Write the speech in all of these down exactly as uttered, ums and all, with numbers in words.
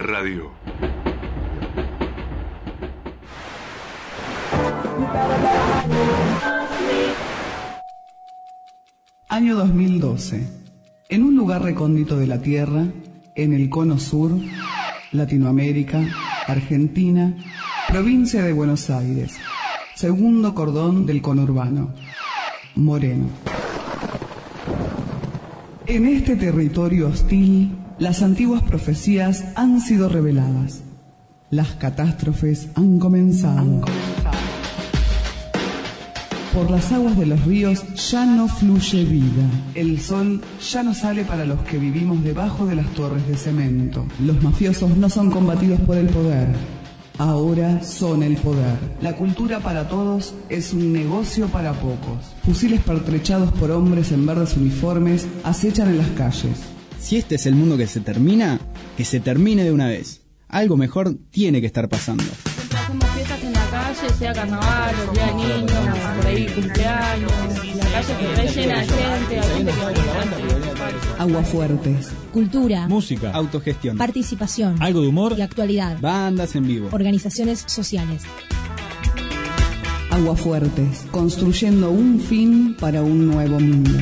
Radio. Año dos mil doce. En un lugar recóndito de la Tierra, en el Cono Sur, Latinoamérica, Argentina, provincia de Buenos Aires, segundo cordón del conurbano, Moreno. En este territorio hostil, las antiguas profecías han sido reveladas. Las catástrofes han comenzado. Han comenzado. Por las aguas de los ríos ya no fluye vida. El sol ya no sale para los que vivimos debajo de las torres de cemento. Los mafiosos no son combatidos por el poder. Ahora son el poder. La cultura para todos es un negocio para pocos. Fusiles pertrechados por hombres en verdes uniformes acechan en las calles. Si este es el mundo que se termina, que se termine de una vez. Algo mejor tiene que estar pasando. Hacemos fiestas en la calle, sea carnaval, o día de niños, por ahí cumpleaños, la calle que está llena de gente, hay gente que va a Aguafuertes. Cultura, música, autogestión, participación, algo de humor y actualidad, bandas en vivo, organizaciones sociales. Aguafuertes, construyendo un fin para un nuevo mundo.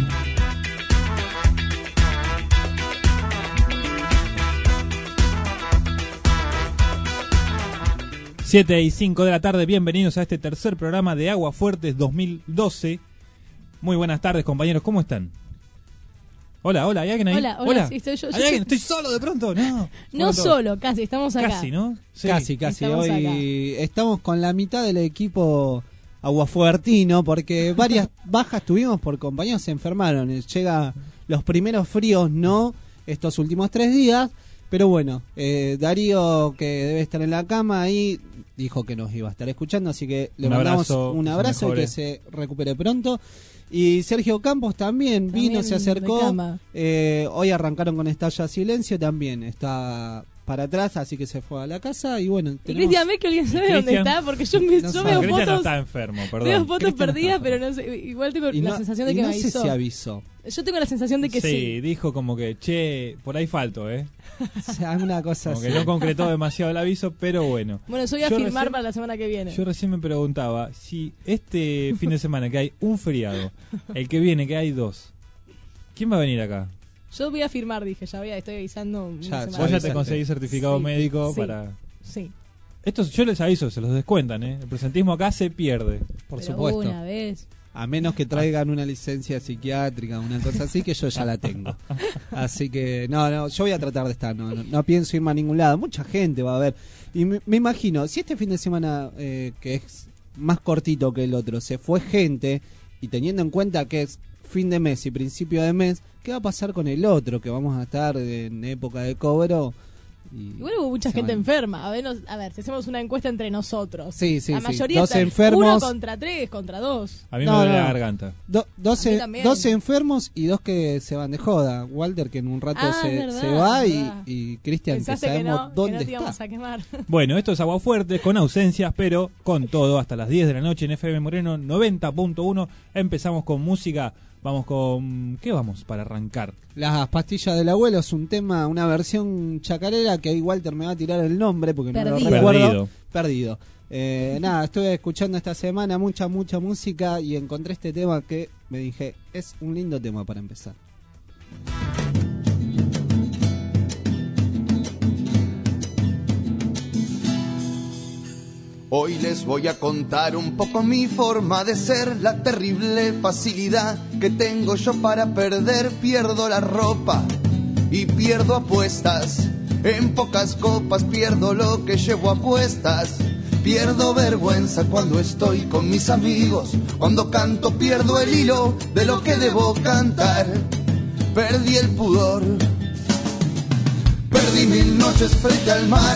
siete y cinco de la tarde, bienvenidos a este tercer programa de Aguafuertes dos mil doce. Muy buenas tardes, compañeros, ¿cómo están? Hola, hola, ¿hay alguien ahí? Hola, hola, sí, estoy yo. ¿Hay yo alguien? estoy... ¿Estoy solo de pronto? No. No solo, casi, estamos acá. Casi, ¿no? Sí. Casi, casi. Estamos Hoy acá. Estamos con la mitad del equipo aguafuertino porque varias bajas tuvimos por compañeros se enfermaron. Llega los primeros fríos, no estos últimos tres días. Pero bueno, eh, Darío, que debe estar en la cama ahí, dijo que nos iba a estar escuchando, así que le un mandamos abrazo, un abrazo y que se recupere pronto. Y Sergio Campos también, también vino, se acercó. Eh, hoy arrancaron con Estalla Silencio, también está para atrás, así que se fue a la casa. Y bueno, tenemos... ¿Y Cristian Mecchi alguien sabe dónde está? Porque yo, me, no yo veo Cristian fotos. No está enfermo, perdón. Veo fotos Cristian perdidas, no pero no sé. Igual tengo y la no, sensación de y que no me avisó. sé si avisó. Yo tengo la sensación de que sí. Sí, dijo como que, che, por ahí falto, ¿eh? O sea, una cosa como así. que no concretó demasiado el aviso, pero bueno. Bueno, yo voy a yo firmar recién, para la semana que viene. Yo recién me preguntaba si este fin de semana que hay un feriado, el que viene que hay dos, ¿quién va a venir acá? Yo voy a firmar, dije, ya voy a, estoy avisando. Ya, Vos ya te conseguís certificado sí, médico sí, para... Sí. Esto yo les aviso, se los descuentan, ¿eh? El presentismo acá se pierde. Por pero supuesto. Una vez. A menos que traigan una licencia psiquiátrica, una cosa así, que yo ya la tengo. Así que, no, no, yo voy a tratar de estar, no, no, no pienso irme a ningún lado. Mucha gente va a ver. Y me, me imagino, si este fin de semana, eh, que es más cortito que el otro, se fue gente, y teniendo en cuenta que es fin de mes y principio de mes, ¿qué va a pasar con el otro? Que vamos a estar en época de cobro. Y igual hubo mucha gente van. enferma. A ver, nos, a ver, si hacemos una encuesta entre nosotros. Sí, sí, la sí. mayoría Dos están enfermos. Uno contra tres, contra dos. A mí No, me duele no. la garganta. Do, doce, también. doce enfermos y dos que se van de joda. Walter, que en un rato Ah, se, verdad, se va, y, verdad. y Cristian, que Pensaste que sabemos no, que dónde no te íbamos está. a quemar. Bueno, esto es Aguafuertes con ausencias, pero con todo, hasta las diez de la noche en F M Moreno noventa punto uno. Empezamos con música. Vamos con... ¿Qué vamos para arrancar? Las pastillas del abuelo es un tema, una versión chacarera que ahí Walter me va a tirar el nombre porque Perdido. no lo recuerdo. Perdido. Perdido. Eh, nada, estuve escuchando esta semana mucha, mucha música y encontré este tema que me dije, es un lindo tema para empezar. Hoy les voy a contar un poco mi forma de ser, la terrible facilidad que tengo yo para perder. Pierdo la ropa y pierdo apuestas, en pocas copas pierdo lo que llevo a cuestas. Pierdo vergüenza cuando estoy con mis amigos, cuando canto pierdo el hilo de lo que debo cantar. Perdí el pudor, perdí mil noches frente al mar.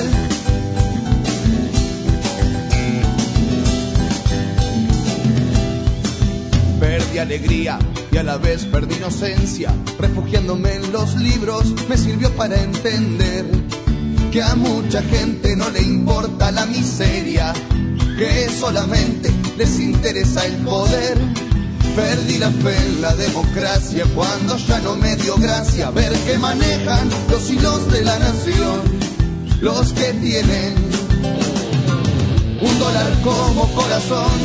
Perdí alegría y a la vez perdí inocencia. Refugiándome en los libros me sirvió para entender que a mucha gente no le importa la miseria, que solamente les interesa el poder. Perdí la fe en la democracia cuando ya no me dio gracia ver que manejan los hilos de la nación. los que tienen un dólar como corazón.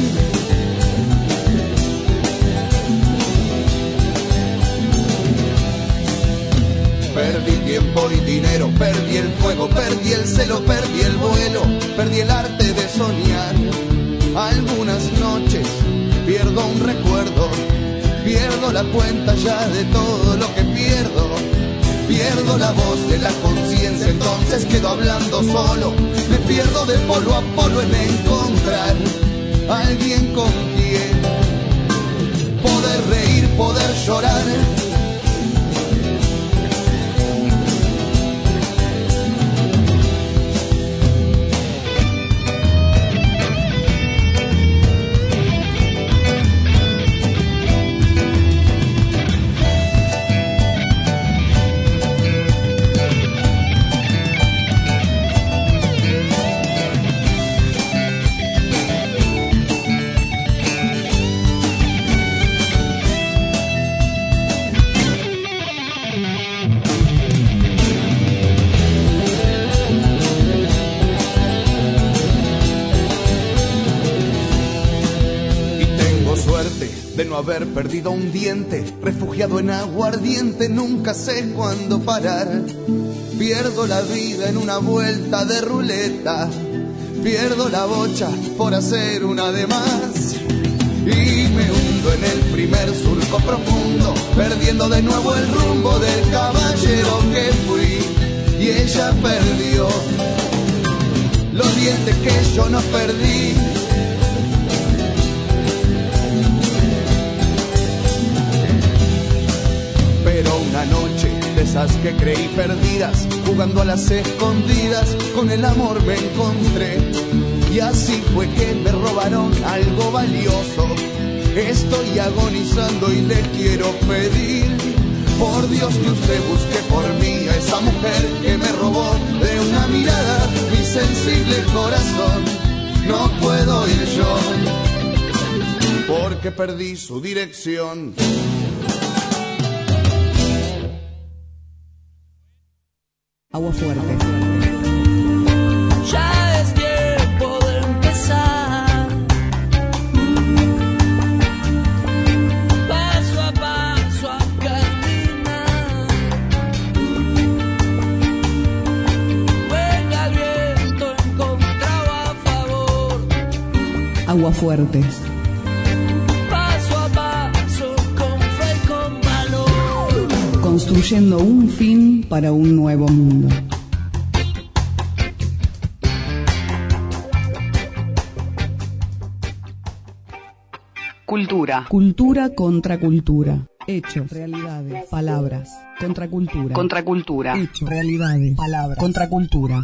Perdí tiempo y dinero, perdí el fuego, perdí el celo, perdí el vuelo, perdí el arte de soñar. Algunas noches pierdo un recuerdo, pierdo la cuenta ya de todo lo que pierdo. Pierdo la voz de la conciencia, entonces quedo hablando solo. Me pierdo de polo a polo en encontrar a alguien con quien poder reír, poder llorar. De no haber perdido un diente, refugiado en aguardiente, nunca sé cuándo parar. Pierdo la vida en una vuelta de ruleta, pierdo la bocha por hacer una de más. Y me hundo en el primer surco profundo, perdiendo de nuevo el rumbo del caballero que fui. Y ella perdió los dientes que yo no perdí. Pero una noche de esas que creí perdidas, jugando a las escondidas, con el amor me encontré. Y así fue que me robaron algo valioso. Estoy agonizando y le quiero pedir, por Dios, que usted busque por mí a esa mujer que me robó de una mirada mi sensible corazón. No puedo ir yo, porque perdí su dirección. Agua fuerte. Ya es tiempo de empezar, paso a paso a caminar. Venga el viento en contra o a favor. Agua fuerte. Paso a paso, con fe y con valor. Construyendo un fin para un nuevo mundo. Cultura. Cultura contra cultura. Hechos, realidades, palabras. Contracultura. Contracultura. Hechos, realidades, palabras. Contracultura.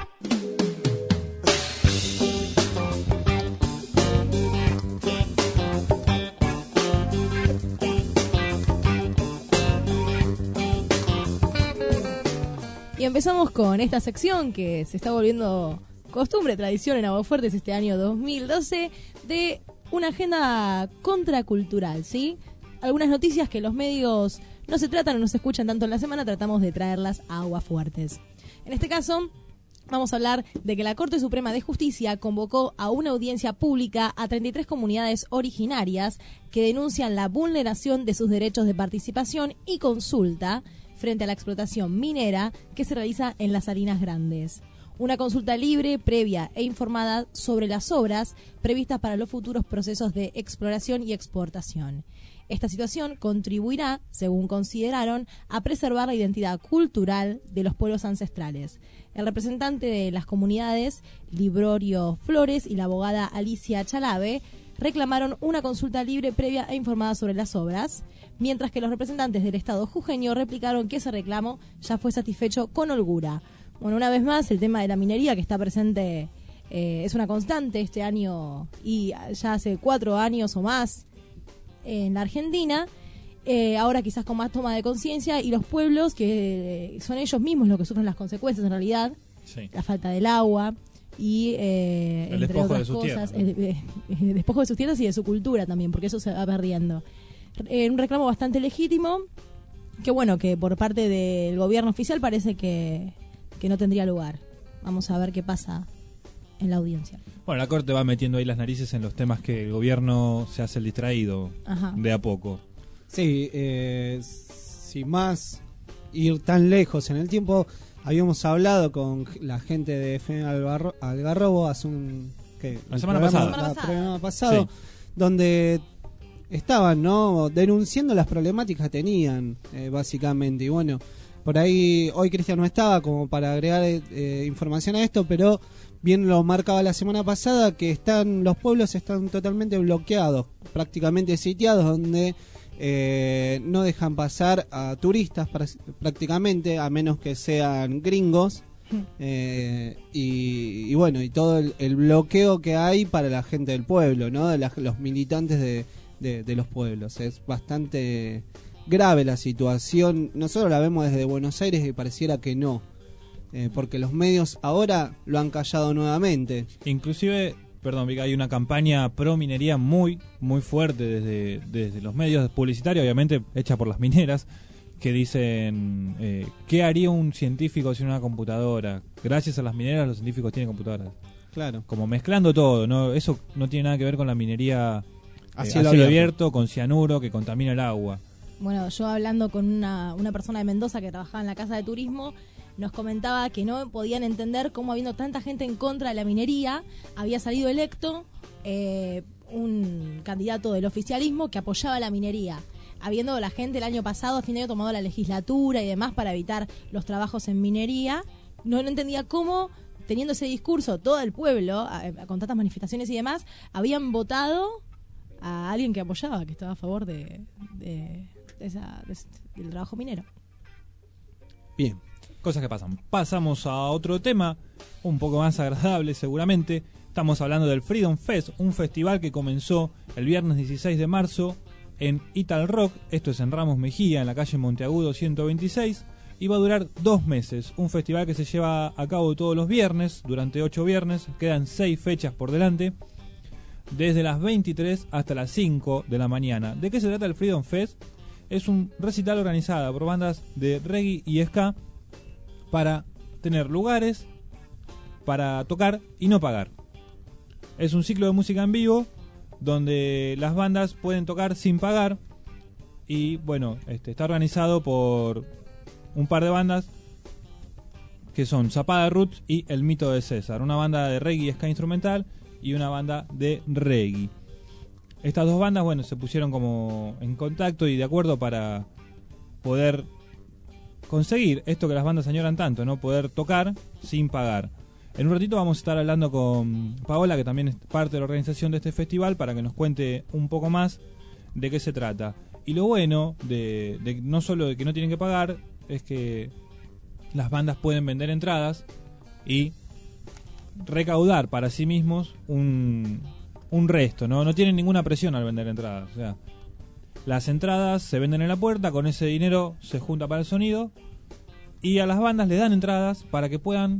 Y empezamos con esta sección que se está volviendo costumbre, tradición en Aguafuertes este año dos mil doce, de una agenda contracultural, ¿sí? Algunas noticias que los medios no se tratan o no se escuchan tanto en la semana, tratamos de traerlas a Aguafuertes. En este caso, vamos a hablar de que la Corte Suprema de Justicia convocó a una audiencia pública a treinta y tres comunidades originarias que denuncian la vulneración de sus derechos de participación y consulta frente a la explotación minera que se realiza en las Salinas Grandes. Una consulta libre, previa e informada sobre las obras previstas para los futuros procesos de exploración y exportación. Esta situación contribuirá, según consideraron, a preservar la identidad cultural de los pueblos ancestrales. El representante de las comunidades, Librorio Flores, y la abogada Alicia Chalave reclamaron una consulta libre, previa e informada sobre las obras, mientras que los representantes del Estado jujeño replicaron que ese reclamo ya fue satisfecho con holgura. Bueno, una vez más, el tema de la minería que está presente eh, es una constante este año y ya hace cuatro años o más en la Argentina, eh, ahora quizás con más toma de conciencia, y los pueblos que eh, son ellos mismos los que sufren las consecuencias en realidad, sí. La falta del agua y eh, el entre otras cosas, tierra, ¿no? el, eh, el despojo de sus tierras y de su cultura también, porque eso se va perdiendo. Eh, un reclamo bastante legítimo, que bueno, que por parte del gobierno oficial parece que, que no tendría lugar. Vamos a ver qué pasa en la audiencia. Bueno, la Corte va metiendo ahí las narices en los temas que el gobierno se hace el distraído. Ajá. De a poco. Sí, eh, sin más ir tan lejos en el tiempo, habíamos hablado con la gente de F M Algarro- Algarrobo hace un... ¿qué? La semana programa- pasada. la programa pasado, Sí. donde estaban, ¿no?, denunciando las problemáticas que tenían, eh, básicamente. Y bueno, por ahí hoy Cristian no estaba como para agregar eh, información a esto, pero bien lo marcaba la semana pasada, que están los pueblos están totalmente bloqueados, prácticamente sitiados, donde eh, no dejan pasar a turistas pr- prácticamente, a menos que sean gringos. Eh, y, y bueno, y todo el, el bloqueo que hay para la gente del pueblo, ¿no? De las- los militantes de, de, de los pueblos. Es bastante grave la situación. Nosotros la vemos desde Buenos Aires y pareciera que no, eh, porque los medios ahora lo han callado nuevamente. Inclusive, perdón, Vic, hay una campaña pro minería muy, muy fuerte desde, desde los medios publicitarios, obviamente hecha por las mineras, que dicen, eh, ¿qué haría un científico sin una computadora? Gracias a las mineras los científicos tienen computadoras. Claro. Como mezclando todo, ¿no? Eso no tiene nada que ver con la minería eh, A a cielo cielo abierto. abierto, con cianuro que contamina el agua. Bueno, yo hablando con una, una persona de Mendoza que trabajaba en la casa de turismo, nos comentaba que no podían entender cómo, habiendo tanta gente en contra de la minería, había salido electo eh, un candidato del oficialismo que apoyaba la minería, habiendo la gente el año pasado, a fin de año, tomado la legislatura y demás para evitar los trabajos en minería. No, no entendía cómo, teniendo ese discurso, todo el pueblo, a- a- con tantas manifestaciones y demás, habían votado a alguien que apoyaba, que estaba a favor de, de, de esa, de ese- del trabajo minero. Bien. Cosas que pasan. Pasamos a otro tema, un poco más agradable seguramente. Estamos hablando del Freedom Fest, un festival que comenzó el viernes dieciséis de marzo en Ital Rock, esto es en Ramos Mejía, en la calle Monteagudo ciento veintiséis, y va a durar dos meses. Un festival que se lleva a cabo todos los viernes, durante ocho viernes, quedan seis fechas por delante, desde las veintitrés hasta las cinco de la mañana. ¿De qué se trata el Freedom Fest? Es un recital organizado por bandas de reggae y ska para tener lugares para tocar y no pagar. Es un ciclo de música en vivo donde las bandas pueden tocar sin pagar y bueno, este está organizado por un par de bandas que son Zapada Roots y El Mito de César, una banda de reggae y ska instrumental y una banda de reggae. Estas dos bandas, bueno, se pusieron como en contacto y de acuerdo para poder conseguir esto que las bandas añoran tanto, ¿no? Poder tocar sin pagar. En un ratito vamos a estar hablando con Paola, que también es parte de la organización de este festival, para que nos cuente un poco más de qué se trata. Y lo bueno, de, de no solo de que no tienen que pagar, es que las bandas pueden vender entradas y recaudar para sí mismos un, un resto, ¿no? No tienen ninguna presión al vender entradas. O sea, las entradas se venden en la puerta, con ese dinero se junta para el sonido y a las bandas le dan entradas para que puedan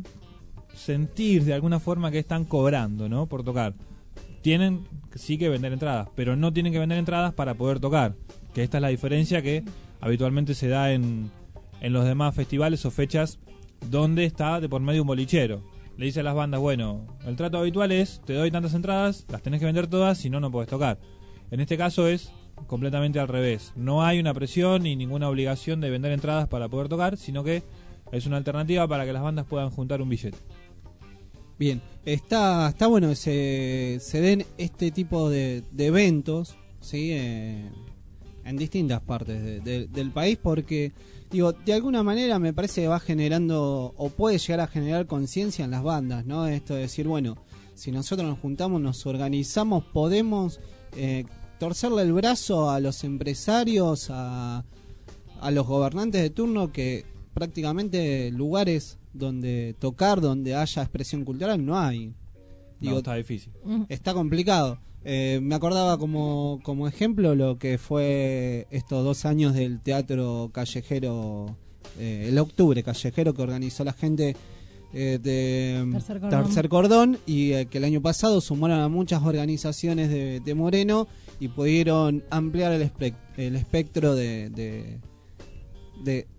sentir de alguna forma que están cobrando, ¿no? Por tocar. Tienen sí que vender entradas, pero no tienen que vender entradas para poder tocar, que esta es la diferencia que habitualmente se da en, en los demás festivales o fechas donde está de por medio un bolichero. Le dice a las bandas, bueno, el trato habitual es, te doy tantas entradas, las tenés que vender todas, si no, no podés tocar. En este caso es completamente al revés. No hay una presión ni ninguna obligación de vender entradas para poder tocar, sino que es una alternativa para que las bandas puedan juntar un billete. Bien, está está bueno que se, se den este tipo de, de eventos, ¿sí? Eh, en distintas partes de- de- del país, porque, digo, de alguna manera me parece que va generando, o puede llegar a generar conciencia en las bandas, ¿no? Esto de decir, bueno, si nosotros nos juntamos, nos organizamos, podemos eh, torcerle el brazo a los empresarios, a, a los gobernantes de turno, que prácticamente lugares donde tocar, donde haya expresión cultural, no hay. Digo, No, está difícil. está complicado. Eh, me acordaba como, como ejemplo lo que fue estos dos años del teatro callejero, eh, el octubre callejero que organizó la gente eh, de Tercer Cordón. Tercer Cordón, y eh, que el año pasado sumaron a muchas organizaciones de, de Moreno y pudieron ampliar el, espe- el espectro de, de, de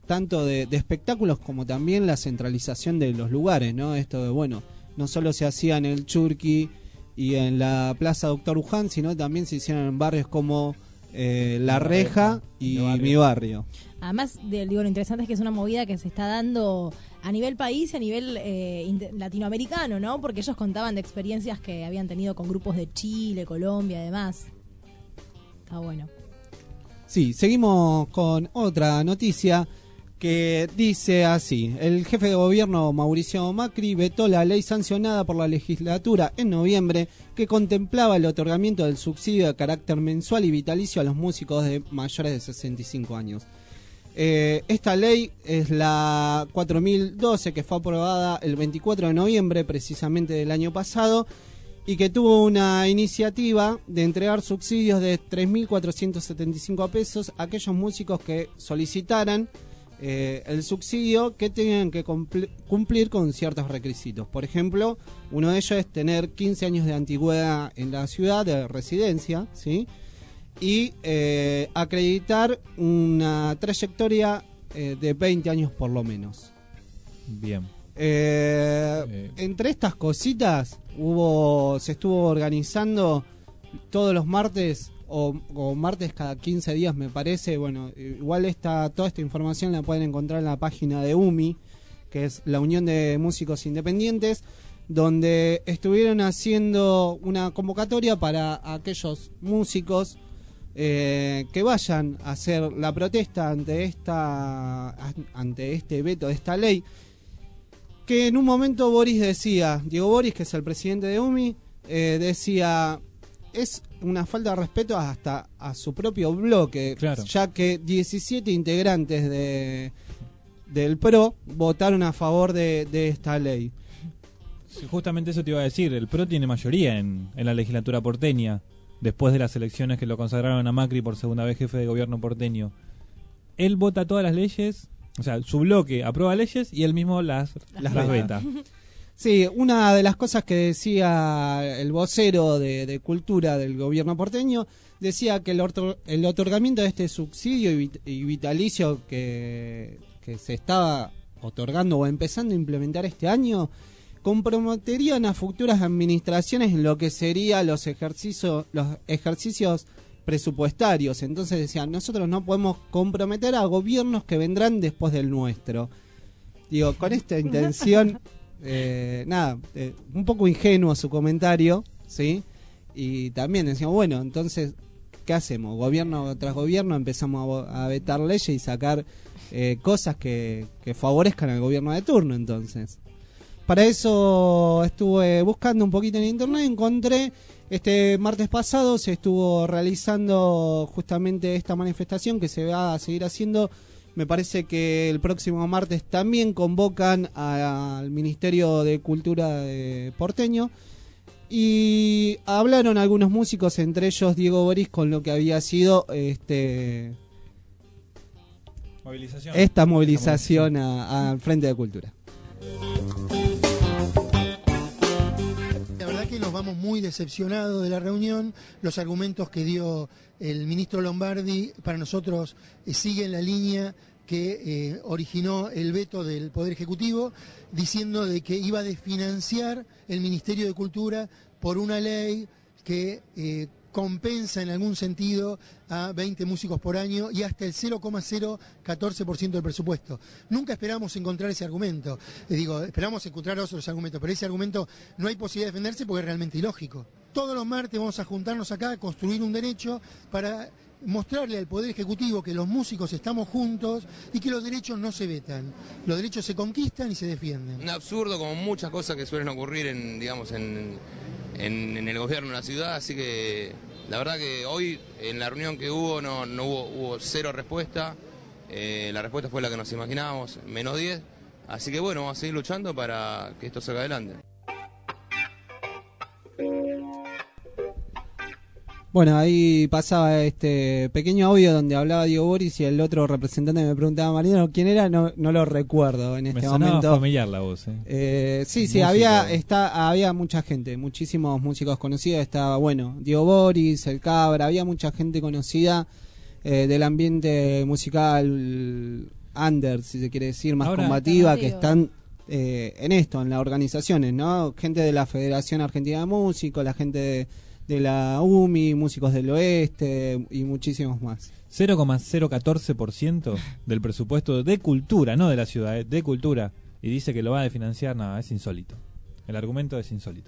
tanto de, de espectáculos como también la centralización de los lugares, ¿no? Esto de, bueno, no solo se hacía en el Churqui y en la Plaza Doctor Uján, sino también se hicieron en barrios como eh, La Reja y Mi Barrio. Mi Barrio. Además, de, digo, lo interesante es que es una movida que se está dando a nivel país y a nivel eh, inter- latinoamericano, ¿no? Porque ellos contaban de experiencias que habían tenido con grupos de Chile, Colombia, además. Está bueno. Sí, seguimos con otra noticia que dice así: el jefe de gobierno Mauricio Macri vetó la ley sancionada por la legislatura en noviembre que contemplaba el otorgamiento del subsidio de carácter mensual y vitalicio a los músicos de mayores de sesenta y cinco años. Eh, esta ley es la cuatro mil doce, que fue aprobada el veinticuatro de noviembre precisamente del año pasado, y que tuvo una iniciativa de entregar subsidios de tres mil cuatrocientos setenta y cinco pesos a aquellos músicos que solicitaran eh, el subsidio, que tenían que cumpl- cumplir con ciertos requisitos. Por ejemplo, uno de ellos es tener quince años de antigüedad en la ciudad de residencia, ¿sí? Y eh, acreditar una trayectoria eh, de veinte años por lo menos. Bien. Eh, Eh. Entre estas cositas hubo, se estuvo organizando todos los martes o, o martes cada quince días, me parece. Bueno, igual esta, toda esta información la pueden encontrar en la página de U M I, que es la Unión de Músicos Independientes, donde estuvieron haciendo una convocatoria para aquellos músicos eh, que vayan a hacer la protesta ante esta ante este veto de esta ley. Que en un momento Boris decía, Diego Boris, que es el presidente de U M I, eh, decía, es una falta de respeto hasta a su propio bloque, Claro. ya que diecisiete integrantes de del P R O votaron a favor de, de esta ley. Sí, justamente eso te iba a decir. El P R O tiene mayoría en, en la legislatura porteña, después de las elecciones que lo consagraron a Macri por segunda vez jefe de gobierno porteño. Él vota todas las leyes, o sea, su bloque aprueba leyes y él mismo las, las, Las veta. Sí, una de las cosas que decía el vocero de, de Cultura del gobierno porteño, decía que el, orto- el otorgamiento de este subsidio y, vit- y vitalicio que, que se estaba otorgando o empezando a implementar este año, comprometerían a futuras administraciones en lo que serían los ejercicios, los ejercicios presupuestarios. Entonces decían, nosotros no podemos comprometer a gobiernos que vendrán después del nuestro. Digo, con esta intención, eh, nada, eh, un poco ingenuo su comentario, ¿sí? Y también decíamos, bueno, entonces, ¿qué hacemos? Gobierno tras gobierno empezamos a, vo- a vetar leyes y sacar eh, cosas que, que favorezcan al gobierno de turno, entonces. Para eso estuve buscando un poquito en internet y encontré, este martes pasado se estuvo realizando justamente esta manifestación que se va a seguir haciendo. Me parece que el próximo martes también convocan a- al Ministerio de Cultura de porteño y hablaron algunos músicos, entre ellos Diego Boris, con lo que había sido este Movilización. esta movilización a- al Frente de Cultura. La verdad que nos vamos muy decepcionados de la reunión. Los argumentos que dio el ministro Lombardi para nosotros eh, siguen la línea que eh, originó el veto del Poder Ejecutivo, diciendo de que iba a desfinanciar el Ministerio de Cultura por una ley que eh, compensa en algún sentido a veinte músicos por año y hasta el cero coma cero catorce por ciento del presupuesto. Nunca esperamos encontrar ese argumento. Eh, digo, esperamos encontrar otros argumentos, pero ese argumento no hay posibilidad de defenderse porque es realmente ilógico. Todos los martes vamos a juntarnos acá a construir un derecho para mostrarle al Poder Ejecutivo que los músicos estamos juntos y que los derechos no se vetan. Los derechos se conquistan y se defienden. Un absurdo, como muchas cosas que suelen ocurrir en, digamos, en, en, en el gobierno de la ciudad, así que la verdad que hoy en la reunión que hubo no, no hubo, hubo cero respuesta, eh, la respuesta fue la que nos imaginábamos, menos diez, así que bueno, vamos a seguir luchando para que esto salga adelante. Bueno, ahí pasaba este pequeño audio donde hablaba Diego Boris y el otro representante me preguntaba, Mariano, ¿quién era? No, no lo recuerdo en Me este sonaba momento. familiar la voz, ¿eh? Eh, sí, sí, Músico. había está había mucha gente, muchísimos músicos conocidos. Estaba, bueno, Diego Boris, El Cabra, había mucha gente conocida eh, del ambiente musical under, si se quiere decir, más Ahora, combativa, que alternativo. están eh, en esto, en las organizaciones, ¿no? Gente de la Federación Argentina de Músicos, la gente de, de la U M I, Músicos del Oeste y muchísimos más. cero coma cero catorce por ciento del presupuesto de cultura, no de la ciudad, eh, de cultura. Y dice que lo va a financiar, nada, es insólito. El argumento es insólito.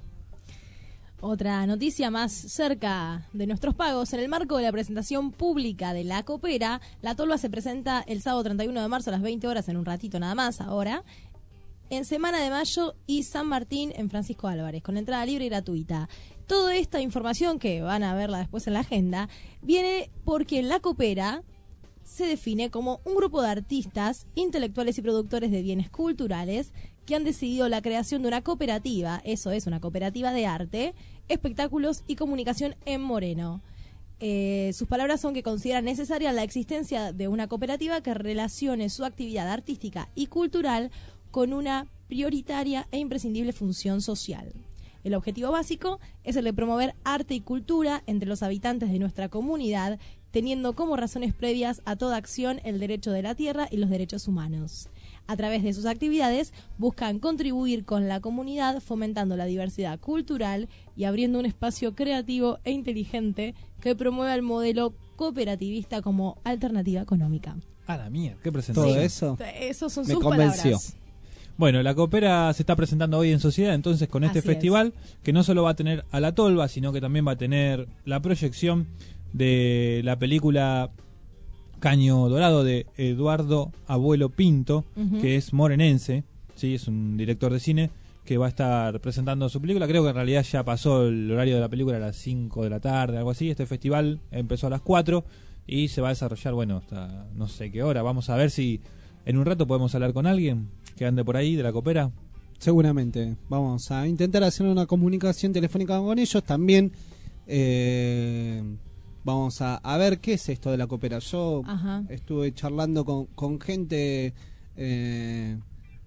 Otra noticia más cerca de nuestros pagos. En el marco de la presentación pública de La Copera, La Tolva se presenta el sábado treinta y uno de marzo a las veinte horas, en un ratito nada más ahora, en Semana de Mayo y San Martín en Francisco Álvarez, con entrada libre y gratuita. Toda esta información, que van a verla después en la agenda, viene porque La Copera se define como un grupo de artistas, intelectuales y productores de bienes culturales que han decidido la creación de una cooperativa, eso es, una cooperativa de arte, espectáculos y comunicación en Moreno. Eh, sus palabras son que consideran necesaria la existencia de una cooperativa que relacione su actividad artística y cultural con una prioritaria e imprescindible función social. El objetivo básico es el de promover arte y cultura entre los habitantes de nuestra comunidad, teniendo como razones previas a toda acción el derecho de la tierra y los derechos humanos. A través de sus actividades buscan contribuir con la comunidad, fomentando la diversidad cultural y abriendo un espacio creativo e inteligente que promueva el modelo cooperativista como alternativa económica. A la mierda, qué presentación. Todo eso Esos son me sus convenció. palabras. Bueno, la Coopera se está presentando hoy en sociedad, entonces con este Así festival, que no solo va a tener a La Tolva, sino que también va a tener la proyección de la película Caño Dorado de Eduardo Abuelo Pinto, Ujú. que es morenense, sí, es un director de cine que va a estar presentando su película. Creo que en realidad ya pasó el horario de la película a las cinco de la tarde, algo así. Este festival empezó a las cuatro y se va a desarrollar, bueno, hasta no sé qué hora. Vamos a ver si en un rato podemos hablar con alguien que ande por ahí de la Coopera. Seguramente. Vamos a intentar hacer una comunicación telefónica con ellos. También eh, vamos a, a ver qué es esto de la Coopera. Yo Ajá. estuve charlando con, con gente eh,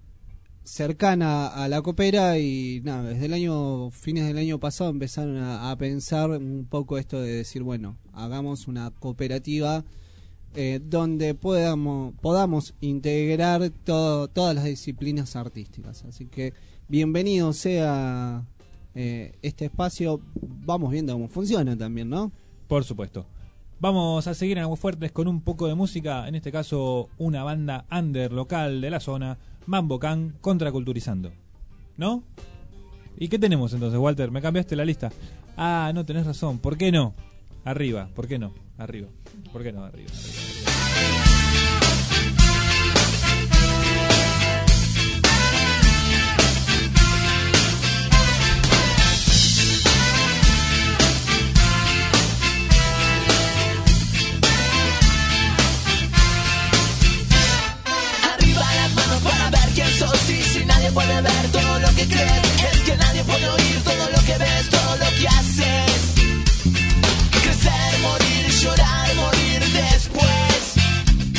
cercana a la Coopera y nada, desde el año, fines del año pasado empezaron a, a pensar un poco esto de decir, bueno, hagamos una cooperativa Eh, donde podamos podamos integrar todo, todas las disciplinas artísticas. Así que bienvenido sea eh, este espacio. Vamos viendo cómo funciona también, ¿no? Por supuesto. Vamos a seguir en Aguas Fuertes con un poco de música, en este caso una banda under local de la zona, Mambo Can, Contraculturizando. ¿No? ¿Y qué tenemos entonces, Walter? Me cambiaste la lista. Ah, no, tenés razón. ¿Por qué no? Arriba, ¿por qué no? Arriba. ¿Por qué no? Arriba, arriba. Arriba las manos para ver quién sos. Y si nadie puede ver todo lo que crees, es que nadie puede oír todo lo que ves, todo lo que haces. Crecer, morir, llorar, morir después.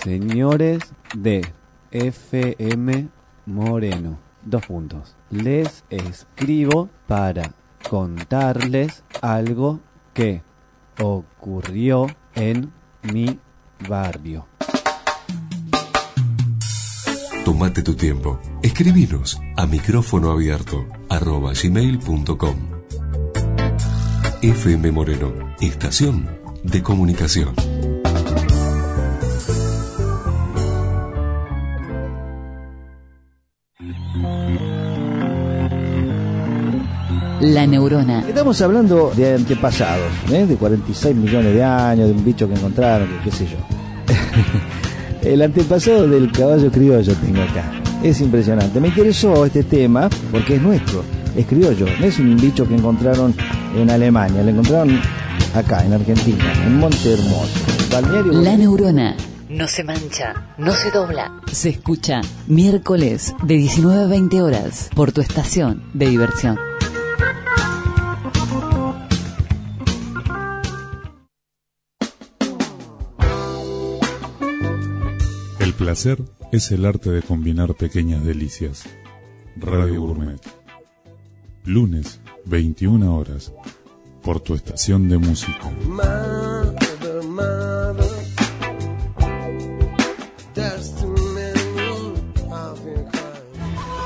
Señores de F M Moreno, dos puntos. Les escribo para contarles algo que ocurrió en mi barrio. Tómate tu tiempo. Escribinos a micrófono abierto arroba gmail punto com. F M Moreno, estación de comunicación. La neurona. Estamos hablando de antepasados, ¿eh? De cuarenta y seis millones de años, de un bicho que encontraron, que qué sé yo. El antepasado del caballo criollo tengo acá. Es impresionante. Me interesó este tema porque es nuestro, es criollo. No es un bicho que encontraron en Alemania, lo encontraron acá, en Argentina, en Monte Hermoso. Balneario. La neurona. No se mancha, no se dobla. Se escucha miércoles de diecinueve a veinte horas por tu estación de diversión. El placer es el arte de combinar pequeñas delicias. Radio Gourmet. Lunes, veintiuna horas, por tu estación de música. Mother, mother, there's too many of your kind.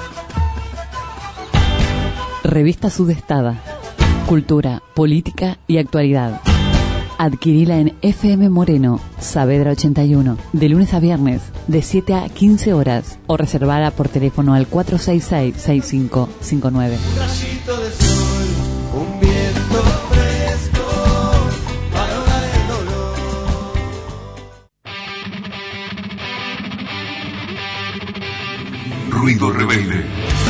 Revista Sudestada. Cultura, política y actualidad. Adquirila en F M Moreno, Saavedra ochenta y uno, de lunes a viernes, de siete a quince horas, o reservada por teléfono al cuatro seis seis, seis cinco cinco nueve. Un rayito de sol, un viento fresco, para ahogar el dolor. Ruido rebelde.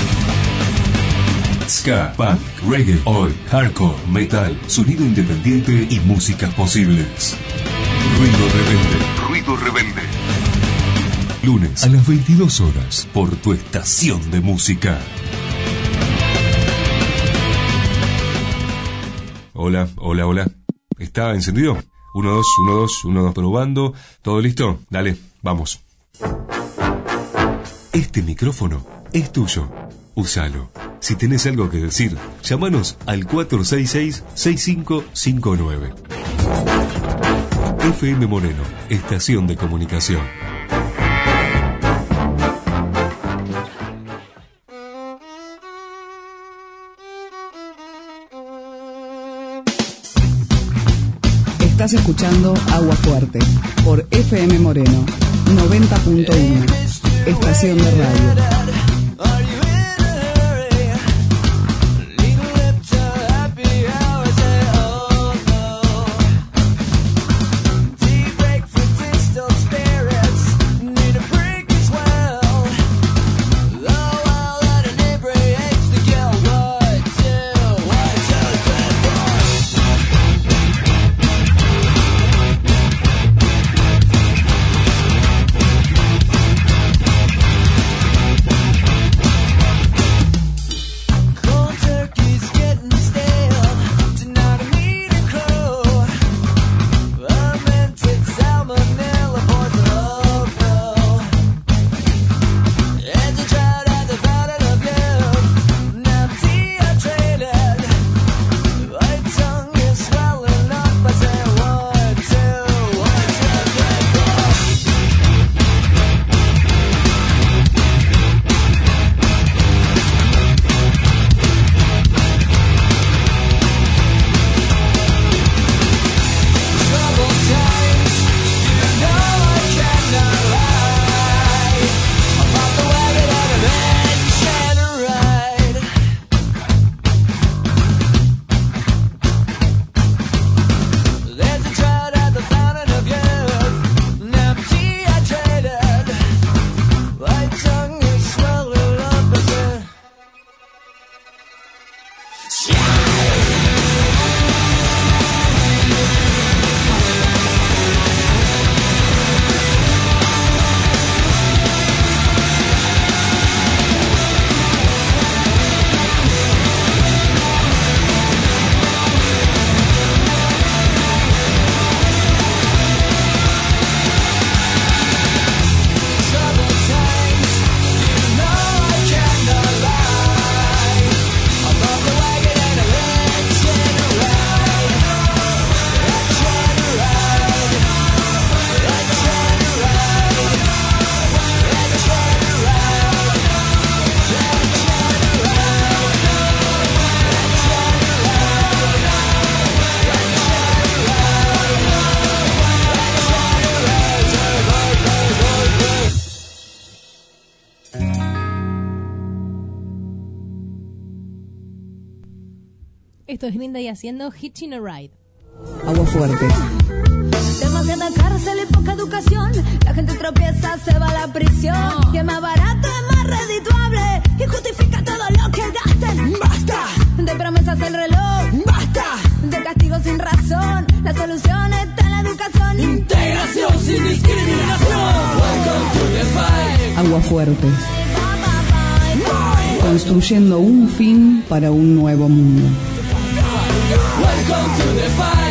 Ska, punk, reggae, oi, hardcore, metal, sonido independiente y músicas posibles. Ruido rebelde. Ruido rebelde. Lunes a las veintidós horas por tu estación de música. Hola, hola, hola. ¿Está encendido? uno, dos, uno, dos, uno, dos, probando. ¿Todo listo? Dale, vamos. Este micrófono es tuyo. Úsalo. Si tenés algo que decir, llámanos al cuatro seis seis, seis cinco cinco nueve. F M Moreno, estación de comunicación. Estás escuchando Agua Fuerte por F M Moreno noventa punto uno, estación de radio. Esto es Green Day haciendo Hitching a Ride. Agua fuerte. Demasiada cárcel y poca educación. La gente tropieza, se va a la prisión. No. Que más barato es más redituable. Y justifica todo lo que gasten. ¡Basta! De promesas el reloj. ¡Basta! De castigo sin razón. La solución está en la educación. Integración sin discriminación. Welcome to the fight. Agua fuerte. Construyendo un fin para un nuevo mundo. Welcome to the fight.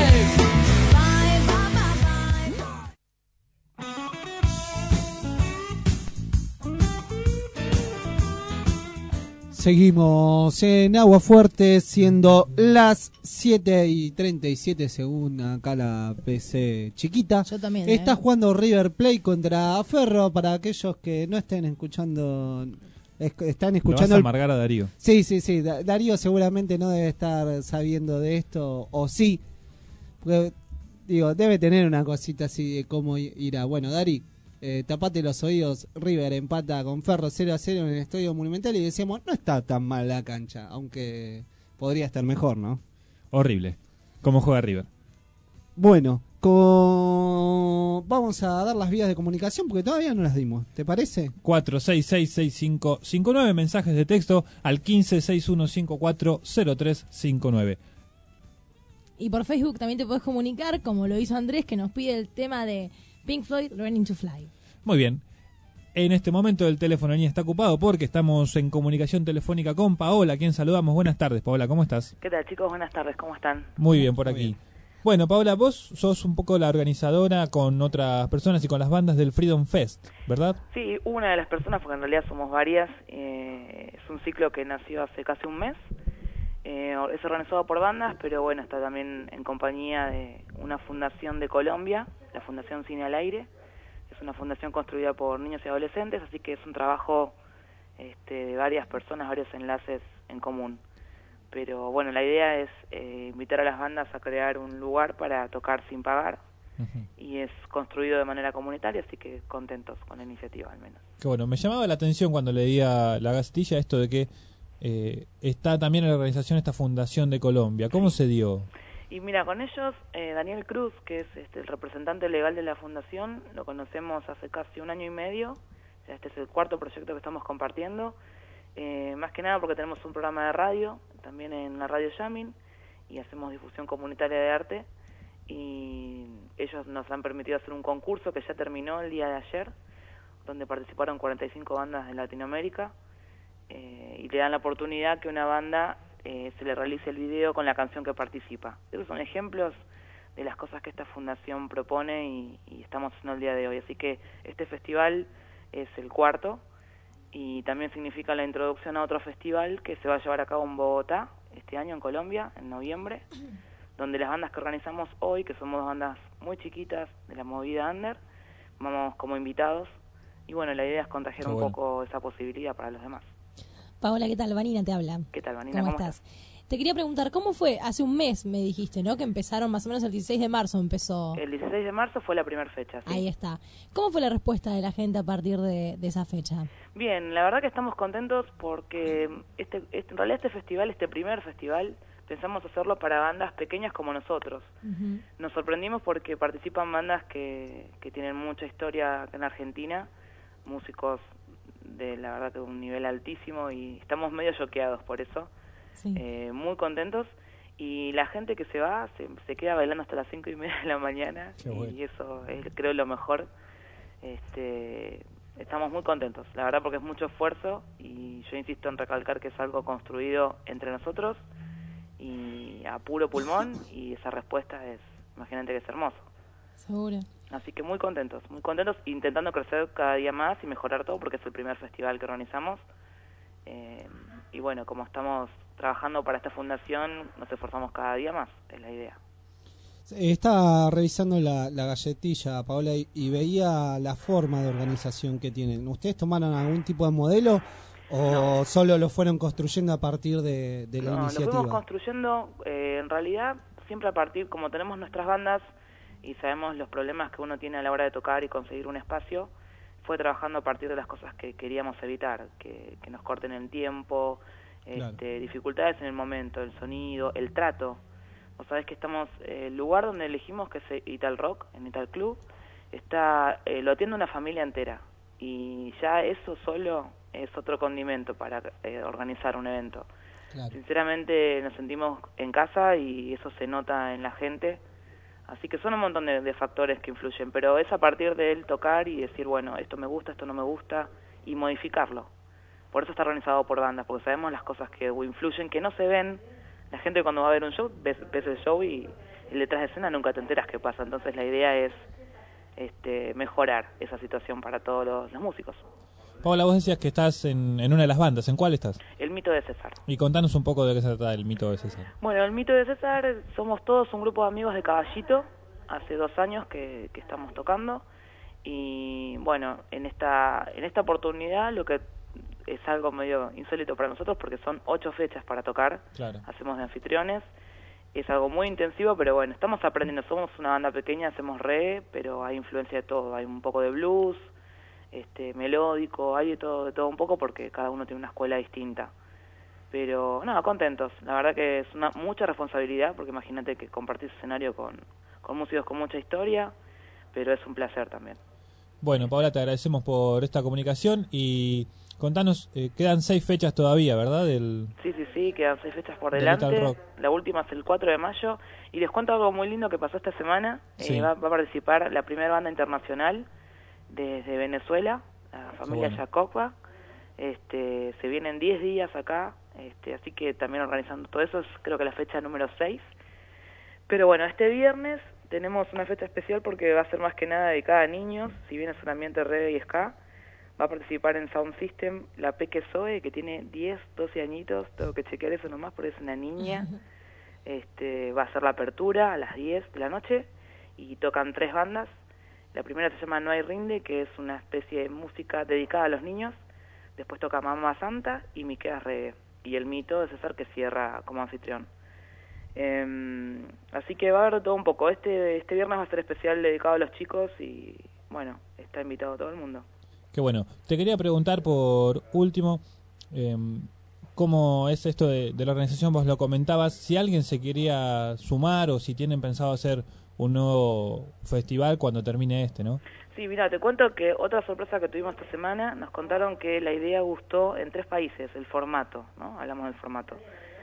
Seguimos en Agua Fuerte, siendo las siete y treinta y siete según acá la P C chiquita. Yo también. Está ¿eh? jugando River Plate contra Ferro. Para aquellos que no estén escuchando, es, están escuchando. Lo vas a el... amargar a Darío. Sí, sí, sí. Da- Darío seguramente no debe estar sabiendo de esto, o sí. Porque, digo, debe tener una cosita así de cómo irá. Bueno, Dari. Eh, tapate los oídos, River empata con Ferro cero a cero en el Estadio Monumental y decíamos, no está tan mal la cancha, aunque podría estar mejor, ¿no? Horrible. ¿Cómo juega River? Bueno, con... vamos a dar las vías de comunicación porque todavía no las dimos, ¿te parece? cuatro seis seis seis cinco cinco nueve, mensajes de texto al quince seis uno cinco cuatro cero tres cinco nueve. Y por Facebook también te podés comunicar, como lo hizo Andrés, que nos pide el tema de Pink Floyd, Learning to Fly. Muy bien. En este momento el teléfono ni está ocupado porque estamos en comunicación telefónica con Paola, a quien saludamos. Buenas tardes, Paola, ¿cómo estás? ¿Qué tal, chicos? Buenas tardes, ¿cómo están? Muy bien, por Muy aquí. bien. Bueno, Paola, vos sos un poco la organizadora con otras personas y con las bandas del Freedom Fest, ¿verdad? Sí, una de las personas, porque en realidad somos varias. Eh, es un ciclo que nació hace casi un mes. Eh, es organizado por bandas, pero bueno, está también en compañía de una fundación de Colombia, la Fundación Cine al Aire. Es una fundación construida por niños y adolescentes, así que es un trabajo este, de varias personas, varios enlaces en común. Pero bueno, la idea es eh, invitar a las bandas a crear un lugar para tocar sin pagar. Uh-huh. Y es construido de manera comunitaria, así que contentos con la iniciativa al menos. Que bueno, me llamaba la atención cuando leía la Gacetilla esto de que eh, está también en la organización esta Fundación de Colombia. ¿Cómo sí. se dio? Y mira, con ellos, eh, Daniel Cruz, que es este, el representante legal de la fundación, lo conocemos hace casi un año y medio. O sea, este es el cuarto proyecto que estamos compartiendo. Eh, más que nada porque tenemos un programa de radio, también en la radio Yamin, y hacemos difusión comunitaria de arte. Y ellos nos han permitido hacer un concurso que ya terminó el día de ayer, donde participaron cuarenta y cinco bandas de Latinoamérica. Eh, y le dan la oportunidad que una banda eh, se le realice el video con la canción que participa. Esos son ejemplos de las cosas que esta fundación propone y, y estamos haciendo el día de hoy. Así que este festival es el cuarto y también significa la introducción a otro festival que se va a llevar a cabo en Bogotá este año, en Colombia, en noviembre, donde las bandas que organizamos hoy, que somos bandas muy chiquitas de la movida under, vamos como invitados y bueno, la idea es contagiar Qué un bueno. poco esa posibilidad para los demás. Paola, ¿qué tal? Vanina te habla. ¿Qué tal, Vanina? ¿Cómo, ¿Cómo estás? estás? Te quería preguntar, ¿cómo fue? Hace un mes me dijiste, ¿no? Que empezaron más o menos el dieciséis de marzo empezó. El dieciséis de marzo fue la primera fecha, sí. Ahí está. ¿Cómo fue la respuesta de la gente a partir de, de esa fecha? Bien, la verdad que estamos contentos porque este, este, en realidad este festival, este primer festival, pensamos hacerlo para bandas pequeñas como nosotros. Uh-huh. Nos sorprendimos porque participan bandas que, que tienen mucha historia acá en Argentina, músicos de la verdad que un nivel altísimo y estamos medio choqueados por eso, sí. eh, muy contentos y la gente que se va se, se queda bailando hasta las cinco y media de la mañana y bueno. Eso es creo lo mejor. Este, estamos muy contentos, la verdad porque es mucho esfuerzo y yo insisto en recalcar que es algo construido entre nosotros y a puro pulmón y esa respuesta es, imagínate que es hermoso. Seguro. Así que muy contentos, muy contentos, intentando crecer cada día más y mejorar todo porque es el primer festival que organizamos. Eh, y bueno, como estamos trabajando para esta fundación, nos esforzamos cada día más, es la idea. Estaba revisando la, la galletilla, Paola, y, y veía la forma de organización que tienen. ¿Ustedes tomaron algún tipo de modelo o no. solo lo fueron construyendo a partir de, de la no, iniciativa? No, lo fuimos construyendo, eh, en realidad, siempre a partir, como tenemos nuestras bandas, y sabemos los problemas que uno tiene a la hora de tocar y conseguir un espacio, fue trabajando a partir de las cosas que queríamos evitar, que, que nos corten el tiempo, este, Claro. dificultades en el momento, el sonido, el trato. Vos sabés que estamos, eh, el lugar donde elegimos, que es Ital Rock, en Ital Club, está, eh, lo atiende una familia entera, y ya eso solo es otro condimento para eh, organizar un evento. Claro. Sinceramente nos sentimos en casa y eso se nota en la gente, así que son un montón de, de factores que influyen, pero es a partir de él tocar y decir, bueno, esto me gusta, esto no me gusta, y modificarlo. Por eso está organizado por bandas, porque sabemos las cosas que influyen, que no se ven. La gente cuando va a ver un show, ves, ves el show y el detrás de escena nunca te enteras qué pasa, entonces la idea es este, mejorar esa situación para todos los, los músicos. Paola, vos decías que estás en, en una de las bandas. ¿En cuál estás? El Mito de César. Y contanos un poco de qué se trata el Mito de César. Bueno, el Mito de César, somos todos un grupo de amigos de Caballito, hace dos años que, que estamos tocando, y bueno, en esta, en esta oportunidad lo que es algo medio insólito para nosotros, porque son ocho fechas para tocar, Claro. hacemos de anfitriones, es algo muy intensivo, pero bueno, estamos aprendiendo, somos una banda pequeña, hacemos reggae, pero hay influencia de todo, hay un poco de blues, este melódico, hay de todo, de todo un poco, porque cada uno tiene una escuela distinta. Pero nada, contentos, la verdad que es una mucha responsabilidad, porque imagínate que compartís escenario con, con músicos con mucha historia, pero es un placer también. Bueno, Paola, te agradecemos por esta comunicación y contanos, eh, quedan seis fechas todavía, ¿verdad? Del... Sí, sí, sí, quedan seis fechas por Del delante. Metal Rock. La última es el cuatro de mayo. Y les cuento algo muy lindo que pasó esta semana. Sí. Eh, va, va a participar la primera banda internacional desde Venezuela, la familia bueno. Yacoba. Este, se vienen diez días acá, este, así que también organizando todo eso. Es, creo que la fecha número seis. Pero bueno, este viernes tenemos una fecha especial porque va a ser más que nada dedicada a niños. Si bien es un ambiente reggae y ska, va a participar en Sound System la Peque Zoe, que tiene diez, doce añitos, tengo que chequear eso nomás porque es una niña. Este, va a ser la apertura a las diez de la noche y tocan tres bandas. La primera se llama No hay Rinde, que es una especie de música dedicada a los niños. Después toca Mamá Santa y Miqueas Reggae. Y el Mito de César, que cierra como anfitrión. Eh, así que va a haber todo un poco. Este, este viernes va a ser especial dedicado a los chicos y bueno, está invitado todo el mundo. Qué bueno. Te quería preguntar por último, eh, ¿cómo es esto de, de la organización? Vos lo comentabas, si alguien se quería sumar o si tienen pensado hacer un nuevo festival cuando termine este, ¿no? Sí, mira, te cuento que otra sorpresa que tuvimos esta semana, nos contaron que la idea gustó en tres países, el formato, ¿no? Hablamos del formato.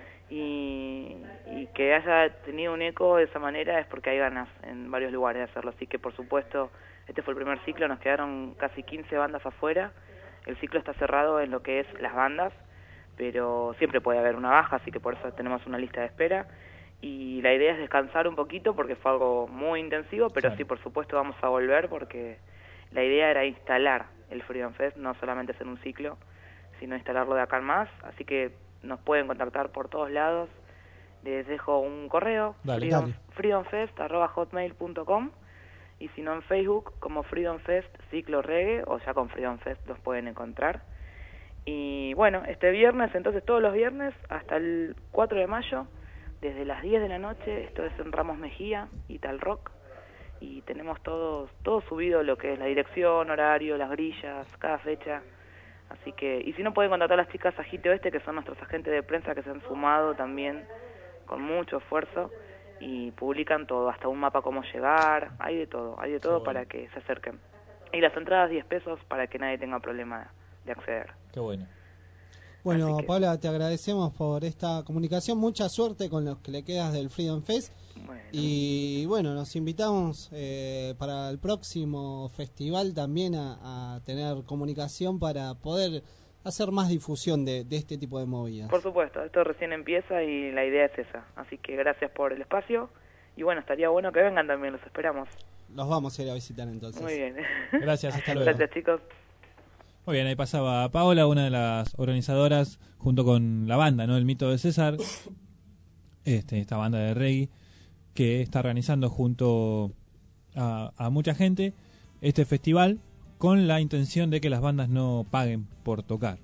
Y, y que haya tenido un eco de esa manera es porque hay ganas en varios lugares de hacerlo. Así que, por supuesto, este fue el primer ciclo, nos quedaron casi quince bandas afuera. El ciclo está cerrado en lo que es las bandas, pero siempre puede haber una baja, así que por eso tenemos una lista de espera. Y la idea es descansar un poquito porque fue algo muy intensivo, pero Claro. sí, por supuesto, vamos a volver porque la idea era instalar el Freedom Fest, no solamente hacer un ciclo, sino instalarlo de acá en más. Así que nos pueden contactar por todos lados. Les dejo un correo, Dale. freedom, Dale. freedomfest arroba hotmail punto com, y si no en Facebook como Freedom Fest Ciclo Reggae, o ya con Freedom Fest los pueden encontrar. Y bueno, este viernes, entonces todos los viernes hasta el cuatro de mayo, desde las diez de la noche, esto es en Ramos Mejía, Ital Rock, y tenemos todo, todo subido, lo que es la dirección, horario, las grillas, cada fecha. Así que, y si no, pueden contactar a las chicas Agite Oeste, que son nuestros agentes de prensa que se han sumado también con mucho esfuerzo y publican todo, hasta un mapa cómo llegar, hay de todo, hay de todo Qué bueno. para que se acerquen. Y las entradas diez pesos para que nadie tenga problema de acceder. Qué bueno. Bueno, Paula, te agradecemos por esta comunicación. Mucha suerte con los que le quedas del Freedom Fest. Bueno. Y bueno, nos invitamos eh, para el próximo festival también a, a tener comunicación para poder hacer más difusión de, de este tipo de movidas. Por supuesto, esto recién empieza y la idea es esa. Así que gracias por el espacio. Y bueno, estaría bueno que vengan también, los esperamos. Los vamos a ir a visitar entonces. Muy bien. Gracias, hasta luego. Gracias, chicos. Muy bien, ahí pasaba Paola, una de las organizadoras, junto con la banda, ¿no? El Mito de César, este, esta banda de reggae, que está organizando junto a, a mucha gente este festival con la intención de que las bandas no paguen por tocar.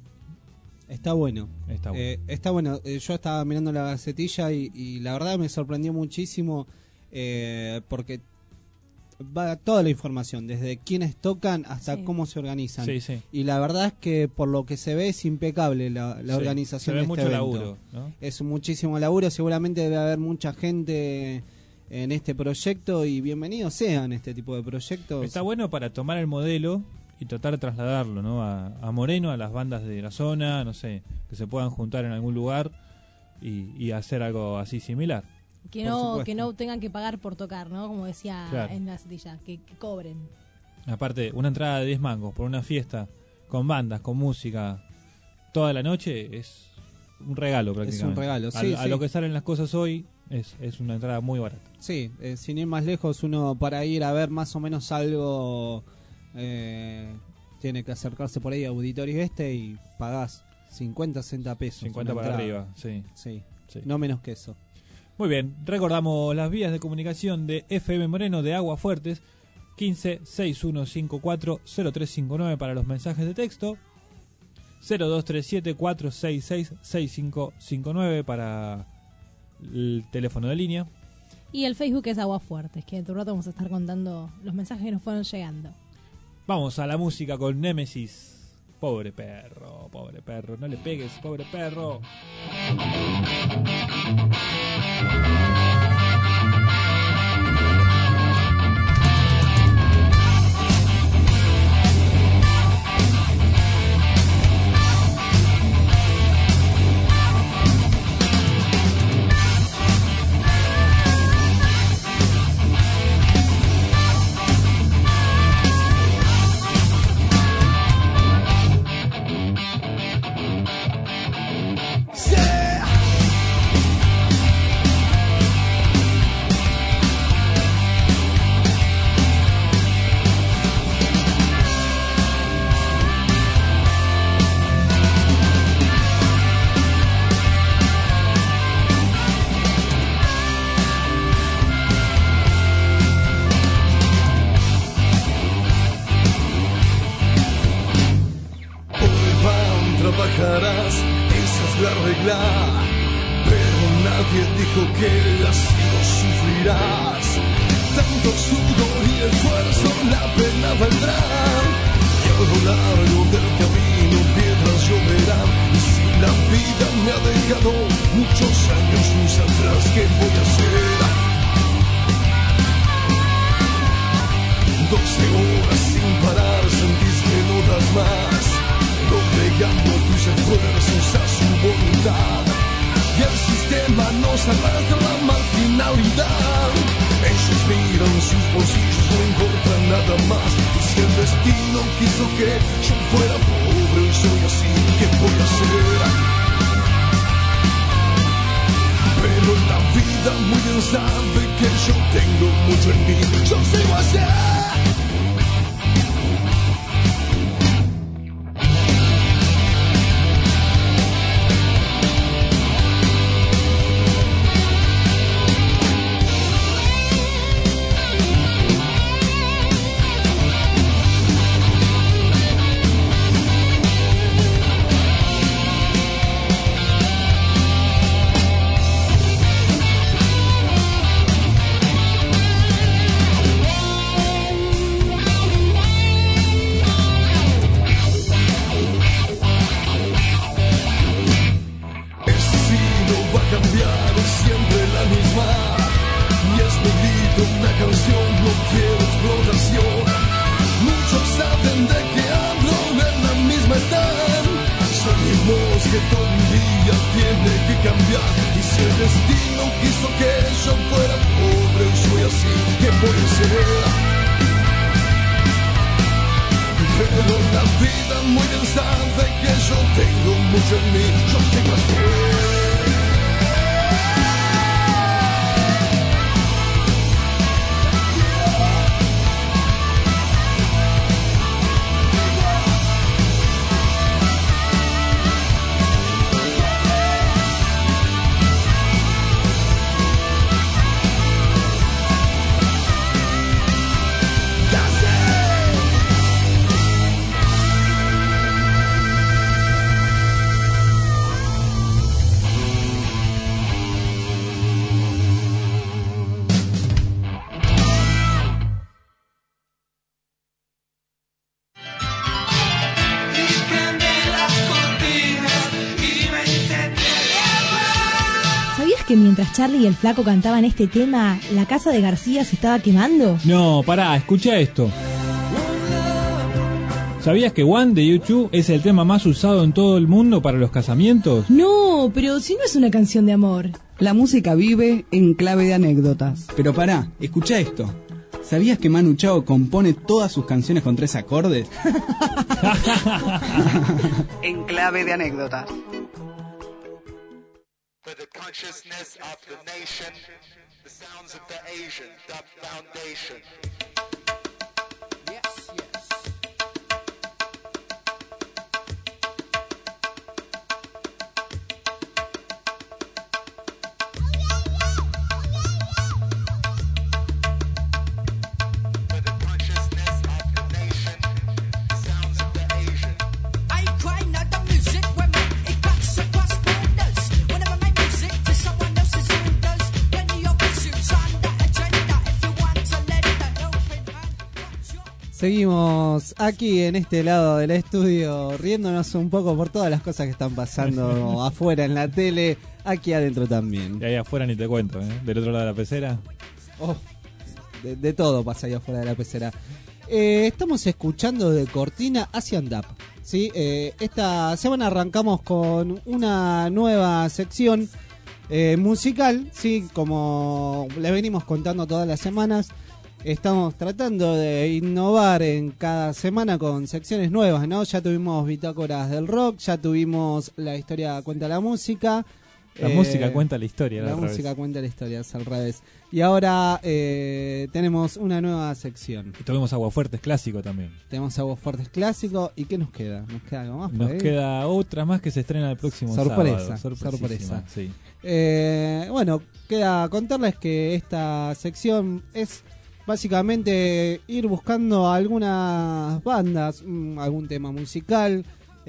Está bueno. Está bueno. Eh, está bueno. Eh, yo estaba mirando la gacetilla y, y la verdad me sorprendió muchísimo eh, porque va toda la información, desde quiénes tocan hasta Sí. cómo se organizan. Sí, sí. Y la verdad es que por lo que se ve es impecable la, la Sí, organización se ve de este mucho evento. laburo, ¿no? Es muchísimo laburo, seguramente debe haber mucha gente en este proyecto y bienvenidos sean este tipo de proyectos. Está bueno para tomar el modelo y tratar de trasladarlo, ¿no? A, a Moreno, a las bandas de la zona, no sé, que se puedan juntar en algún lugar y, y hacer algo así similar. Que Por no, supuesto. que no tengan que pagar por tocar, ¿no? Como decía Claro. en la setilla, que, que cobren. Aparte, una entrada de diez mangos por una fiesta con bandas, con música, toda la noche es un regalo prácticamente. Es un regalo, A- sí, A, sí. lo que salen las cosas hoy es, es una entrada muy barata. Sí, eh, sin ir más lejos, uno para ir a ver más o menos algo eh, tiene que acercarse por ahí a Auditorio Este y pagás cincuenta, sesenta pesos. cincuenta una para entrada. arriba, sí. Sí, Sí. no menos que eso. Muy bien, recordamos las vías de comunicación de F M Moreno de Aguas Fuertes, quince seis uno cinco cuatro cero tres cinco nueve para los mensajes de texto, cero dos tres siete cuatro seis seis seis cinco cinco nueve para el teléfono de línea. Y el Facebook es Aguas Fuertes, que en tu rato vamos a estar contando los mensajes que nos fueron llegando. Vamos a la música con Némesis. Pobre perro, pobre perro, no le pegues, pobre perro. Hoy van, trabajarás, esas de arreglar, pero nadie dijo que así lo sufrirás. Tanto sudor y esfuerzo, la pena vendrá, y a lo largo del camino piedras lloverán. Y si la vida me ha dejado muchos años luz atrás, ¿qué voy a hacer? Doce horas sin parar, sentís que no das más, doblegando tus esfuerzos a su voluntad. Y el sistema nos arrastra a la marginalidad. Ellos miran sus bolsillos, no importa nada más. Y si el destino quiso que yo fuera pobre y soy así, ¿qué voy a hacer? Pero la vida muy bien sabe que yo tengo mucho en mí. Yo sigo así. que todo un día tiene que cambiar. Y si el destino quiso que yo fuera pobre y soy así, ¿qué voy a hacer? Pero la vida muy bien sabe que yo tengo mucho en mí, yo tengo así. que mientras Charlie y el flaco cantaban este tema, la casa de García se estaba quemando? No, pará, escucha esto. ¿Sabías que One de YouTube es el tema más usado en todo el mundo para los casamientos? No, pero si no es una canción de amor. La música vive en clave de anécdotas. Pero pará, escucha esto. ¿Sabías que Manu Chao compone todas sus canciones con tres acordes? En clave de anécdotas. For the consciousness of the nation, the sounds of the Asian Dub Foundation. Yes, yes. For the consciousness of the nation, the sounds of the Asian. I cry not the music when it cuts across borders. Whenever my music to someone else's orders, plenty of issues on the agenda. If you want to let the helping hand. Seguimos aquí en este lado del estudio riéndonos un poco por todas las cosas que están pasando afuera en la tele, aquí adentro también. Y ahí afuera ni te cuento, ¿eh? Del otro lado de la pecera. Oh, de, de todo pasa ahí afuera de la pecera. Eh, estamos escuchando de cortina Asian Dub, ¿sí? Eh, esta semana arrancamos con una nueva sección eh, musical, ¿sí? Como le venimos contando todas las semanas. Estamos tratando de innovar en cada semana con secciones nuevas, ¿no? Ya tuvimos bitácoras del rock, ya tuvimos la historia cuenta la música. La eh, música cuenta la historia. La al música revés. cuenta la historia, es al revés. Y ahora eh, tenemos una nueva sección. Y tuvimos Aguafuertes clásico también. Tenemos Aguafuertes clásico. ¿Y qué nos queda? ¿Nos queda algo más? por Nos ahí? queda otra más que se estrena el próximo Sorpresa, sábado. sorpresa. Sí. Eh, bueno, queda contarles que esta sección es básicamente ir buscando algunas bandas, mm, algún tema musical,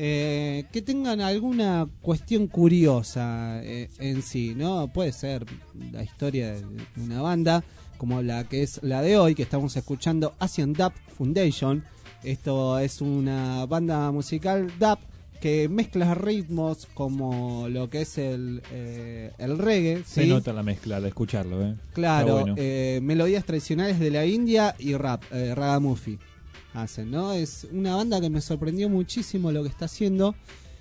eh, que tengan alguna cuestión curiosa eh, en sí, ¿no? Puede ser la historia de una banda, como la que es la de hoy, que estamos escuchando, Asian Dub Foundation. Esto es una banda musical dub que mezcla ritmos como lo que es el, eh, el reggae. Se ¿sí? nota la mezcla al escucharlo, ¿eh? Claro, Está bueno. eh, melodías tradicionales de la India y rap, eh, ragamuffin hacen, ¿no? Es una banda que me sorprendió muchísimo lo que está haciendo.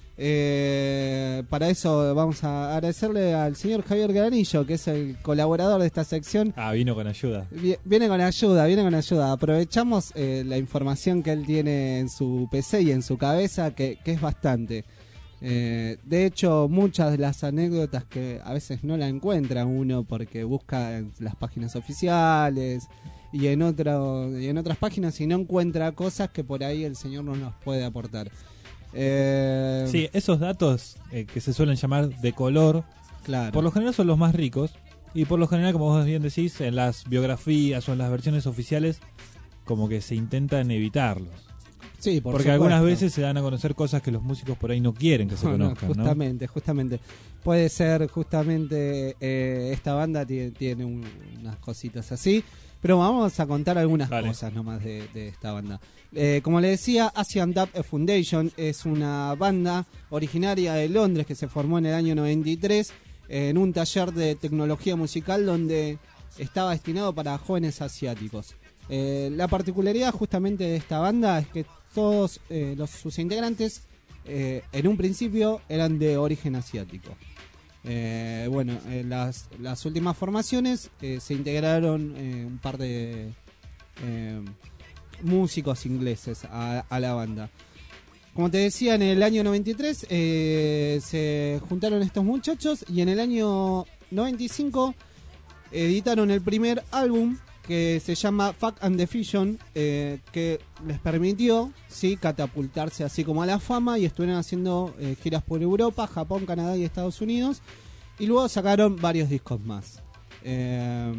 Eh, para eso vamos a agradecerle al señor Javier Granillo, que es el colaborador de esta sección. Ah, vino con ayuda. Vi- Viene con ayuda, viene con ayuda. Aprovechamos eh, la información que él tiene en su P C y en su cabeza, que, que es bastante. Eh, de hecho, muchas de las anécdotas que a veces no la encuentra uno porque busca en las páginas oficiales y en, otro, y en otras páginas y no encuentra cosas que por ahí el señor no nos puede aportar. Eh, Sí, esos datos eh, que se suelen llamar de color, claro. por lo general son los más ricos. Y por lo general, como vos bien decís, en las biografías o en las versiones oficiales, como que se intentan evitarlos. Sí, por Porque supuesto. algunas veces se dan a conocer cosas que los músicos por ahí no quieren que se No, no, conozcan, ¿no? justamente, justamente. Puede ser justamente eh, esta banda tiene, tiene un- unas cositas así, pero vamos a contar algunas Dale. cosas nomás de, de esta banda. Eh, como le decía, Asian Dub Foundation es una banda originaria de Londres que se formó en el año noventa y tres en un taller de tecnología musical donde estaba destinado para jóvenes asiáticos. Eh, la particularidad justamente de esta banda es que todos eh, los, sus integrantes eh, en un principio eran de origen asiático. Eh, bueno, eh, las, las últimas formaciones eh, se integraron eh, un par de eh, músicos ingleses a, a la banda. Como te decía, en el año noventa y tres eh, se juntaron estos muchachos y en el año noventa y cinco editaron el primer álbum que se llama Fact and the Fiction, eh, que les permitió sí catapultarse así como a la fama y estuvieron haciendo eh, giras por Europa, Japón, Canadá y Estados Unidos, y luego sacaron varios discos más. Eh,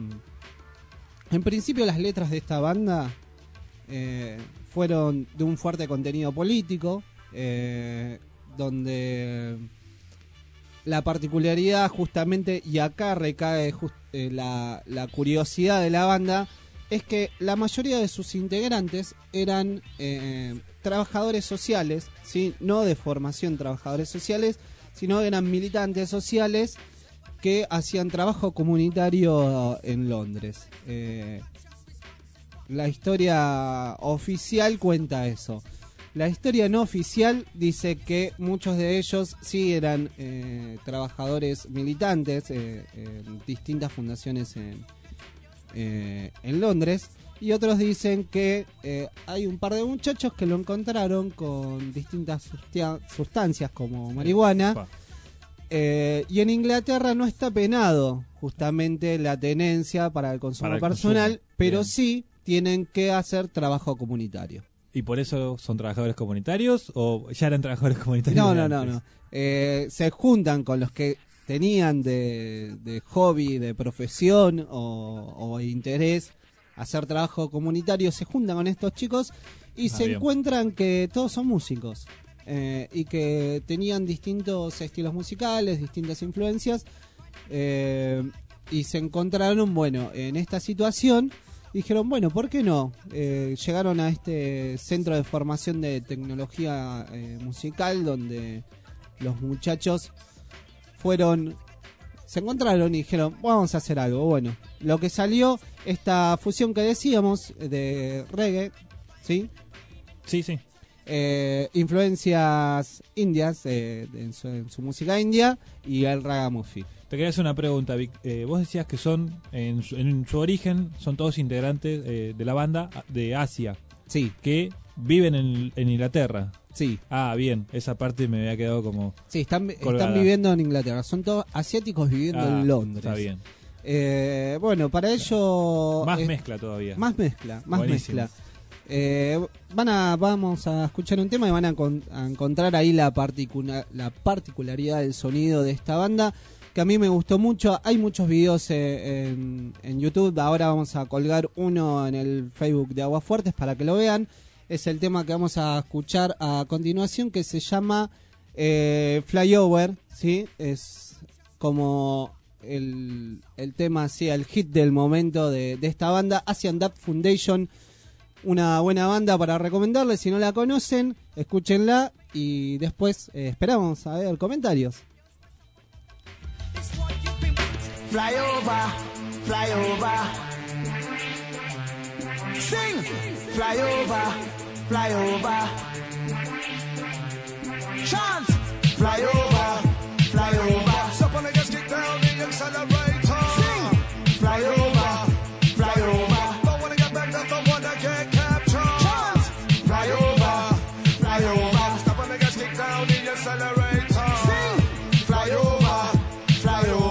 en principio las letras de esta banda eh, fueron de un fuerte contenido político, eh, donde la particularidad justamente, y acá recae just, eh, la, la curiosidad de la banda, es que la mayoría de sus integrantes eran eh, trabajadores sociales, ¿sí? No de formación trabajadores sociales, sino eran militantes sociales que hacían trabajo comunitario en Londres. Eh, la historia oficial cuenta eso. La historia no oficial dice que muchos de ellos sí eran eh, trabajadores militantes eh, en distintas fundaciones en, eh, en Londres, y otros dicen que eh, hay un par de muchachos que lo encontraron con distintas sustia- sustancias como marihuana. Eh, y en Inglaterra no está penado justamente la tenencia para el consumo Para el personal, consumo. pero Bien. sí tienen que hacer trabajo comunitario. ¿Y por eso son trabajadores comunitarios o ya eran trabajadores comunitarios? No, de no, no, antes? no. Eh, se juntan con los que tenían de, de hobby, de profesión o, o interés hacer trabajo comunitario, se juntan con estos chicos y Ah, se bien. encuentran que todos son músicos eh, y que tenían distintos estilos musicales, distintas influencias eh, y se encontraron, bueno, en esta situación. Dijeron, bueno, ¿por qué no? Eh, llegaron a este centro de formación de tecnología eh, musical donde los muchachos fueron, se encontraron y dijeron, vamos a hacer algo. Bueno, lo que salió, esta fusión que decíamos de reggae, ¿sí? Sí, sí. Eh, influencias indias eh, en, su, en su música india y el ragamuffin. Te quería hacer una pregunta, Vic. Eh, vos decías que son, en su, en su origen, son todos integrantes eh, de la banda de Asia. Sí. Que viven en, en Inglaterra. Sí. Ah, bien. Esa parte me había quedado como Sí, están, colgada. están viviendo en Inglaterra. Son todos asiáticos viviendo Ah, en Londres. está bien. Eh, bueno, para ello... Más eh, mezcla todavía. Más mezcla, más Buenísimo. mezcla. Eh, van a, vamos a escuchar un tema y van a, con- a encontrar ahí la, particula- la particularidad del sonido de esta banda, que a mí me gustó mucho. Hay muchos videos eh, en, en YouTube. Ahora vamos a colgar uno en el Facebook de Aguafuertes para que lo vean. Es el tema que vamos a escuchar a continuación, que se llama eh, Flyover, ¿sí? Es como el, el tema, así, el hit del momento de, de esta banda, Asian Dub Foundation. Una buena banda para recomendarles. Si no la conocen, escúchenla y después eh, esperamos a ver comentarios. Fly over, fly over. Sing, fly over, fly over. Chant, fly over, fly over. Step on the gas, kick down the accelerator. Sing, fly over, fly over. Don't wanna get back, that's the one that get captured. Chant, fly over, fly over. Step on the gas, kick down the accelerator. Sing, fly over, fly over.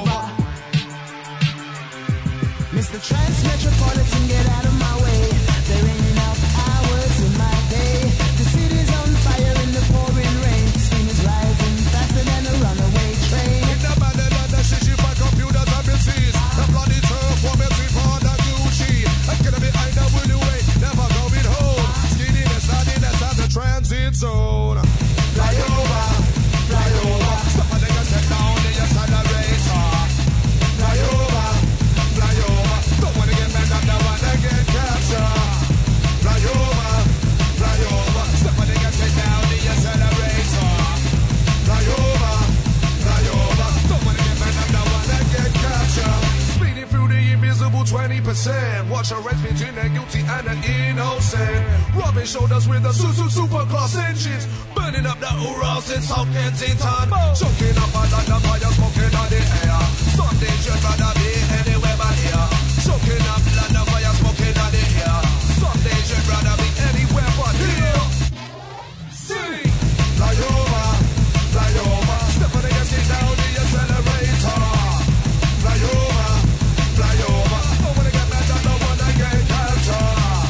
Mister Transmetropolitan, get out of my way. There ain't enough hours in my day. The city's on fire in the pouring rain. Steam is rising faster than a runaway train. In the Babylon, the shit, for computers and B Cs. The bloody turf, for me, three for the Gucci. I'm gonna be behind the window way, never going home. Skinniness, naughtiness, at the transit zone. Fly over, fly over. Step on the gas, kick down the accelerator. Fly over, Fly over, don't wanna get mad, I'm the one that get captured. Fly over, fly over, step on the gas, kick down the accelerator. Fly over, fly over, don't wanna get mad, I'm the one that get captured. Speeding through the invisible twenty percent. Watch a race between the guilty and the innocent. Rubbing shoulders with the su su super class engines. Burning up the Urals in South Kensington. Choking up under the fire, smoking on the air. Sunday should rather be anywhere but here. Choking up under fire, smoking on the air. Sunday should rather be anywhere but here. Sing, fly over, fly over. Step on the gas, get down the accelerator. Fly over, fly over. Don't wanna get mad, I'm the one that get captured.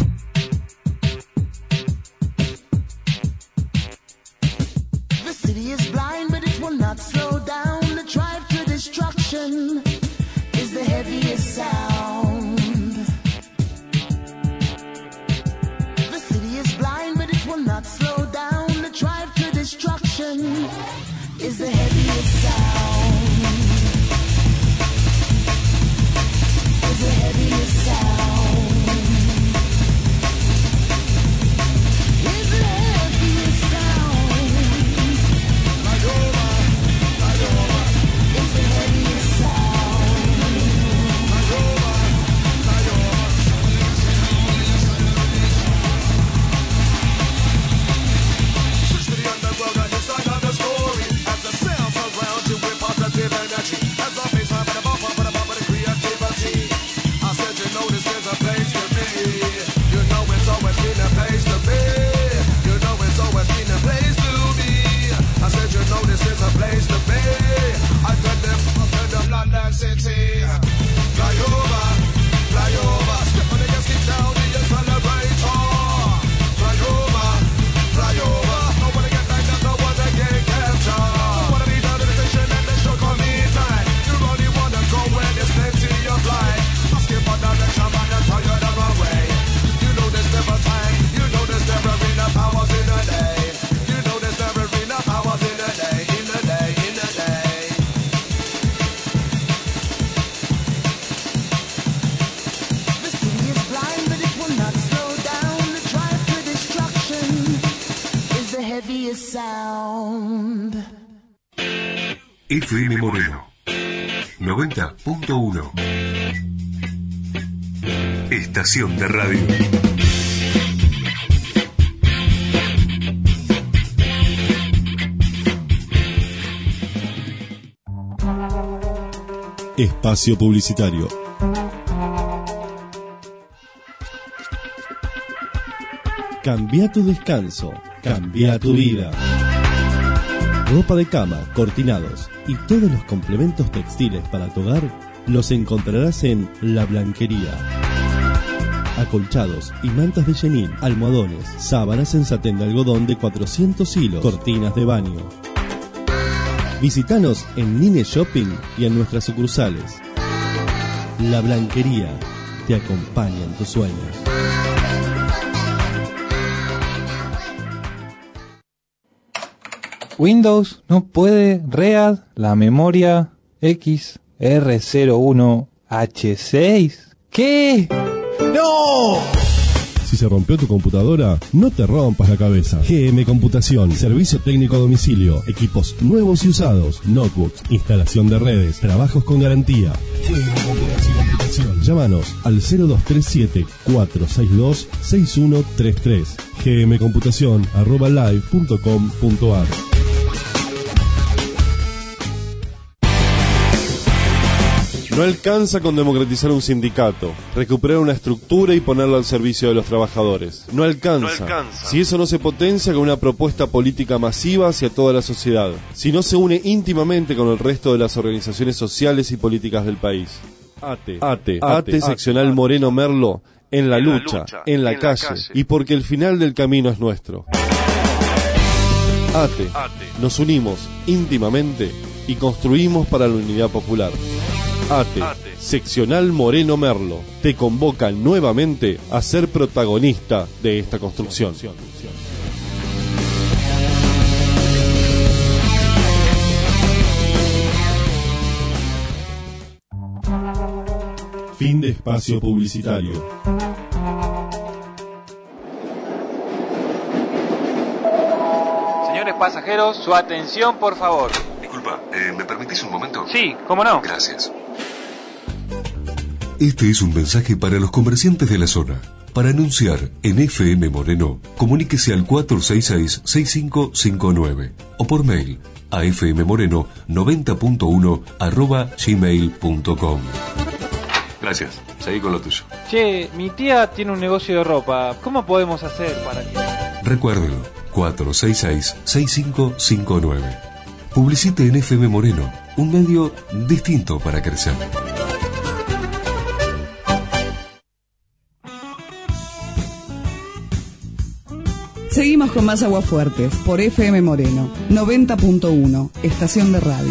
The city is blind, but it will not slow down. The drive to destruction is the heaviest sound. The city is blind, but it will not slow down. The drive to destruction is the heaviest sound. Is the heaviest sound. Is the heaviest sound. Fly over, fly sound. F M Moreno noventa punto uno. Estación de radio. Espacio publicitario. Cambia tu descanso, cambia tu vida. Ropa de cama, cortinados y todos los complementos textiles para tu hogar los encontrarás en La Blanquería. Acolchados y mantas de chenín, almohadones, sábanas en satén de algodón de cuatrocientos hilos, cortinas de baño. Visítanos en Nine Shopping y en nuestras sucursales. La Blanquería te acompaña en tus sueños. Windows no puede read la memoria X R cero uno H seis. ¿Qué? ¡No! Si se rompió tu computadora, no te rompas la cabeza. G M Computación, servicio técnico a domicilio, equipos nuevos y usados, notebooks, instalación de redes, trabajos con garantía. G M Computación. Llámanos al cero dos tres siete, cuatro seis dos, seis uno tres tres. gmcomputación arroba live punto com punto ar. No alcanza con democratizar un sindicato, recuperar una estructura y ponerla al servicio de los trabajadores. No alcanza, no alcanza. Si eso no se potencia con una propuesta política masiva hacia toda la sociedad, si no se une íntimamente con el resto de las organizaciones sociales y políticas del país. ATE, ATE, ATE, seccional Moreno Merlo, en la lucha, en la calle, y porque el final del camino es nuestro. ATE, nos unimos íntimamente y construimos para la unidad popular. ATE, seccional Moreno Merlo, te convoca nuevamente a ser protagonista de esta construcción. Fin de espacio publicitario. Señores pasajeros, su atención, por favor. Disculpa, eh, ¿me permitís un momento? Sí, ¿cómo no? Gracias. Este es un mensaje para los comerciantes de la zona. Para anunciar en F M Moreno, comuníquese al cuatro seis seis, seis cinco cinco nueve o por mail a fmmoreno noventa punto uno arroba gmail punto com. Gracias, seguí con lo tuyo. Che, mi tía tiene un negocio de ropa. ¿Cómo podemos hacer para que...? Recuérdelo, cuatro seis seis, seis cinco cinco nueve. Publicite en F M Moreno, un medio distinto para crecer. Seguimos con más Aguafuertes por F M Moreno noventa punto uno, estación de radio.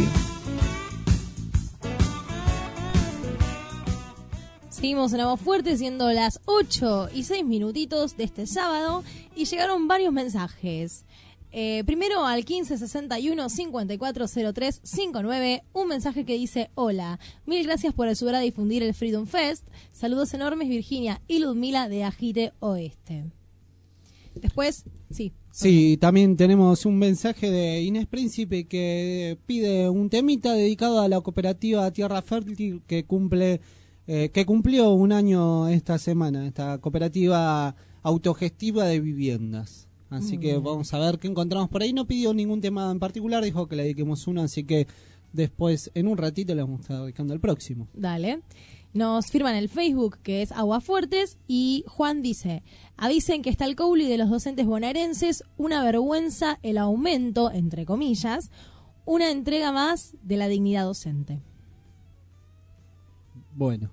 Seguimos en Aguafuerte siendo las ocho y seis minutitos de este sábado y llegaron varios mensajes. Eh, primero al quince sesenta y uno, cincuenta y cuatro cero tres cincuenta y nueve, un mensaje que dice: hola, mil gracias por ayudar a difundir el Freedom Fest. Saludos enormes, Virginia y Ludmila de Ajite Oeste. Después, sí. Sí, también tenemos un mensaje de Inés Príncipe que pide un temita dedicado a la cooperativa Tierra Fértil que cumple eh, que cumplió un año esta semana, esta cooperativa autogestiva de viviendas. Así Muy que bien. vamos a ver qué encontramos por ahí. No pidió ningún tema en particular, dijo que le dediquemos uno, así que después, en un ratito, le vamos a estar dedicando el próximo. Dale. Nos firman el Facebook, que es Aguafuertes, y Juan dice: avisen que está el Couli de los docentes bonaerenses, una vergüenza el aumento, entre comillas, una entrega más de la dignidad docente. Bueno.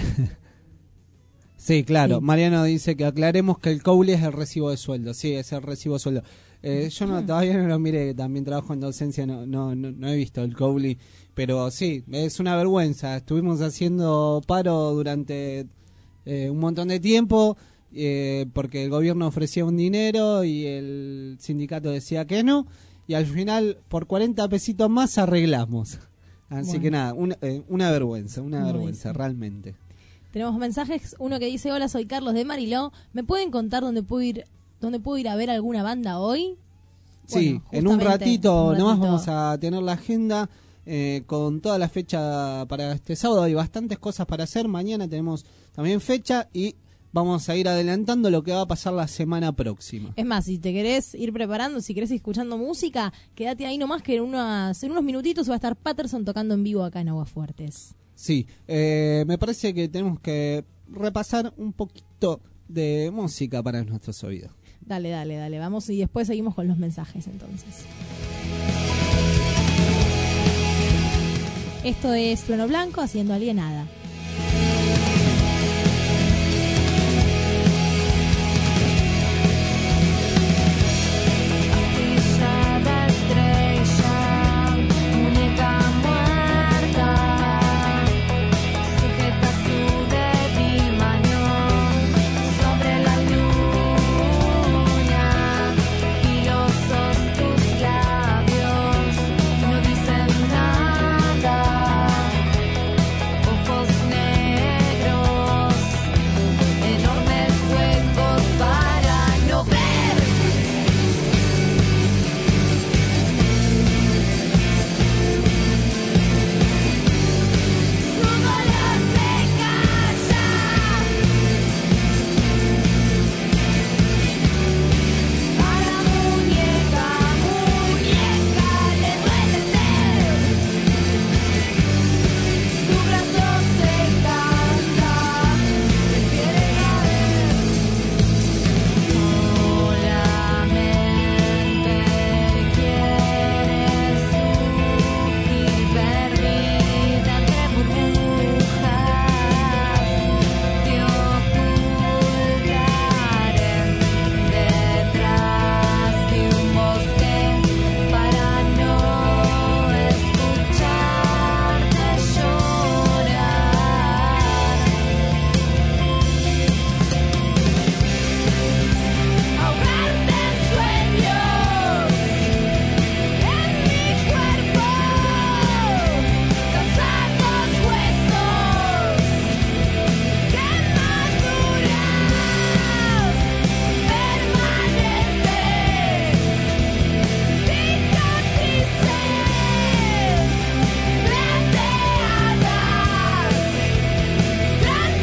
Sí, claro. Sí. Mariano dice que aclaremos que el Couli es el recibo de sueldo. Sí, es el recibo de sueldo. Eh, yo no, todavía no lo miré, también trabajo en docencia, no, no, no, no he visto el Couli, pero sí, es una vergüenza. Estuvimos haciendo paro durante eh, un montón de tiempo eh, porque el gobierno ofrecía un dinero y el sindicato decía que no, y al final por cuarenta pesitos más arreglamos. Así Bueno. que nada, una, eh, una vergüenza, una Como vergüenza, dice. realmente. Tenemos mensajes, uno que dice: hola, soy Carlos de Mariló, ¿me pueden contar dónde puedo ir, dónde puedo ir a ver alguna banda hoy? Sí, Bueno, en un justamente, ratito, un nomás ratito. vamos a tener la agenda eh, con toda la fecha para este sábado. Hay bastantes cosas para hacer. Mañana tenemos también fecha y vamos a ir adelantando lo que va a pasar la semana próxima. Es más, si te querés ir preparando, si querés ir escuchando música, quédate ahí nomás que en, unas, en unos minutitos va a estar Patterson tocando en vivo acá en Aguafuertes. Sí, eh, me parece que tenemos que repasar un poquito de música para nuestros oídos. Dale, dale, dale, vamos y después seguimos con los mensajes entonces. Esto es Trueno Blanco haciendo Alienada. Astillada estrella, muñeca muerta, sujeta su dedimañón sobre la luna, filosos tus labios, no dicen nada, ojos negros, enormes huecos para no ver. Detrás de un bosque para no escucharte llorar, ahogarte en sueños en mi cuerpo, cansados huesos, quemaduras permanentes, cicatrices plateadas,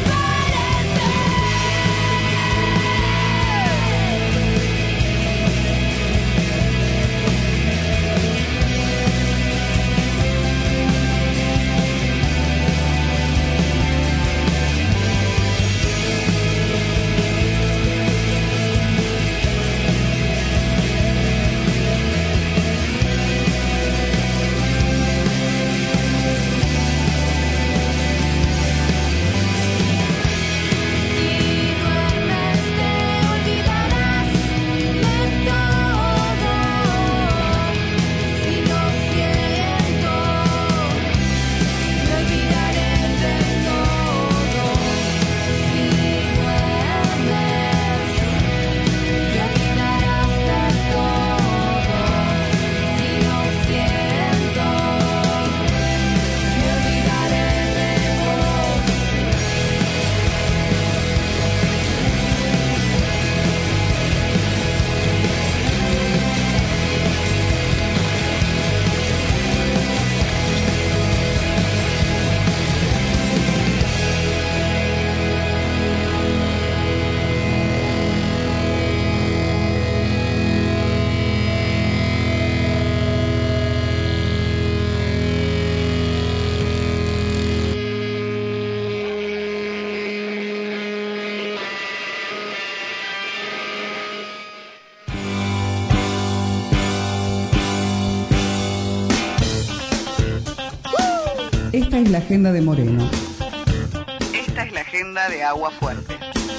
Esta es la agenda de Moreno. Esta es la agenda de Aguafuerte.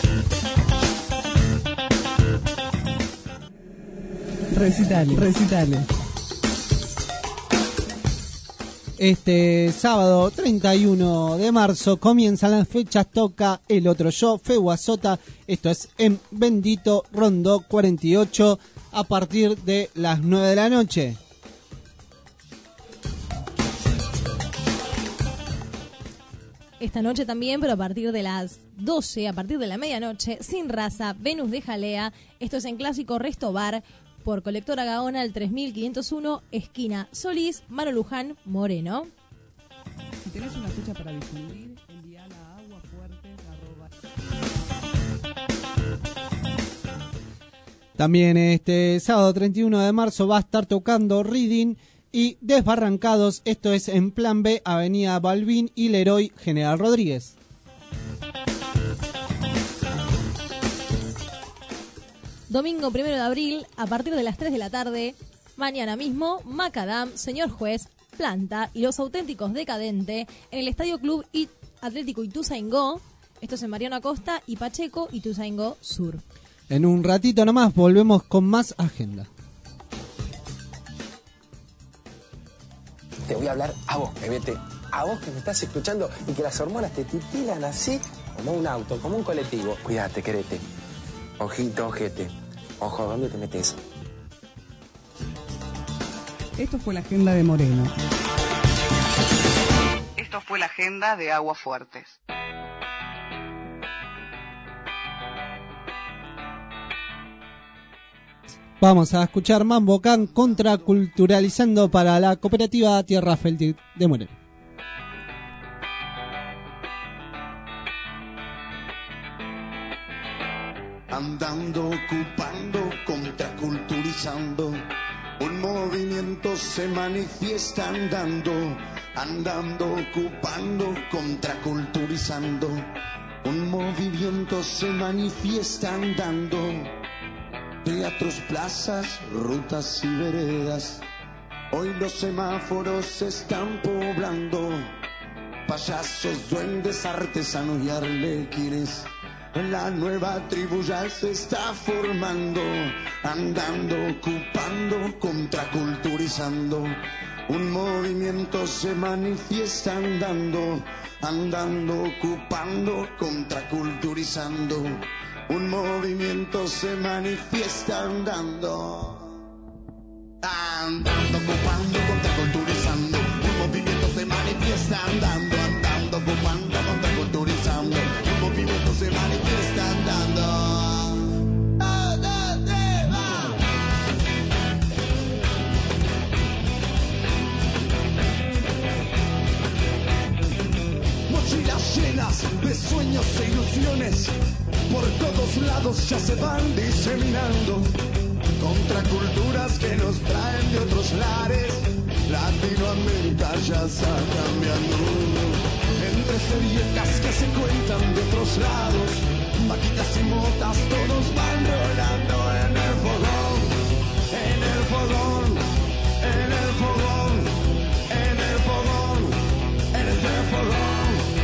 Recitales, recitales. Este sábado treinta y uno de marzo comienzan las fechas, toca El Otro Yo, Feguazota, esto es en Bendito Rondó cuarenta y ocho a partir de las nueve de la noche. Esta noche también, pero a partir de las doce, a partir de la medianoche, Sin Raza, Venus de Jalea, esto es en Clásico Resto Bar, por Colectora Gaona al tres mil quinientos uno, esquina Solís, Mano Luján, Moreno. Si tenés una fecha para difundir, envíala a aguafuertes arroba. También este sábado treinta y uno de marzo va a estar tocando Reading y Desbarrancados. Esto es en Plan B, Avenida Balbín y Leroy General Rodríguez. Domingo primero de abril, a partir de las tres de la tarde, mañana mismo, Macadam, Señor Juez, Planta y Los Auténticos Decadente en el Estadio Club I- Atlético Ituzaingó. Esto es en Mariano Acosta y Pacheco, Ituzaingó Sur. En un ratito nomás volvemos con más agenda. Te voy a hablar a vos, bebete. A vos que me estás escuchando y que las hormonas te titilan así como un auto, como un colectivo. Cuídate, querete. Ojito, ojete. Ojo, ¿dónde te metes? Esto fue la agenda de Moreno. Esto fue la agenda de Aguafuertes. Vamos a escuchar Mambo Can contraculturalizando para la cooperativa Tierra Fértil de Moreno. Andando, ocupando, contraculturizando. Un movimiento se manifiesta andando, andando, ocupando, contraculturizando. Un movimiento se manifiesta andando. Teatros, plazas, rutas y veredas. Hoy los semáforos se están poblando. Payasos, duendes, artesanos y arlequines. La nueva tribu ya se está formando, andando, ocupando, contraculturizando. Un movimiento se manifiesta andando, andando, ocupando, contraculturizando. Un movimiento se manifiesta andando, andando, ocupando, contraculturizando. Un movimiento se manifiesta andando, andando, ocupando, contraculturizando. Un movimiento se manifiesta andando. ¿A dónde va? Mochilas llenas de sueños e ilusiones, por todos lados ya se van diseminando. Contraculturas que nos traen de otros lares, Latinoamérica ya está cambiando. Entre serietas que se cuentan de otros lados, vaquitas y motas, todos van rolando en el fogón, en el fogón, en el fogón, en el fogón, en el fogón.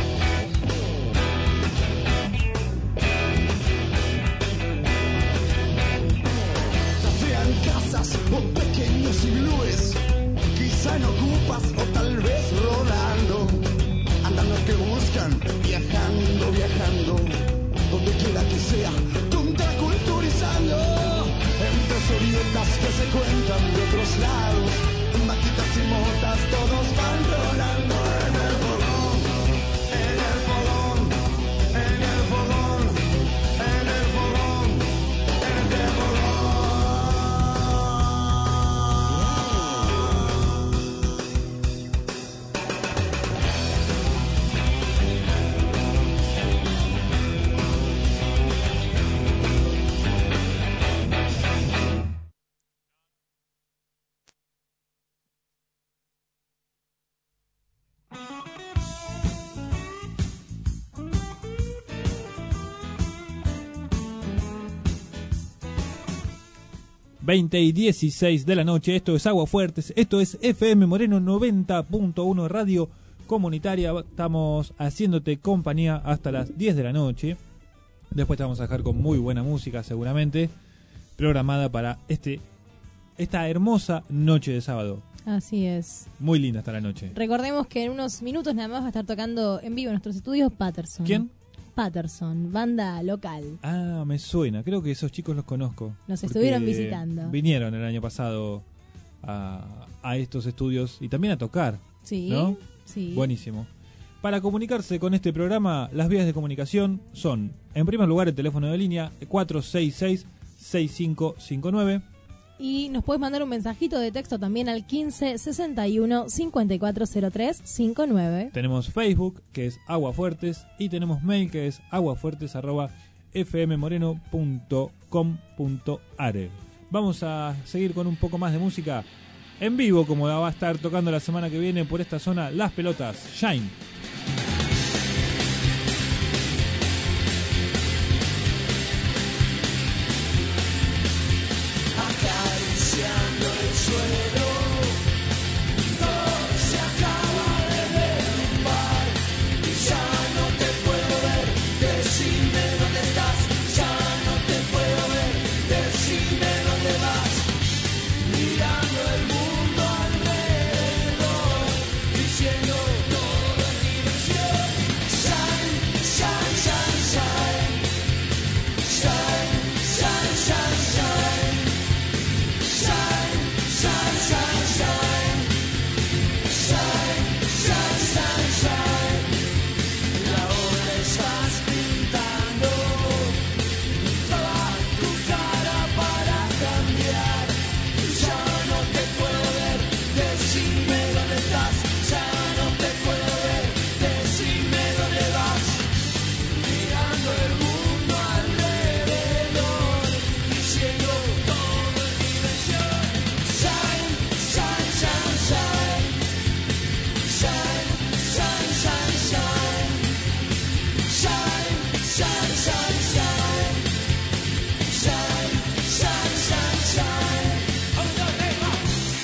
Casas o pequeños iglúes, quizá en ocupas o tal vez rodando, andando que buscan, viajando, viajando, donde quiera que sea, contraculturizando. Entre sorietas que se cuentan de otros lados, maquitas y motas, todos van rolando en el fogón, en el fogón, en el fogón, en el fogón, en el fogón. veinte y dieciséis de la noche, esto es Aguafuertes, esto es F M Moreno noventa punto uno Radio Comunitaria. Estamos haciéndote compañía hasta las diez de la noche. Después te vamos a dejar con muy buena música seguramente, programada para este esta hermosa noche de sábado. Así es. Muy linda está la noche. Recordemos que en unos minutos nada más va a estar tocando en vivo en nuestros estudios Patterson. ¿Quién? Patterson, banda local. Ah, me suena, creo que esos chicos los conozco. Nos porque estuvieron visitando. Vinieron el año pasado a, a estos estudios y también a tocar. Sí, ¿no? sí. Buenísimo. Para comunicarse con este programa, las vías de comunicación son, en primer lugar, el teléfono de línea cuatro seis seis, seis cinco cinco nueve. Y nos puedes mandar un mensajito de texto también al quince sesenta y uno cincuenta y cuatro cero tres cincuenta y nueve. Tenemos Facebook, que es Aguafuertes, y tenemos mail, que es aguafuertes arroba f m moreno punto com punto a r. Vamos a seguir con un poco más de música en vivo, como la va a estar tocando la semana que viene por esta zona Las Pelotas, Shine. Acariciando el suelo, todo se acaba de derrumbar y ya no te puedo ver, decime dónde estás, ya no te puedo ver, decime dónde vas, mirando el mundo alrededor, diciendo todo es diversión. Shine, shine, shine, shine, shine, shine, shine, shine. Shine, shine, shine, shine. Shine, shine, shine, shine. Y ahora estás pintando toda tu cara para cambiar. Ya no te puedo ver, decime dónde estás. Ya no te puedo ver, decime dónde vas. Mirando el mundo alrededor, diciendo todo es diversión. Shine, shine, shine, shine. Shine, shine, shine, shine. Shine, shine, shine, shine. Shine, shine, shine, shine. Oh, no, hey, oh.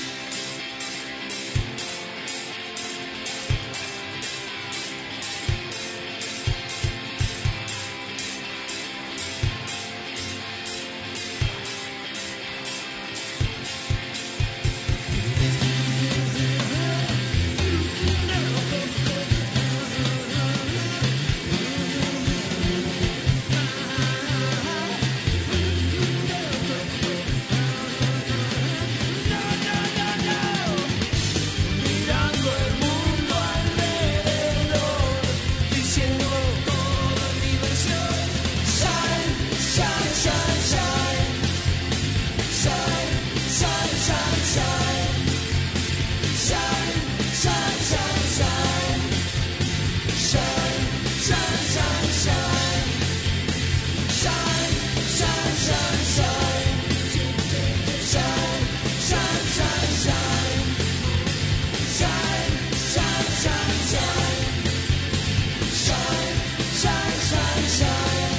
Mirando el mundo alrededor, diciendo todo es diversión. Shine, shine, shine, shine. Shine, shine, shine, shine. Shine, shine, shine, shine. Shine, shine, shine, shine. Shine, shine, shine, shine. Shine, shine, shine, shine. Shine, shine, shine, shine. Shine, shine, shine, shine.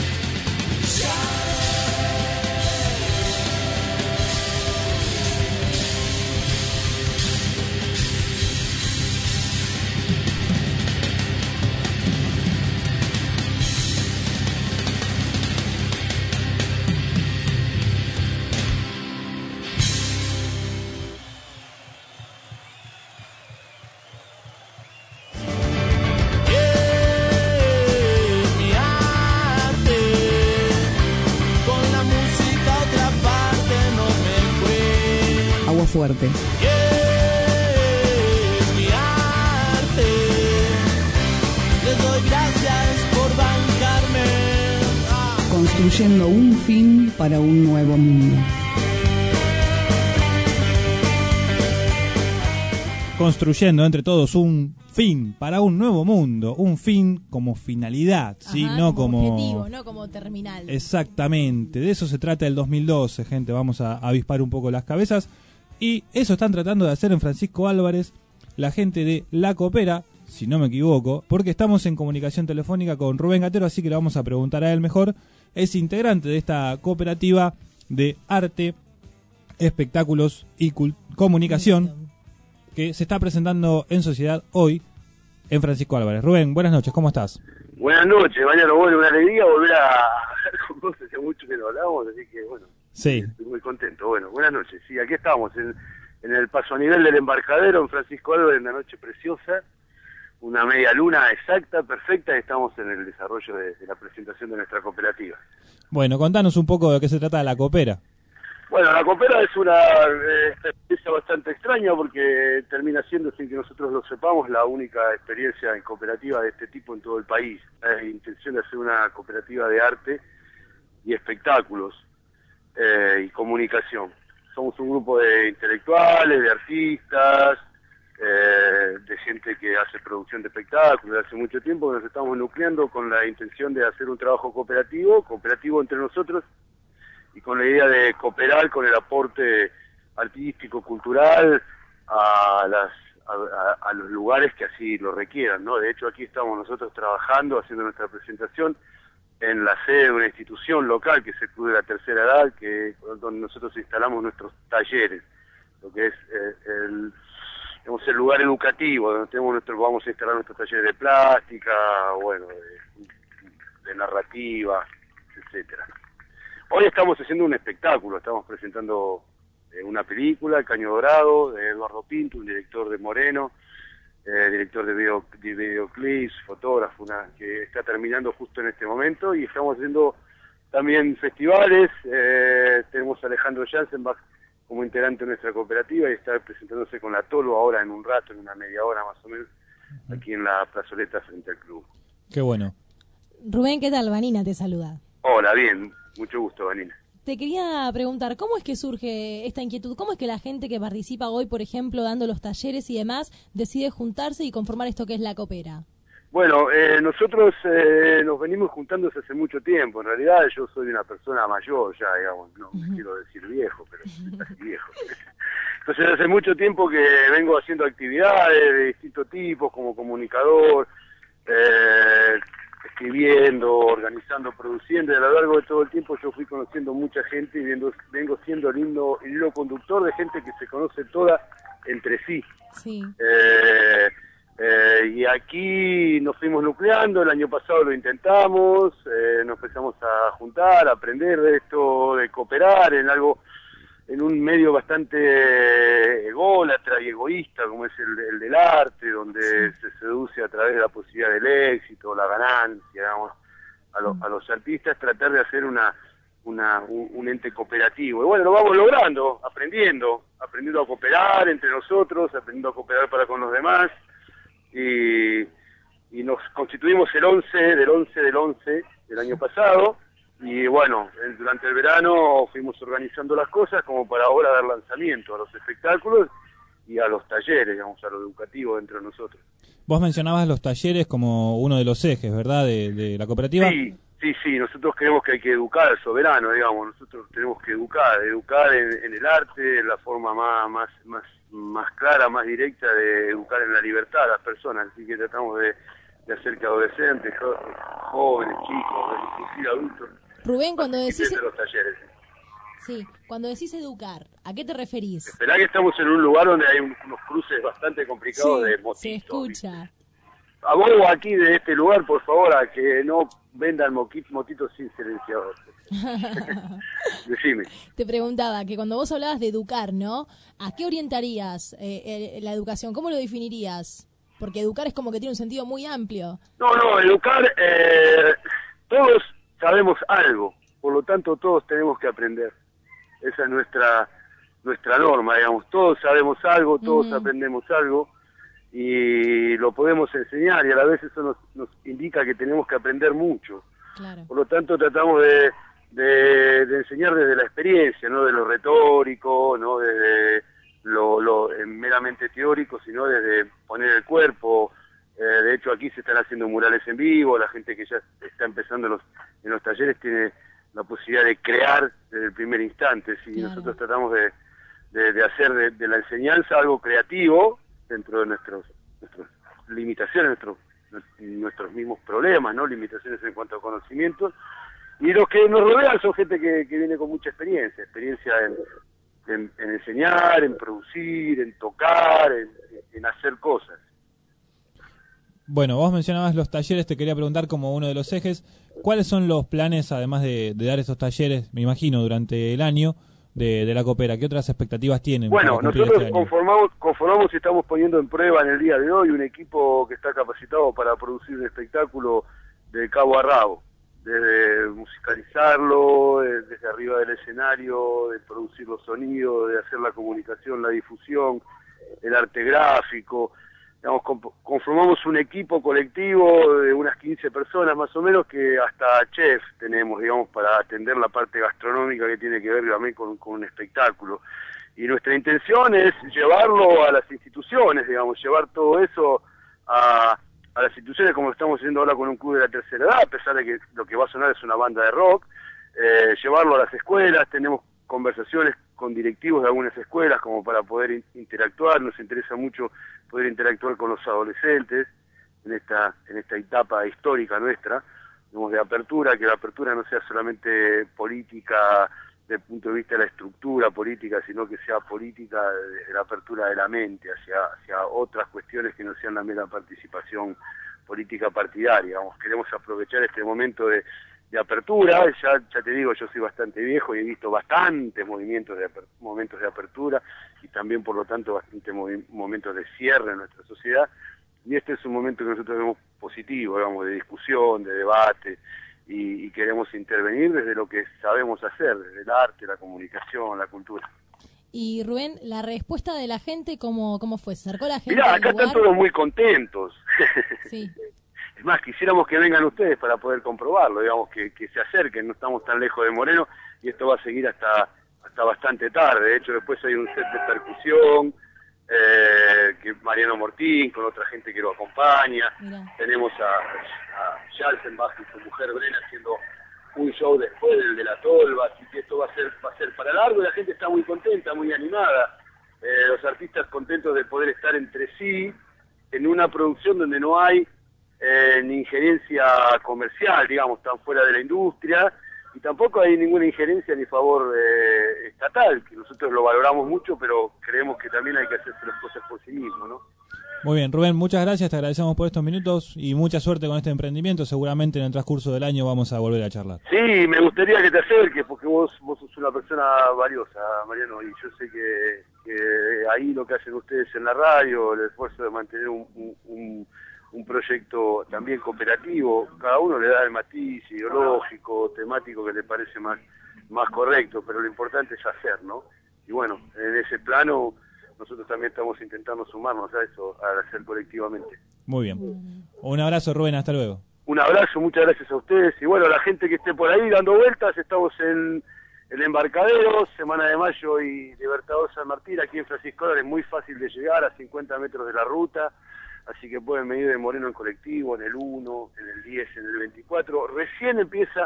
Es mi arte, con la música a otra parte no me fue. Agua Fuerte. Es mi arte, les doy gracias por bancarme. Construyendo un fin para un nuevo mundo. Construyendo entre todos un fin para un nuevo mundo, un fin como finalidad, ¿sí? Ajá, No como como objetivo, no como terminal. Exactamente, de eso se trata el dos mil doce, gente, vamos a avispar un poco las cabezas. Y eso están tratando de hacer en Francisco Álvarez la gente de La Coopera, si no me equivoco, porque estamos en comunicación telefónica con Rubén Gatero, así que le vamos a preguntar a él mejor. Es integrante de esta cooperativa de arte, espectáculos y cul- comunicación que se está presentando en sociedad hoy en Francisco Álvarez. Rubén, buenas noches, ¿cómo estás? Buenas noches, Mariano. Bueno, una alegría volver a hablar con vos. Hace mucho que no hablamos, así que bueno, Sí. estoy muy contento. Bueno, buenas noches. Sí, aquí estamos, en, en el paso a nivel del embarcadero en Francisco Álvarez, una noche preciosa, una media luna exacta, perfecta, y estamos en el desarrollo de, de la presentación de nuestra cooperativa. Bueno, contanos un poco de qué se trata la Coopera. Bueno, la Coopera es una eh, experiencia bastante extraña porque termina siendo, sin que nosotros lo sepamos, la única experiencia en cooperativa de este tipo en todo el país. La intención de hacer una cooperativa de arte y espectáculos eh, y comunicación. somos un grupo de intelectuales, de artistas, eh, de gente que hace producción de espectáculos de hace mucho tiempo, nos estamos nucleando con la intención de hacer un trabajo cooperativo, cooperativo entre nosotros, y con la idea de cooperar con el aporte artístico, cultural, a las a, a, a los lugares que así lo requieran, ¿no? De hecho, aquí estamos nosotros trabajando, haciendo nuestra presentación en la sede de una institución local, que es el Club de la Tercera Edad, que donde nosotros instalamos nuestros talleres, lo que es eh, el, digamos, el lugar educativo, donde tenemos nuestro, vamos a instalar nuestros talleres de plástica, bueno, de, de narrativa, etcétera. Hoy estamos haciendo un espectáculo, estamos presentando eh, una película, El Caño Dorado, de Eduardo Pinto, un director de Moreno, eh, director de, video, de videoclips, fotógrafo, una, que está terminando justo en este momento, y estamos haciendo también festivales. Eh, tenemos a Alejandro Jansenbach como integrante de nuestra cooperativa y está presentándose con la Tolo ahora en un rato, en una media hora más o menos, aquí en la plazoleta frente al club. Qué bueno. Rubén, ¿qué tal? Vanina te saluda. Hola, bien, mucho gusto, Vanina. Te quería preguntar, ¿cómo es que surge esta inquietud? ¿Cómo es que la gente que participa hoy, por ejemplo, dando los talleres y demás, decide juntarse y conformar esto que es la Coopera? Bueno, eh, nosotros eh, nos venimos juntando desde hace mucho tiempo. En realidad yo soy una persona mayor ya, digamos, no uh-huh. quiero decir viejo, pero casi viejo. Entonces hace mucho tiempo que vengo haciendo actividades de distintos tipos, como comunicador, eh, escribiendo, organizando, produciendo, y a lo largo de todo el tiempo yo fui conociendo mucha gente y viendo, vengo siendo el hilo, el hilo conductor de gente que se conoce toda entre sí. Sí. Eh, eh, y aquí nos fuimos nucleando, el año pasado lo intentamos, eh, nos empezamos a juntar, a aprender de esto, de cooperar en algo, en un medio bastante ególatra y egoísta como es el, el del arte, donde sí. se seduce a través de la posibilidad del éxito, la ganancia, digamos, a, lo, a los artistas, tratar de hacer una, una un, un ente cooperativo. Y bueno, lo vamos logrando, aprendiendo, aprendiendo a cooperar entre nosotros, aprendiendo a cooperar para con los demás, y, y nos constituimos el once del once del once del año pasado. Y bueno, durante el verano fuimos organizando las cosas como para ahora dar lanzamiento a los espectáculos y a los talleres, digamos, a lo educativo entre nosotros. Vos mencionabas los talleres como uno de los ejes, ¿verdad?, de, de la cooperativa. Sí, sí, sí, nosotros creemos que hay que educar al soberano, digamos, nosotros tenemos que educar, educar en, en el arte, en la forma más, más, más, más clara, más directa de educar en la libertad a las personas, así que tratamos de, de hacer que adolescentes, jóvenes, chicos, inclusive adultos, Rubén, cuando decís... los talleres. Sí, cuando decís educar, ¿a qué te referís? Esperá que estamos en un lugar donde hay un, unos cruces bastante complicados sí, de motitos. se escucha. Abogo aquí de este lugar, por favor, a que no vendan motitos sin silenciador. Decime. Te preguntaba que cuando vos hablabas de educar, ¿no? ¿A qué orientarías eh, la educación? ¿Cómo lo definirías? Porque educar es como que tiene un sentido muy amplio. No, no, educar, eh, todos sabemos algo, por lo tanto todos tenemos que aprender. Esa es nuestra nuestra norma, digamos. Todos sabemos algo, todos uh-huh. aprendemos algo y lo podemos enseñar, y a la vez eso nos, nos indica que tenemos que aprender mucho. Claro. Por lo tanto tratamos de, de, de enseñar desde la experiencia, no de lo retórico, no desde lo, lo eh, meramente teórico, sino desde poner el cuerpo. Eh, de hecho aquí se están haciendo murales en vivo, la gente que ya está empezando en los, en los talleres tiene la posibilidad de crear desde el primer instante, ¿sí? Claro. Nosotros tratamos de, de, de hacer de, de la enseñanza algo creativo dentro de nuestros, nuestras limitaciones, nuestros, nuestros mismos problemas, ¿no? Limitaciones en cuanto a conocimientos, y los que nos rodean son gente que, que viene con mucha experiencia, experiencia en, en, en enseñar, en producir, en tocar, en, en hacer cosas. Bueno, vos mencionabas los talleres, te quería preguntar como uno de los ejes, ¿cuáles son los planes, además de, de dar esos talleres, me imagino, durante el año de, de la Coopera? ¿Qué otras expectativas tienen? Bueno, nosotros este conformamos, conformamos y estamos poniendo en prueba en el día de hoy un equipo que está capacitado para producir un espectáculo de cabo a rabo, desde musicalizarlo, desde arriba del escenario, de producir los sonidos, de hacer la comunicación, la difusión, el arte gráfico. digamos, comp- conformamos un equipo colectivo de unas quince personas más o menos, que hasta chef tenemos, digamos, para atender la parte gastronómica que tiene que ver también con, con un espectáculo. Y nuestra intención es llevarlo a las instituciones, digamos, llevar todo eso a, a las instituciones, como lo estamos haciendo ahora con un club de la tercera edad, a pesar de que lo que va a sonar es una banda de rock, eh, llevarlo a las escuelas. Tenemos conversaciones con directivos de algunas escuelas como para poder in- interactuar. Nos interesa mucho poder interactuar con los adolescentes en esta en esta etapa histórica nuestra, digamos, de apertura, que la apertura no sea solamente política desde el punto de vista de la estructura política, sino que sea política desde la apertura de la mente hacia, hacia otras cuestiones que no sean la mera participación política partidaria. Digamos, queremos aprovechar este momento de, de apertura. Ya, ya te digo, yo soy bastante viejo y he visto bastantes movimientos de aper- momentos de apertura y también, por lo tanto, bastantes movi- momentos de cierre en nuestra sociedad. Y este es un momento que nosotros vemos positivo, digamos, de discusión, de debate, y, y queremos intervenir desde lo que sabemos hacer, desde el arte, la comunicación, la cultura. Y Rubén, la respuesta de la gente, ¿cómo, cómo fue? ¿Se acercó la gente? Mirá, al acá lugar? están todos muy contentos. Sí. Es más, quisiéramos que vengan ustedes para poder comprobarlo, digamos, que, que se acerquen, no estamos tan lejos de Moreno, y esto va a seguir hasta hasta bastante tarde. De hecho, después hay un set de percusión, eh, que Mariano Mortín, con otra gente que lo acompaña. Mirá. Tenemos a, a Schalzenbach y su mujer Brena haciendo un show después del de la tolva, así que esto va a ser va a ser para largo, y la gente está muy contenta, muy animada. Eh, los artistas contentos de poder estar entre sí en una producción donde no hay eh, ni injerencia comercial, digamos, tan fuera de la industria, y tampoco hay ninguna injerencia ni favor eh, estatal, que nosotros lo valoramos mucho, pero creemos que también hay que hacerse las cosas por sí mismo, ¿no? Muy bien, Rubén, muchas gracias, te agradecemos por estos minutos y mucha suerte con este emprendimiento. Seguramente en el transcurso del año vamos a volver a charlar. Sí, me gustaría que te acerques, porque vos vos sos una persona valiosa, Mariano, y yo sé que, que ahí lo que hacen ustedes en la radio, el esfuerzo de mantener un, un, un, un proyecto también cooperativo, cada uno le da el matiz ideológico, temático que le parece más, más correcto, pero lo importante es hacer, ¿no? Y bueno, en ese plano nosotros también estamos intentando sumarnos a eso, a hacer colectivamente. Muy bien. Un abrazo, Rubén, hasta luego. Un abrazo, muchas gracias a ustedes. Y bueno, a la gente que esté por ahí dando vueltas, estamos en el Embarcadero, Semana de Mayo y Libertador San Martín, aquí en Francisco Álvarez, es muy fácil de llegar, a cincuenta metros de la ruta, así que pueden venir de Moreno en colectivo, en el uno, en el diez, en el veinticuatro. Recién empieza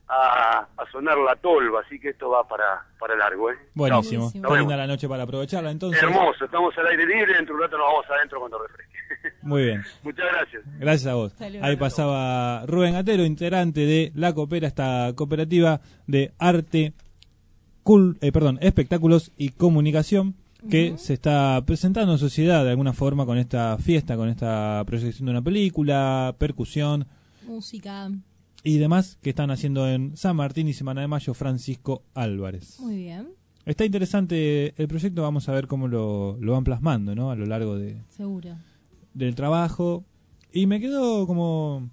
a, a sonar la tolva, así que esto va para, para largo, ¿eh? Buenísimo. Chao. Está linda la noche para aprovecharla, entonces. Hermoso, estamos al aire libre, dentro de un rato nos vamos adentro cuando refresque. Muy bien. Muchas gracias. Gracias a vos. Salud. Ahí pasaba Rubén Atero, integrante de La Coopera, esta cooperativa de arte, cul, eh, perdón, espectáculos y comunicación que uh-huh. se está presentando en sociedad de alguna forma con esta fiesta, con esta proyección de una película, percusión, música y demás que están haciendo en San Martín y Semana de Mayo Francisco Álvarez. Muy bien. Está interesante el proyecto, vamos a ver cómo lo, lo van plasmando, ¿no? A lo largo de Seguro. del trabajo. Y me quedó como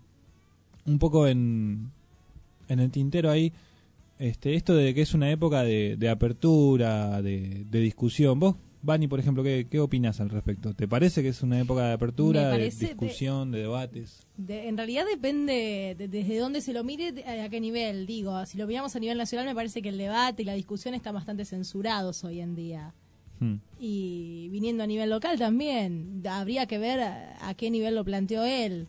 un poco en, en el tintero ahí este esto de que es una época de, de apertura, de, de discusión. Vos, Vani, por ejemplo, ¿qué, ¿qué opinas al respecto? ¿Te parece que es una época de apertura, de discusión, de, de debates? De, en realidad depende de, desde dónde se lo mire, de, a qué nivel. Digo, si lo miramos a nivel nacional, me parece que el debate y la discusión están bastante censurados hoy en día. Hmm. Y viniendo a nivel local también, habría que ver a, a qué nivel lo planteó él.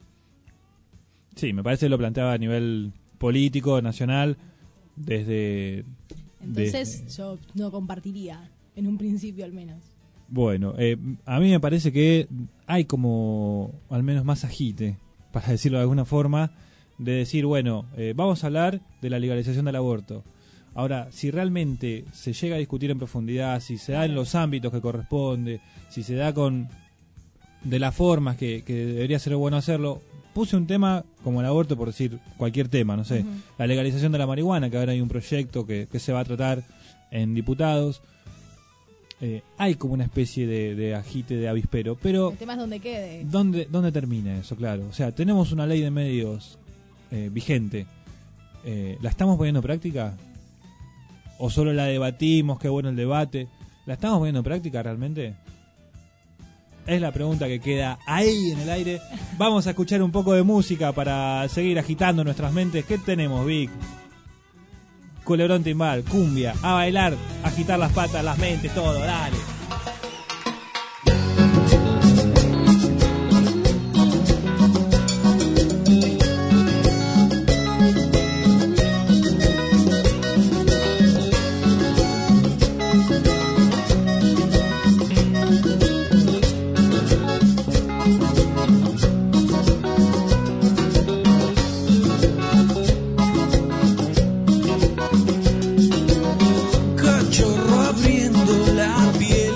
Sí, me parece que lo planteaba a nivel político, nacional, desde... Entonces desde... yo no compartiría. En un principio, al menos. Bueno, eh, a mí me parece que hay como, al menos más agite, para decirlo de alguna forma, de decir, bueno, eh, vamos a hablar de la legalización del aborto. Ahora, si realmente se llega a discutir en profundidad, si se da en los ámbitos que corresponde, si se da con de las formas que, que debería ser bueno hacerlo, puse un tema como el aborto, por decir cualquier tema, no sé, uh-huh. la legalización de la marihuana, que ahora hay un proyecto que, que se va a tratar en diputados. Eh, hay como una especie de, de agite, de avispero, pero... El tema es donde quede. ¿Dónde, dónde termina eso? Claro. O sea, tenemos una ley de medios eh, vigente. Eh, ¿La estamos poniendo en práctica? ¿O solo la debatimos? Qué bueno el debate. ¿La estamos poniendo en práctica realmente? Es la pregunta que queda ahí en el aire. Vamos a escuchar un poco de música para seguir agitando nuestras mentes. ¿Qué tenemos, Vic? Culebrón timbal, cumbia, a bailar, agitar las patas, las mentes, todo, dale. Cachorro abriendo la piel,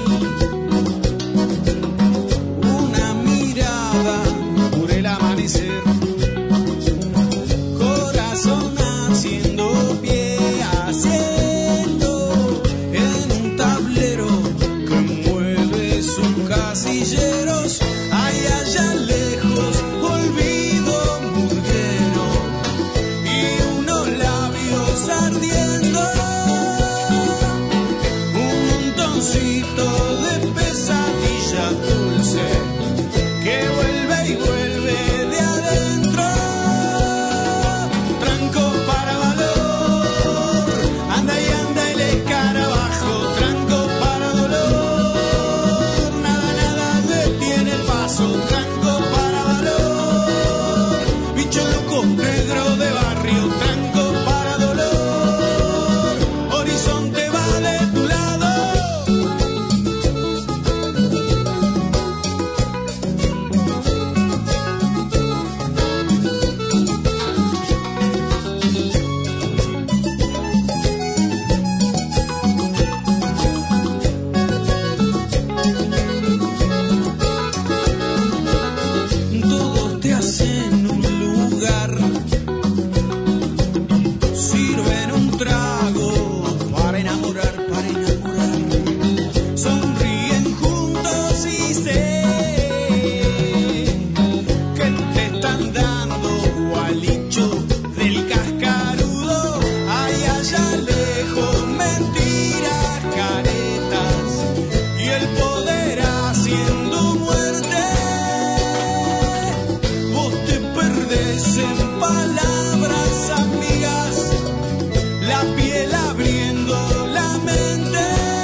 una mirada por el amanecer, corazón haciendo pie, haciendo en un tablero que mueve sus casilleros. Hay allá lejos olvido murguero y unos labios ardiendo, de pesadilla dulce que vuelve y vuelve de adentro. Tranco para valor, anda y anda el escarabajo. Tranco para dolor, nada, nada detiene el paso. Tranco para valor, bicho loco negro de barrio. Tranco para dolor, horizonte va de tu lado. Todos te hacen un lugar, sirven un trago para enamorar, para enamorar. Sonríen juntos y sé que te están dando gualicho del cascarudo. Hay allá lejos mentiras, caretas y el poder haciendo muerte. Vos te perdés en palabras amigas, la piel abriendo la mente.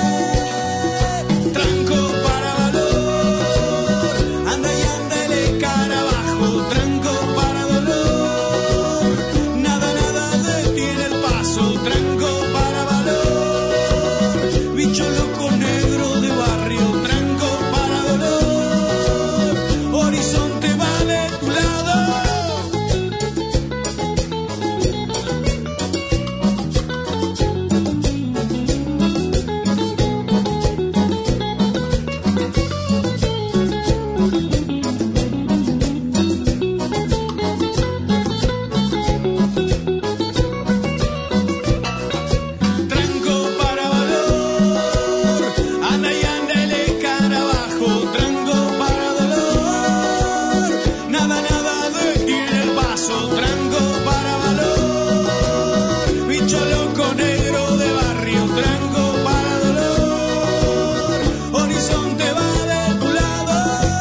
Tranco para valor, anda y anda el escarabajo. Tranco para dolor, nada, nada detiene el paso. Tranco para valor, bicho loco negro de barrio. Tranco para dolor, horizonte va de tu lado. Tranco para valor, anda y anda el escarabajo. Tranco para dolor, nada, nada detiene el paso. Tranco para valor, bicho loco negro de barrio. Tranco para dolor, horizonte va de tu lado.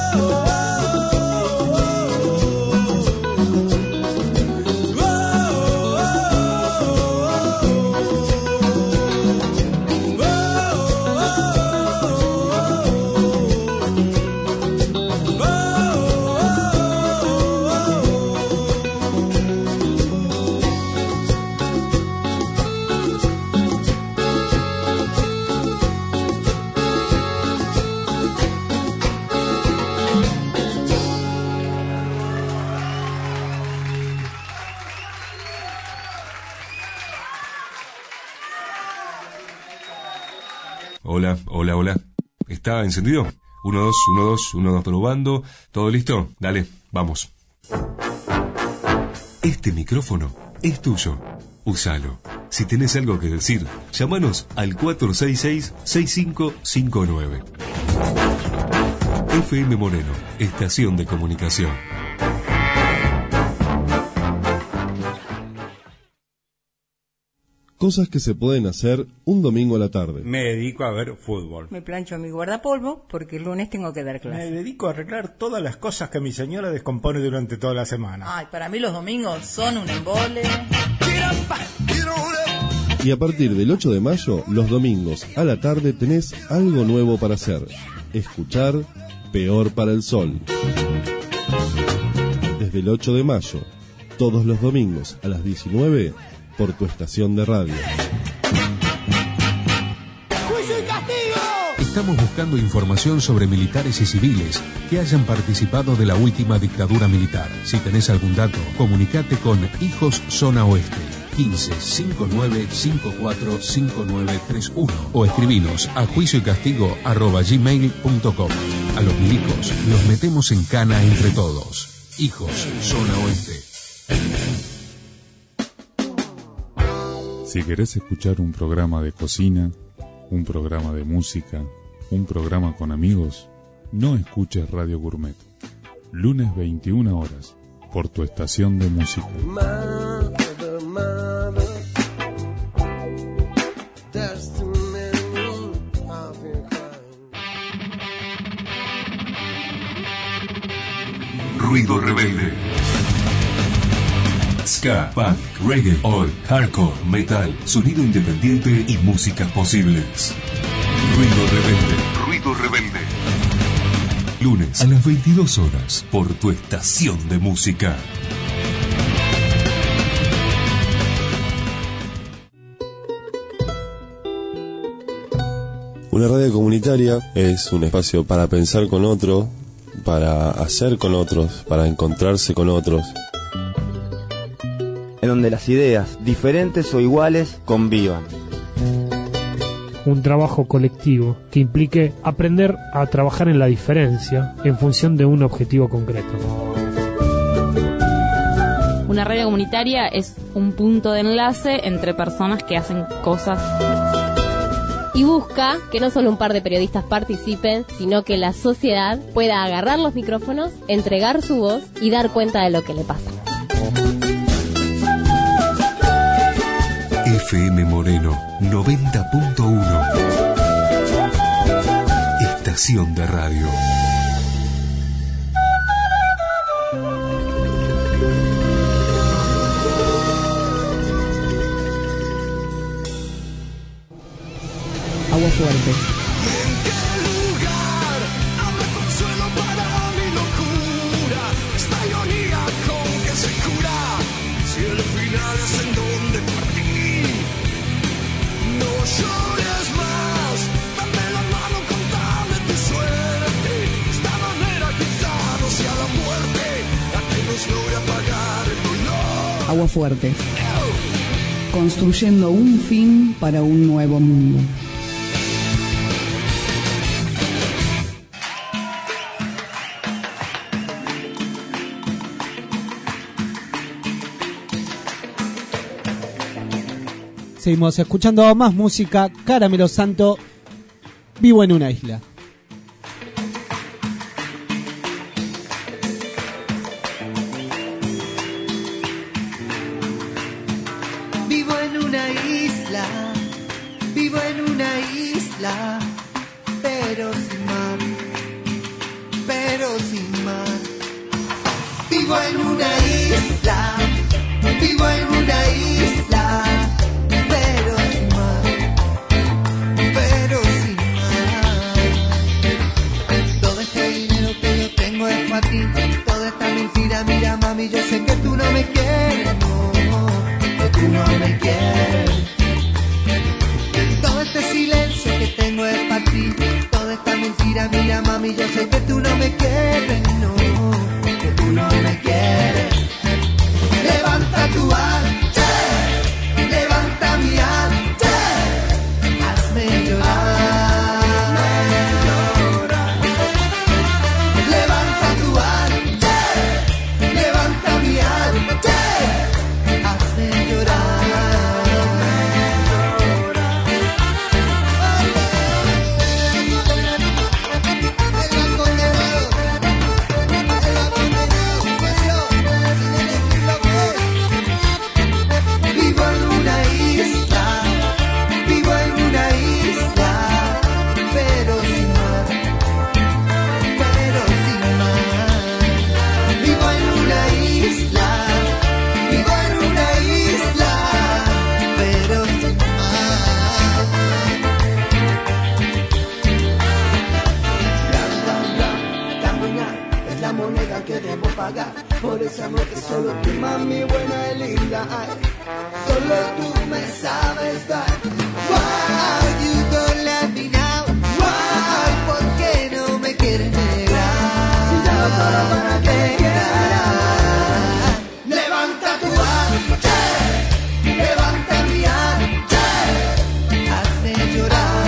Hola, hola, hola. ¿Está encendido? Uno, dos, uno, dos, uno, dos, probando. ¿Todo listo? Dale, vamos. Este micrófono es tuyo. Úsalo. Si tenés algo que decir, llámanos al cuatro seis seis, seis cinco cinco nueve. F M Moreno, estación de comunicación. Cosas que se pueden hacer un domingo a la tarde. Me dedico a ver fútbol. Me plancho mi guardapolvo porque el lunes tengo que dar clase. Me dedico a arreglar todas las cosas que mi señora descompone durante toda la semana. Ay, para mí los domingos son un embole. Y a partir del ocho de mayo, los domingos a la tarde tenés algo nuevo para hacer. Escuchar Peor para el Sol. Desde el ocho de mayo, todos los domingos a las diecinueve, por tu estación de radio. ¡Juicio y castigo! Estamos buscando información sobre militares y civiles que hayan participado de la última dictadura militar. Si tenés algún dato, comunicate con Hijos Zona Oeste quince cincuenta y nueve cincuenta y cuatro cincuenta y nueve treinta y uno o escribinos a juicio y castigo arroba gmail punto com. A los milicos los metemos en cana entre todos. Hijos Zona Oeste. Si querés escuchar un programa de cocina, un programa de música, un programa con amigos, no escuches Radio Gourmet. Lunes veintiuna horas, por tu estación de música. Mother, mother, there's too many of your kind. Ruido Rebelde. Ska, punk, reggae, oi, hardcore, metal, sonido independiente y músicas posibles. Ruido Rebelde. Ruido Rebelde. Lunes a las veintidós horas por tu estación de música. Una radio comunitaria es un espacio para pensar con otro, para hacer con otros, para encontrarse con otros. En donde las ideas, diferentes o iguales, convivan. Un trabajo colectivo que implique aprender a trabajar en la diferencia en función de un objetivo concreto. Una radio comunitaria es un punto de enlace entre personas que hacen cosas. Y busca que no solo un par de periodistas participen, sino que la sociedad pueda agarrar los micrófonos, entregar su voz y dar cuenta de lo que le pasa. F M Moreno noventa punto uno. Estación de radio. Agua fuerte. Agua fuerte. Construyendo un fin para un nuevo mundo. Seguimos escuchando más música. Caramelo Santo, Vivo en una isla. Vivo en una isla, vivo en una isla, pero sin mar, pero sin mar. Vivo en una isla, vivo en una isla, pero sin mar, pero sin mar. Todo este dinero que yo tengo es para ti, toda esta mentira, mira mami, yo sé que tú no me quieres, no. Tú no me quieres. Todo este silencio que tengo es para ti. Toda esta mentira, mira mami, yo sé que tú no me quieres, no, que tú no me quieres. Levanta tu arte, levanta mi arte, hazme llorar. Levanta tu arte, levanta mi arte. pagar por ese amor que solo tu mami buena y linda. Ay, solo tú me sabes dar. Why you don't let me now? Why, ¿por qué no me quieres negar? Si ya no todo para que quieras. Levanta tu arte, levanta mi arte, hazme llorar.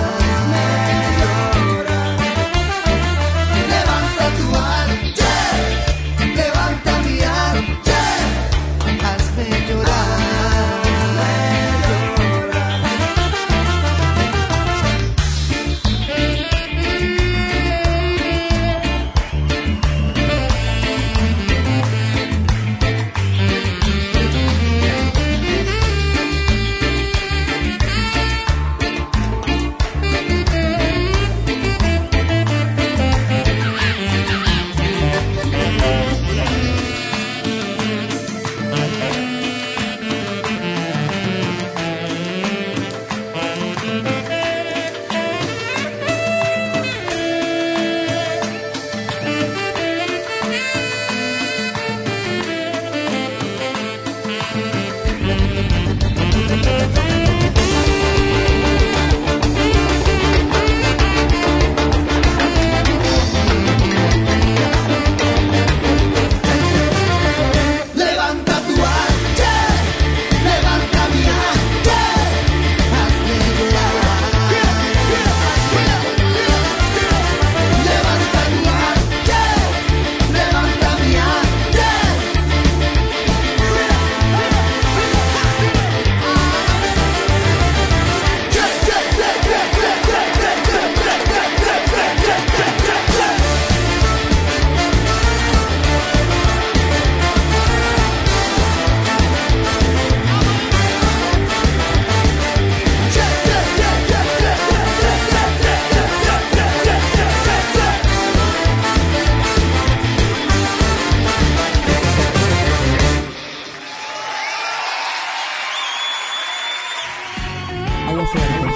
Levanta tu arte, levanta mi arte, hazme llorar. Levanta tu arte, levanta mi arte, hazme llorar. Levanta mi arte, levanta mi arte. Agua fuerte.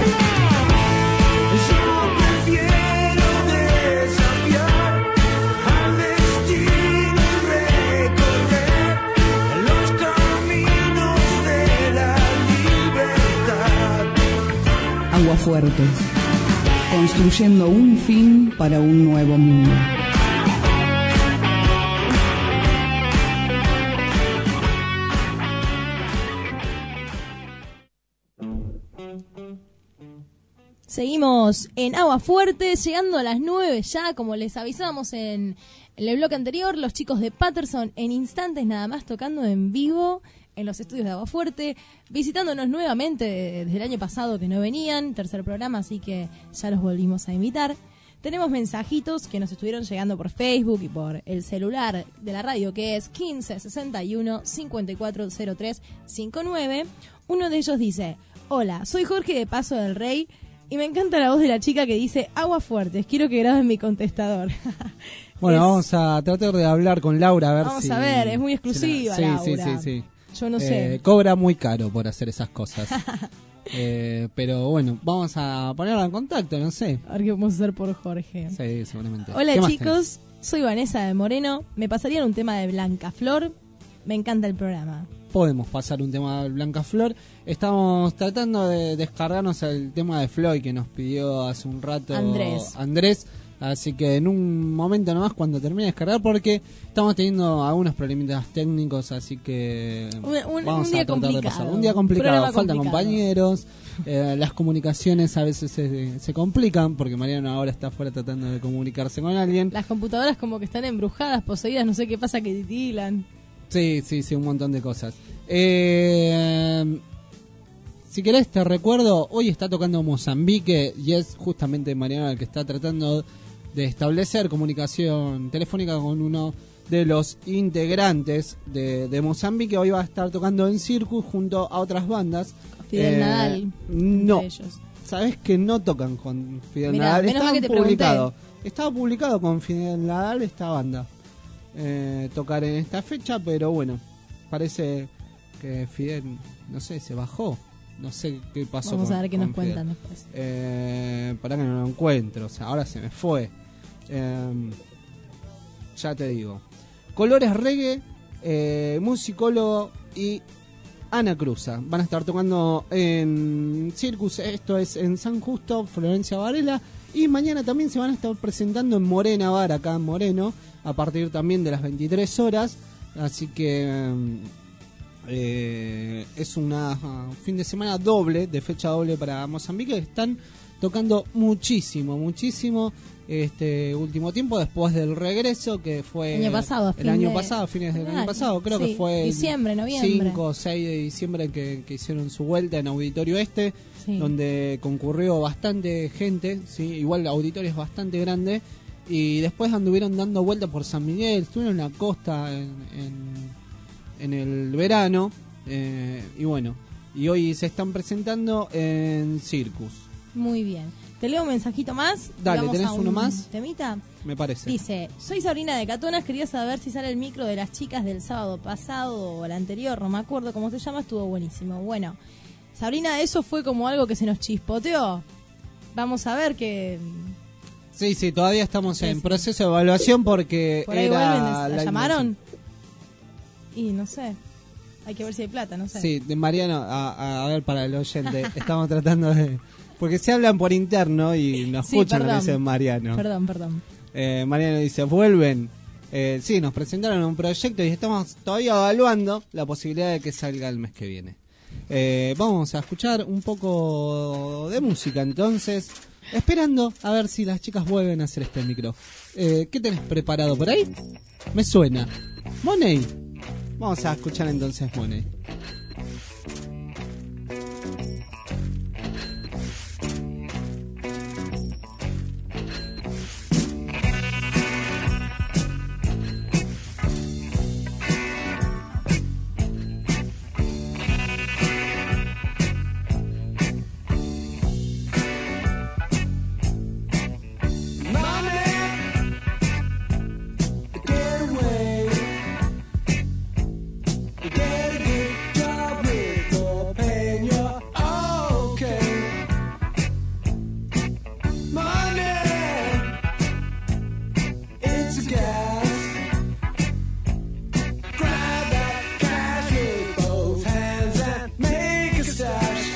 Yo prefiero desafiar al destino y recorrer los caminos de la libertad. Agua fuerte. Construyendo un fin para un nuevo mundo. Seguimos en Agua Fuerte, llegando a las nueve ya, como les avisábamos en, en el bloque anterior, los chicos de Patterson en instantes nada más tocando en vivo en los estudios de Agua Fuerte, visitándonos nuevamente desde el año pasado que no venían, tercer programa, así que ya los volvimos a invitar. Tenemos mensajitos que nos estuvieron llegando por Facebook y por el celular de la radio, que es quince sesenta y uno cincuenta y cuatro cero tres cincuenta y nueve. Uno de ellos dice: hola, soy Jorge de Paso del Rey y me encanta la voz de la chica que dice Agua Fuerte, quiero que graben mi contestador. Bueno, Es- vamos a tratar de hablar con Laura a ver Vamos si... a ver, es muy exclusiva, si la- sí, Laura. sí, sí, sí. Yo no sé. Eh, cobra muy caro por hacer esas cosas. Eh, pero bueno, vamos a ponerla en contacto, no sé. A ver qué podemos hacer por Jorge. Sí, seguramente. Hola ¿Qué más chicos, soy Vanessa de Moreno. ¿Me pasarían un tema de Blanca Flor? Me encanta el programa. Podemos pasar un tema de Blanca Flor. Estamos tratando de descargarnos el tema de Floyd que nos pidió hace un rato Andrés. Andrés. Así que en un momento nomás cuando termine de descargar, porque estamos teniendo algunos problemitas técnicos, así que Un- un- vamos un día a tratar de complicado. pasar. Un día complicado, Programa faltan complicado. compañeros, eh, las comunicaciones a veces se, se complican, porque Mariano ahora está afuera tratando de comunicarse con alguien. Las computadoras como que están embrujadas, poseídas, no sé qué pasa que titilan. Sí, sí, sí, un montón de cosas. Eh, si querés te recuerdo, hoy está tocando Mozambique y es justamente Mariano el que está tratando de establecer comunicación telefónica con uno de los integrantes de, de Mozambique. Hoy va a estar tocando en Circus junto a otras bandas. Fidel Nadal, No, entre ellos. sabes que no tocan con Fidel Mirá, Nadal. menos mal Estaba que te publicado. Estaba publicado con Fidel Nadal esta banda. Eh, tocar en esta fecha, pero bueno, parece que Fidel, no sé, se bajó. No sé qué pasó. Vamos con- a ver qué con nos cuentan Fidel. después. Eh, para que no lo encuentro, o sea, ahora se me fue. Eh, ya te digo. Colores Reggae, eh, musicólogo y Ana Cruza. Van a estar tocando en Circus, esto es en San Justo, Florencia Varela. Y mañana también se van a estar presentando en Morena Bar, acá en Moreno, a partir también de las veintitrés horas. Así que eh, es una uh, fin de semana doble, de fecha doble para Mozambique. Están tocando muchísimo, muchísimo este último tiempo, después del regreso que fue el año pasado, el año de... pasado, fines del año Ah, pasado, creo sí, que fue diciembre, noviembre. cinco o seis de diciembre que, que hicieron su vuelta en Auditorio Este, sí. donde concurrió bastante gente, sí, igual el auditorio es bastante grande, y después anduvieron dando vuelta por San Miguel, estuvieron en la costa en, en, en el verano, eh, y bueno, y hoy se están presentando en Circus. Muy bien. Te leo un mensajito más. Dale, Vamos ¿tenés a un uno más? ¿Temita? Me parece. Dice, soy Sabrina de Catonas, quería saber si sale el micro de las chicas del sábado pasado o el anterior, no me acuerdo cómo se llama, estuvo buenísimo. Bueno, Sabrina, eso fue como algo que se nos chispoteó. Vamos a ver que... Sí, sí, todavía estamos Sí, en sí. proceso de evaluación porque Por ahí era vuelven, ¿la la llamaron? Y no sé, hay que ver si hay plata, no sé. Sí, de Mariano, a, a, a ver, para el oyente, estamos tratando de... Porque se hablan por interno y nos Sí, escuchan, perdón. nos dicen Mariano. Perdón, perdón. Eh, Mariano dice, vuelven. Eh, sí, nos presentaron un proyecto y estamos todavía evaluando la posibilidad de que salga el mes que viene. Eh, vamos a escuchar un poco de música entonces, esperando a ver si las chicas vuelven a hacer este micro. Eh, ¿Qué tenés preparado por ahí? Me suena. Money. Vamos a escuchar entonces Money. Get away. Get a good job with the pain. You're okay. Money. It's a gas. Grab that cash with both hands and make a stash.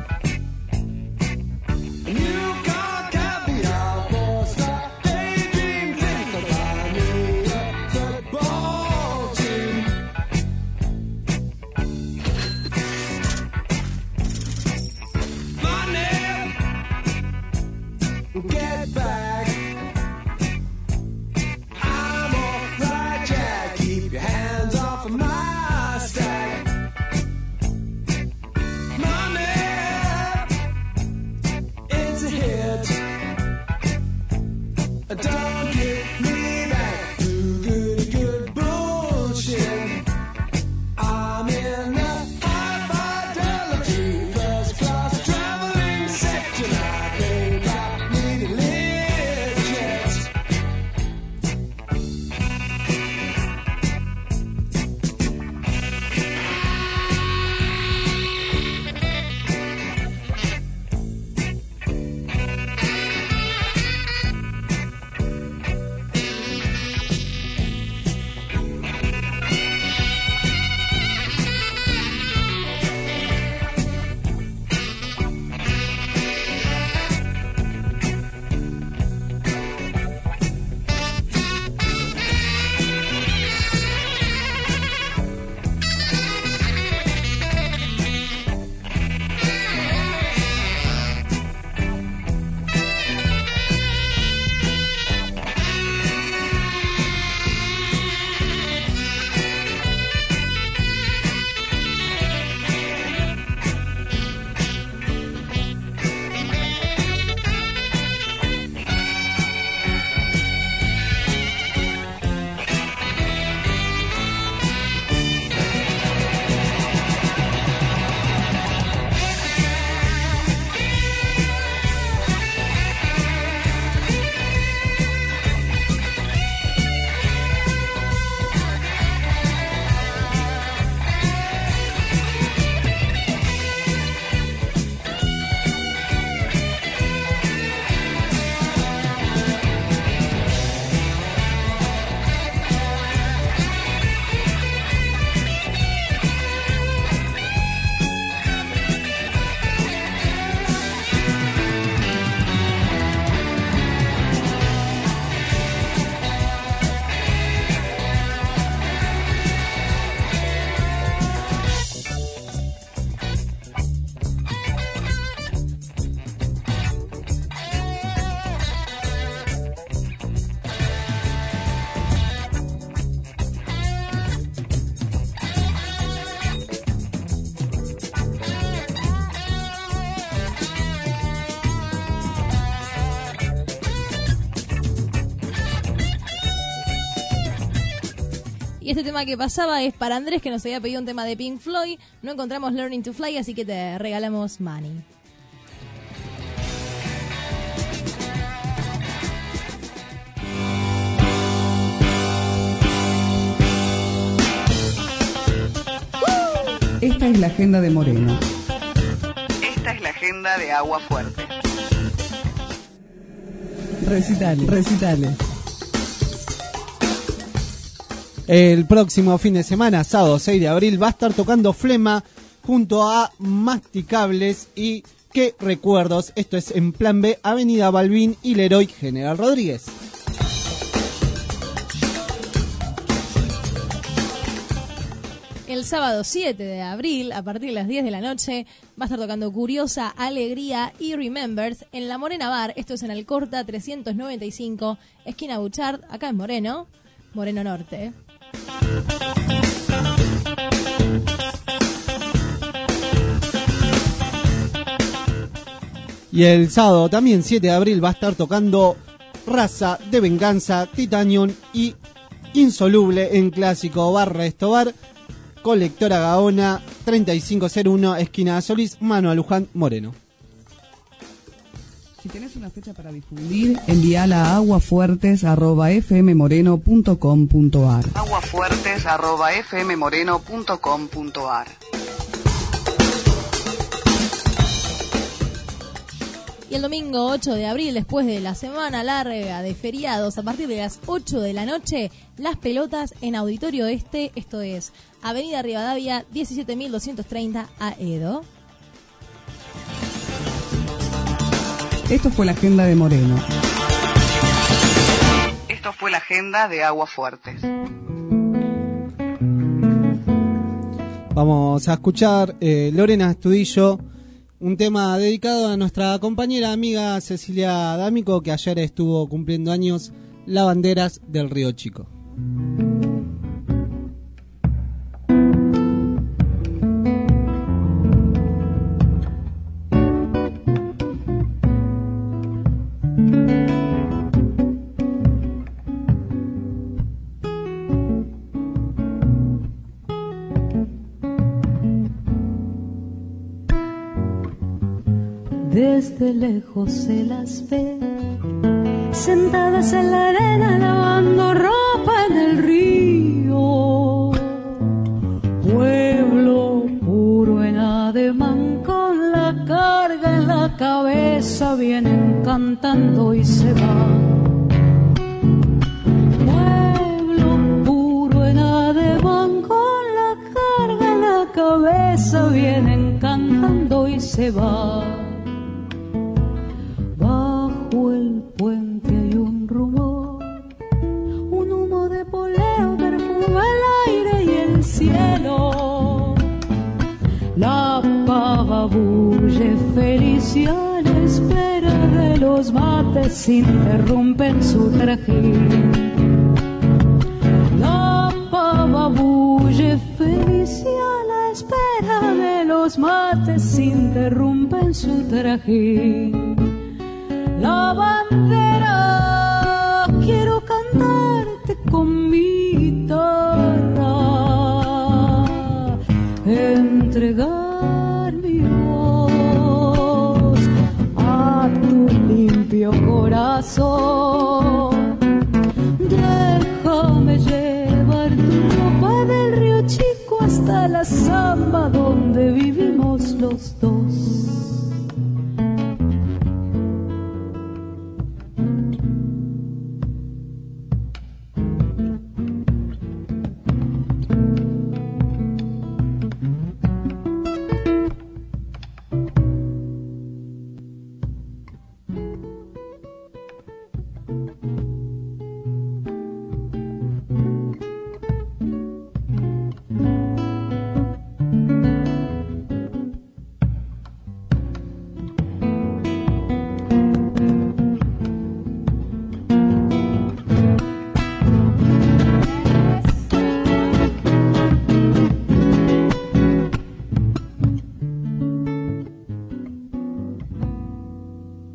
And you can't count the hours. Stop daydream, think about me. A football team. Money, get back. I'm alright, Jack. Keep your hands off of my stack. Money, it's a hit. Don't get me back to good, good bullshit. I'm in the high fidelity first class traveling section. I think I need a legit. Y este tema que pasaba es para Andrés, que nos había pedido un tema de Pink Floyd. No encontramos Learning to Fly, así que te regalamos Money. Esta es la agenda de Moreno. Esta es la agenda de Agua Fuerte. Recitales. Recitales. El próximo fin de semana, sábado seis de abril, va a estar tocando Flema junto a Masticables y Qué Recuerdos. Esto es en Plan B, Avenida Balbín y Leroy General Rodríguez. El sábado siete de abril, a partir de las diez de la noche, va a estar tocando Curiosa, Alegría y Remembers en La Morena Bar. Esto es en Alcorta trescientos noventa y cinco, esquina Buchard, acá en Moreno, Moreno Norte. Y el sábado también siete de abril va a estar tocando Raza de Venganza, Titanium y Insoluble en Clásico Bar Restobar, Colectora Gaona, treinta y cinco cero uno, esquina Solís, Manuel Luján, Moreno. Si tenés una fecha para difundir, envíala a aguafuertes arroba f m moreno punto com punto a r. aguafuertes arroba f m moreno punto com punto a r. Y el domingo ocho de abril, después de la semana larga de feriados, a partir de las ocho de la noche, Las Pelotas en Auditorio Este, esto es Avenida Rivadavia, diecisiete mil doscientos treinta, Aedo. Esto fue la agenda de Moreno. Esto fue la agenda de Agua Fuertes. Vamos a escuchar eh, Lorena Astudillo, un tema dedicado a nuestra compañera amiga Cecilia D'Amico, que ayer estuvo cumpliendo años, Lavanderas del Río Chico. Desde lejos se las ve, sentadas en la arena lavando ropa en el río. Pueblo puro en ademán, con la carga en la cabeza, vienen cantando y se van. Pueblo puro en ademán, con la carga en la cabeza, vienen cantando y se van. El puente hay un rumor, un humo de poleo perfuma el aire y el cielo. La pava bulle felicia a la espera de los mates, interrumpen su trajín. La pava bulle felicia a la espera de los mates, interrumpen su trajín. La bandera, quiero cantarte con mi guitarra, entregar mi voz a tu limpio corazón. Déjame llevar tu ropa del Río Chico hasta la zamba donde vivimos los dos.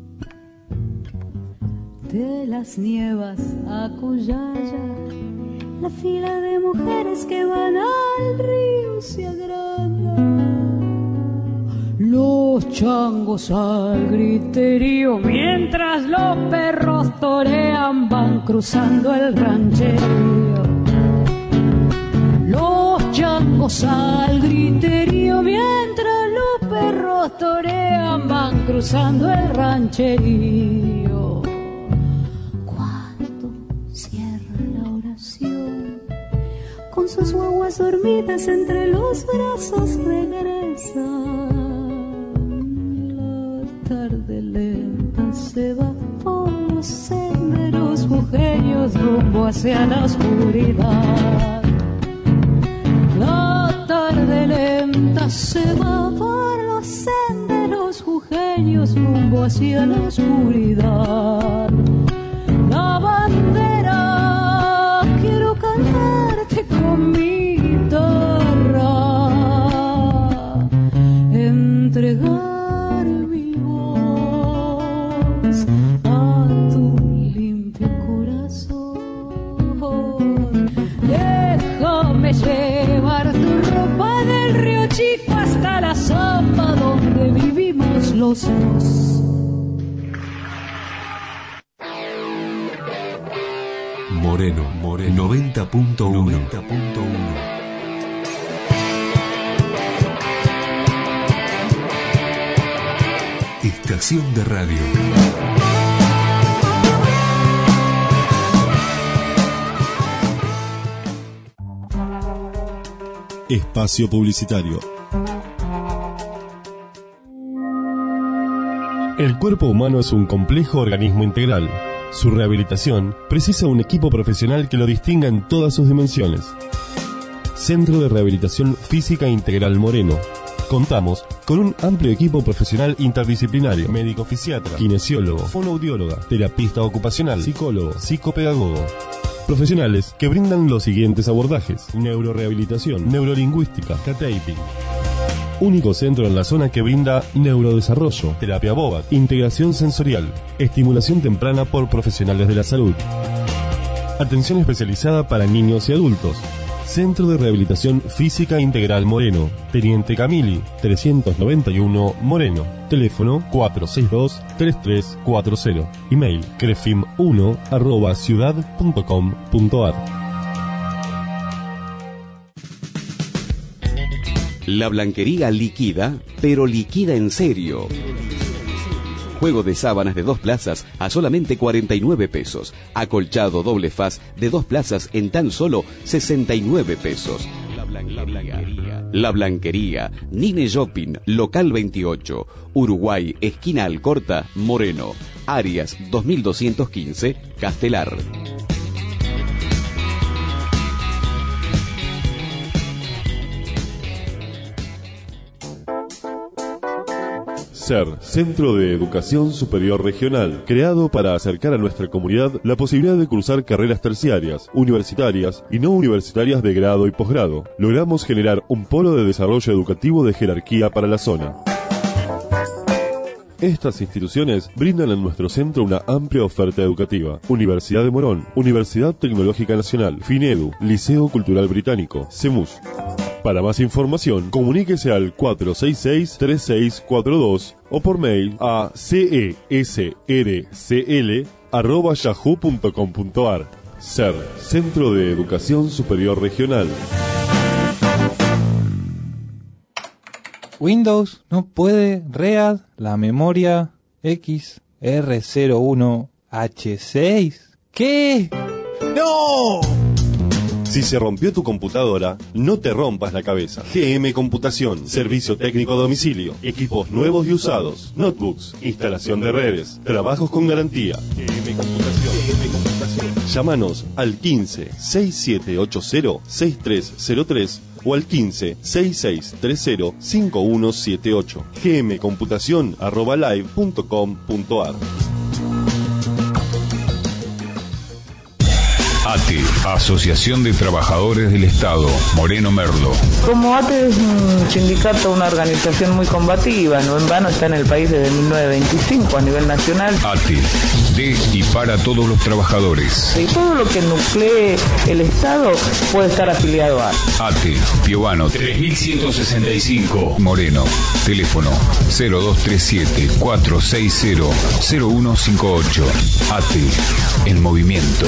De las nievas a Cuyaya La fila de mujeres que van al río se agranda. Los changos al griterío mientras los perros torean van cruzando el rancherío. Los changos al griterío mientras los perros torean van cruzando el rancherío. Cuando cierra la oración, con sus guaguas dormidas entre los brazos regresan. Tarde lenta se va por los senderos jujeños rumbo hacia la oscuridad. La tarde lenta se va por los senderos jujeños rumbo hacia la oscuridad. La bandera, quiero cantarte con mi guitarra, entregar llevar tu ropa del río Chico hasta la zamba donde vivimos los dos. Moreno, Moreno noventa punto uno. Estación de radio. Espacio publicitario. El cuerpo humano es un complejo organismo integral. Su rehabilitación precisa un equipo profesional que lo distinga en todas sus dimensiones. Centro de Rehabilitación Física Integral Moreno. Contamos con un amplio equipo profesional interdisciplinario: médico fisiatra, kinesiólogo, fonoaudióloga, terapista ocupacional, psicólogo, psicopedagogo. Profesionales que brindan los siguientes abordajes: neurorehabilitación, neurolingüística, K-taping. Único centro en la zona que brinda neurodesarrollo, terapia bobat, integración sensorial, estimulación temprana por profesionales de la salud. Atención especializada para niños y adultos. Centro de Rehabilitación Física Integral Moreno, Teniente Camili, trescientos noventa y uno, Moreno. Teléfono cuatro seis dos, tres tres cuatro cero. Email crefim uno arroba ciudad punto com punto ar. La Blanquería liquida, pero liquida en serio. Juego de sábanas de dos plazas a solamente cuarenta y nueve pesos. Acolchado doble faz de dos plazas en tan solo sesenta y nueve pesos. La Blanquería. La Blanquería. Nine Shopping, local veintiocho. Uruguay, esquina Alcorta, Moreno. Arias dos mil doscientos quince, Castelar. SER, Centro de Educación Superior Regional, creado para acercar a nuestra comunidad la posibilidad de cursar carreras terciarias, universitarias y no universitarias de grado y posgrado. Logramos generar un polo de desarrollo educativo de jerarquía para la zona. Estas instituciones brindan en nuestro centro una amplia oferta educativa: Universidad de Morón, Universidad Tecnológica Nacional, FINEDU, Liceo Cultural Británico, CEMUS. Para más información, comuníquese al cuatro seis seis, tres seis cuatro dos o por mail a cesrcl arroba yahoo punto com punto ar. SER, Centro de Educación Superior Regional. Windows no puede read la memoria X R cero uno H seis. ¿Qué? ¡No! Si se rompió tu computadora, no te rompas la cabeza. G M Computación, servicio técnico a domicilio, equipos nuevos y usados, notebooks, instalación de redes, trabajos con garantía. G M Computación. G M Computación. Llámanos al quince, sesenta y siete ochenta, sesenta y tres cero tres o al quince, sesenta y seis treinta, cincuenta y uno setenta y ocho. gmcomputación arroba live punto com punto ar. A T E, Asociación de Trabajadores del Estado, Moreno Merlo. Como A T E es un sindicato, una organización muy combativa, no en vano está en el país desde mil novecientos veinticinco a nivel nacional. A T E, de y para todos los trabajadores. Y todo lo que nuclee el Estado puede estar afiliado a A T E, Piovano tres mil ciento sesenta y cinco, Moreno. Teléfono cero dos tres siete cuatro seis cero cero uno cinco ocho. A T E, en movimiento.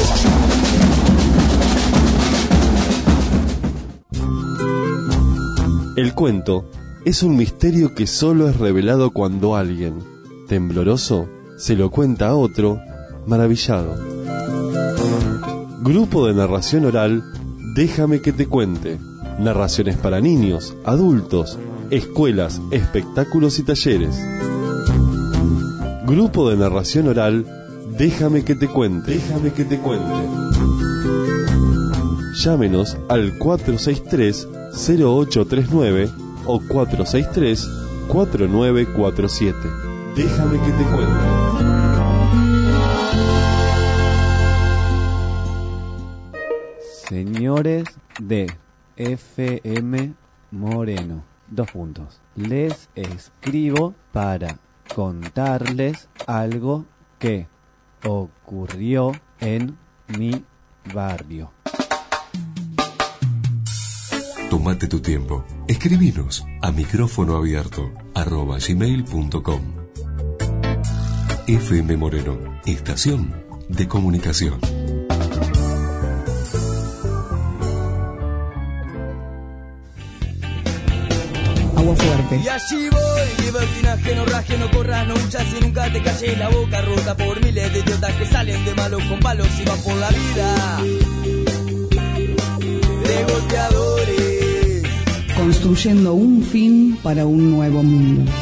El cuento es un misterio que solo es revelado cuando alguien, tembloroso, se lo cuenta a otro, maravillado. Grupo de narración oral, Déjame que te cuente. Narraciones para niños, adultos, escuelas, espectáculos y talleres. Grupo de narración oral, Déjame que te cuente. Déjame que te cuente. Llámenos al cuatro seis tres cero ocho tres nueve o cuatro seis tres cuatro nueve cuatro siete. Déjame que te cuente. Señores de F M Moreno, dos puntos. Les escribo para contarles algo que ocurrió en mi barrio. Tómate tu tiempo. Escribinos a micrófono abierto arroba gmail punto com. F M Moreno, estación de comunicación. Agua fuerte. Y allí voy, libertinaje, no raje, no corras, no huchas y nunca te calles la boca rota por miles de idiotas que salen de malos con palos y van por la vida de golpeadores, construyendo un fin para un nuevo mundo.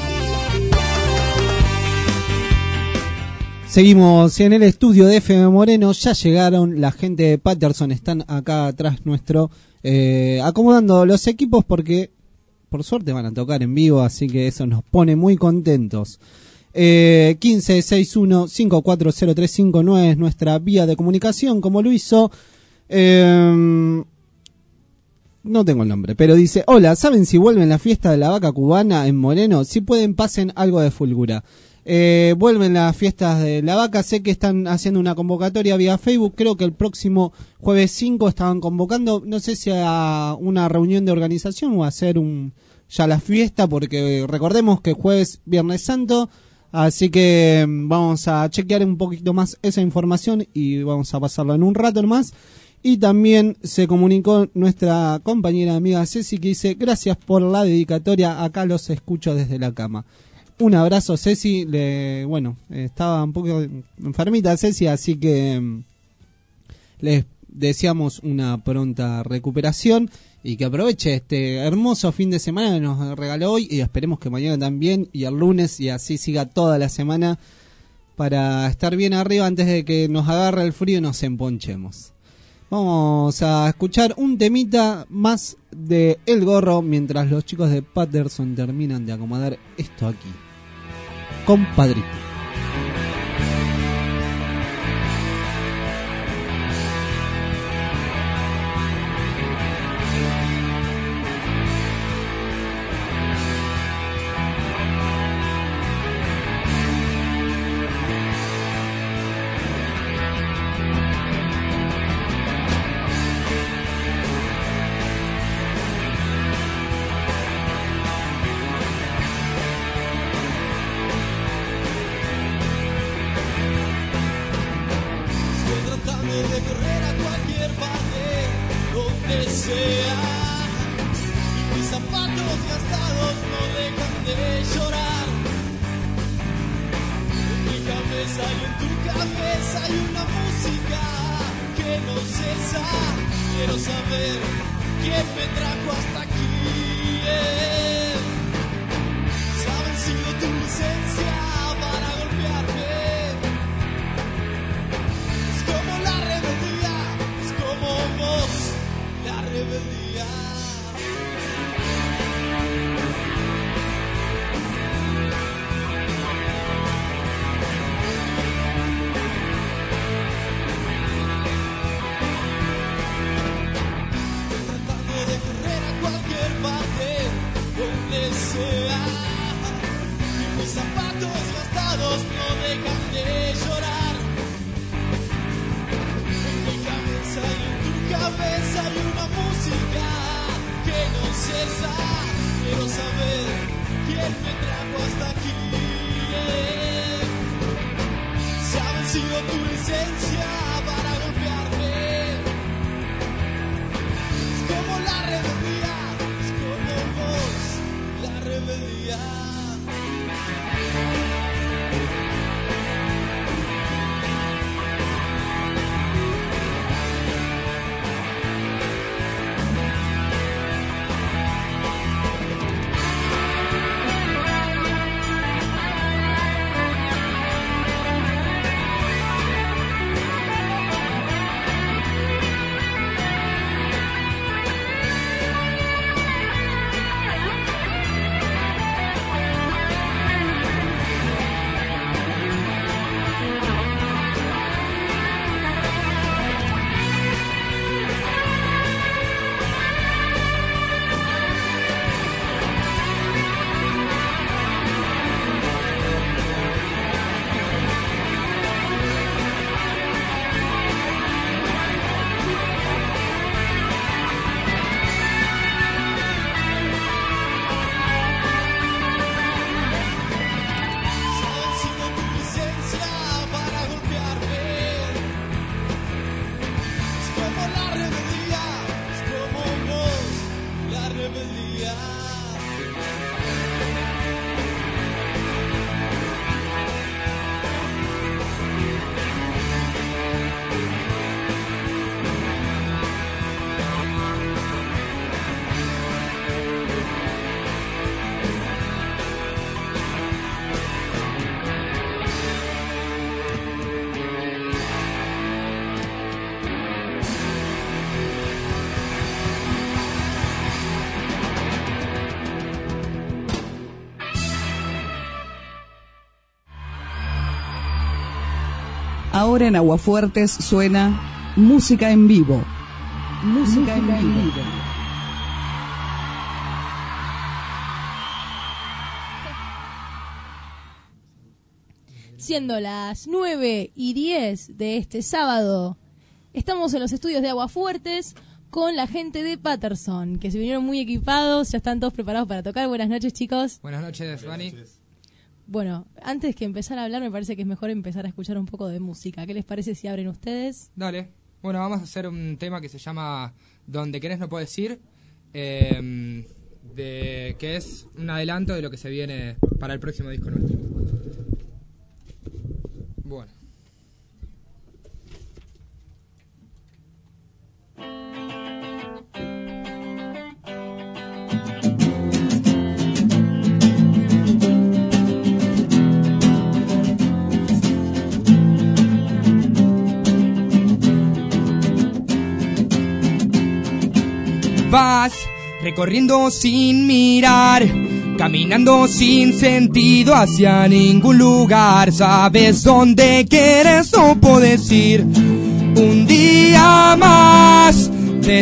Seguimos en el estudio de F M Moreno. Ya llegaron la gente de Patterson, están acá atrás nuestro, eh, acomodando los equipos porque por suerte van a tocar en vivo, así que eso nos pone muy contentos. Eh, quince sesenta y uno cincuenta y cuatro cero tres cincuenta y nueve es nuestra vía de comunicación, como lo hizo. Eh, no tengo el nombre, pero dice: hola, ¿saben si vuelven la fiesta de la vaca cubana en Moreno? Si pueden, pasen algo de Fulgura. Eh, vuelven las fiestas de la vaca, sé que están haciendo una convocatoria vía Facebook, creo que el próximo jueves cinco estaban convocando, no sé si a una reunión de organización o a hacer un ya la fiesta, porque recordemos que jueves, Viernes Santo, así que vamos a chequear un poquito más esa información y vamos a pasarlo en un rato más. Y también se comunicó nuestra compañera amiga Ceci, que dice: gracias por la dedicatoria, acá los escucho desde la cama. Un abrazo, Ceci. Le, bueno, estaba un poco enfermita Ceci, así que les deseamos una pronta recuperación y que aproveche este hermoso fin de semana que nos regaló hoy, y esperemos que mañana también y el lunes, y así siga toda la semana para estar bien arriba antes de que nos agarre el frío y nos emponchemos. Vamos a escuchar un temita más de El Gorro mientras los chicos de Patterson terminan de acomodar esto aquí. Compadrito. música que no cesa. Quiero saber quién me trajo hasta aquí. Se ha vencido tu licencia para golpearme. Es como la rebeldía, es como vos, la rebeldía. Ahora en Aguafuertes suena música en vivo. Música, música en vivo. En vivo. Siendo las nueve y diez de este sábado, estamos en los estudios de Aguafuertes con la gente de Patterson, que se vinieron muy equipados, ya están todos preparados para tocar. Buenas noches, chicos. Buenas noches, Fanny. Bueno, antes que empezar a hablar, me parece que es mejor empezar a escuchar un poco de música. ¿Qué les parece si abren ustedes? Dale. Bueno, vamos a hacer un tema que se llama Donde querés no puedes ir, eh, de, que es un adelanto de lo que se viene para el próximo disco nuestro. Bueno. Vas recorriendo sin mirar, caminando sin sentido hacia ningún lugar. Sabes dónde quieres, no podés ir. Un día más de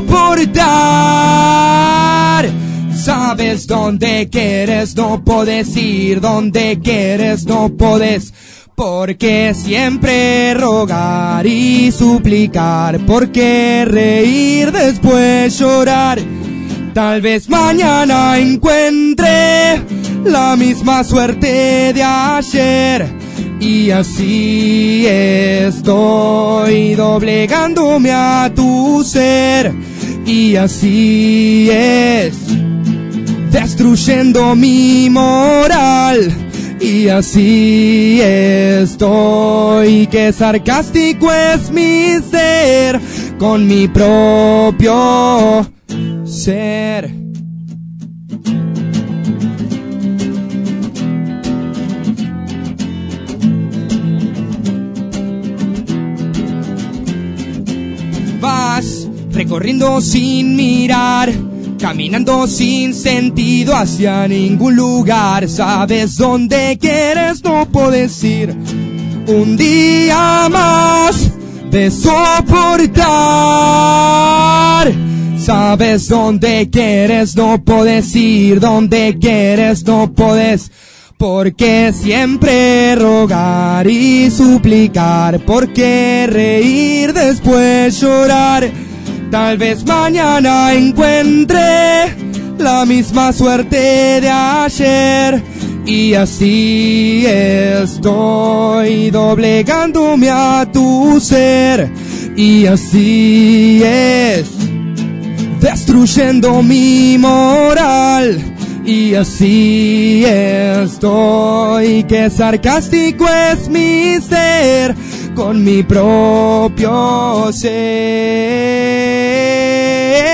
soportar. Sabes dónde quieres, no podés ir. Donde quieres, no podés. Porque siempre rogar y suplicar, porque reír después llorar. Tal vez mañana encuentre la misma suerte de ayer. Y así estoy doblegándome a tu ser. Y así es destruyendo mi moral. Y así estoy, que sarcástico es mi ser, con mi propio ser. Vas recorriendo sin mirar, caminando sin sentido hacia ningún lugar. Sabes dónde quieres, no podés ir. Un día más de soportar. Sabes dónde quieres, no podés ir. Donde quieres, no podés. Porque siempre rogar y suplicar. Porque reír después llorar. Tal vez mañana encuentre la misma suerte de ayer. Y así estoy doblegándome a tu ser. Y así es, destruyendo mi moral. Y así estoy, que sarcástico es mi ser con mi propio ser.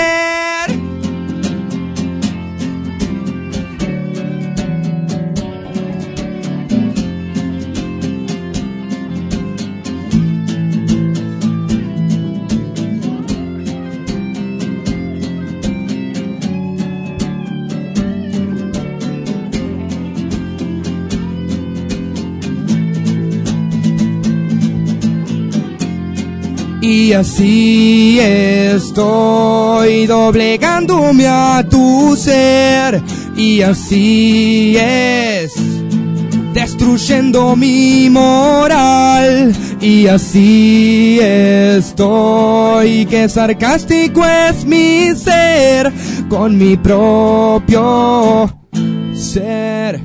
Y así estoy doblegándome a tu ser. Y así es, destruyendo mi moral. Y así estoy, que sarcástico es mi ser con mi propio ser.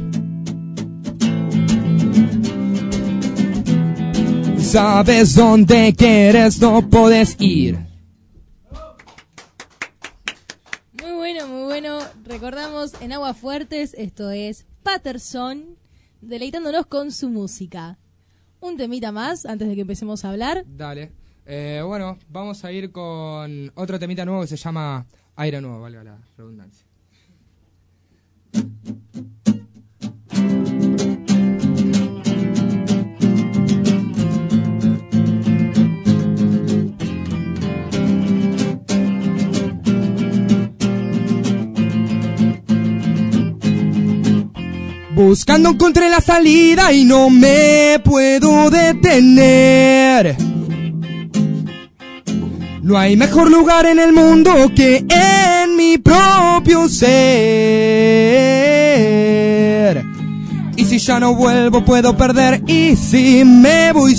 Sabes dónde quieres, no podés ir. Muy bueno, muy bueno. Recordamos en Aguas Fuertes, esto es Patterson, deleitándonos con su música. Un temita más antes de que empecemos a hablar. Dale. Eh, bueno, vamos a ir con otro temita nuevo que se llama Aire Nuevo, valga la redundancia. Buscando encontré la salida y no me puedo detener. No hay mejor lugar en el mundo que en mi propio ser. Y si ya no vuelvo puedo perder, y si me voy a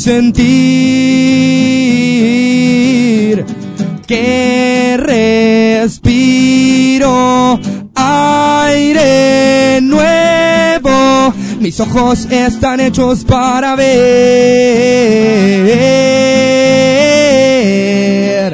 sentir que respiro aire nuevo. Mis ojos están hechos para ver.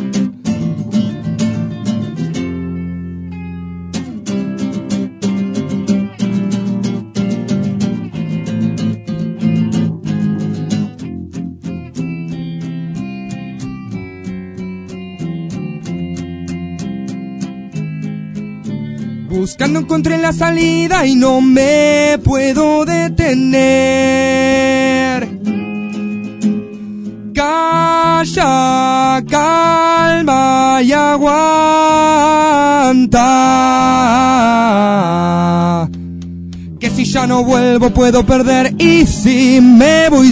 Buscando encontré la salida y no me puedo detener. Calla, calma y aguanta. Que si ya no vuelvo puedo perder, y si me voy a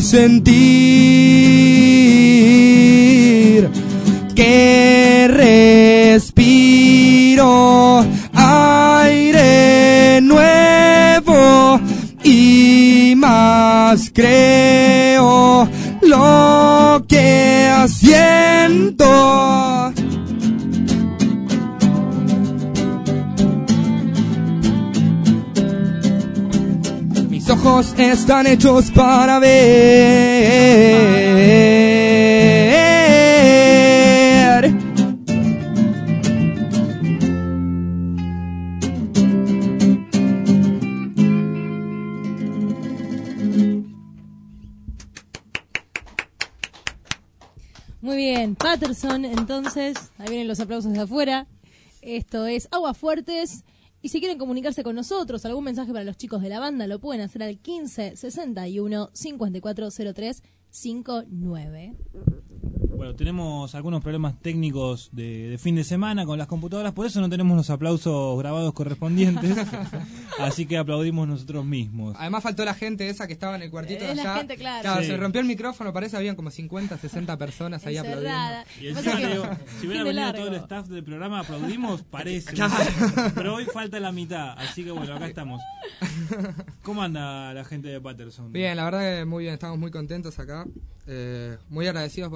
sentir que respiro aire nuevo, y más creo lo que siento. Mis ojos están hechos para ver. Muy bien, Patterson, entonces, ahí vienen los aplausos de afuera. Esto es Aguas Fuertes. Y si quieren comunicarse con nosotros, algún mensaje para los chicos de la banda, lo pueden hacer al quince sesenta y uno cincuenta y cuatro cero tres cincuenta y nueve. Bueno, tenemos algunos problemas técnicos de, de fin de semana con las computadoras, por eso no tenemos los aplausos grabados correspondientes. Así que aplaudimos nosotros mismos. Además faltó la gente esa que estaba en el cuartito Es de la allá. gente, claro. Claro, Sí. se rompió el micrófono, parece habían como cincuenta, sesenta personas ahí Encerrada. aplaudiendo. Y Pasa encima que- digo, si hubiera fin de venido largo. todo el staff del programa, aplaudimos, parece. Claro. Pero hoy falta la mitad, así que bueno, acá estamos. ¿Cómo anda la gente de Patterson? Bien, la verdad que muy bien, estamos muy contentos acá. Eh, muy agradecidos, bueno, por la invitación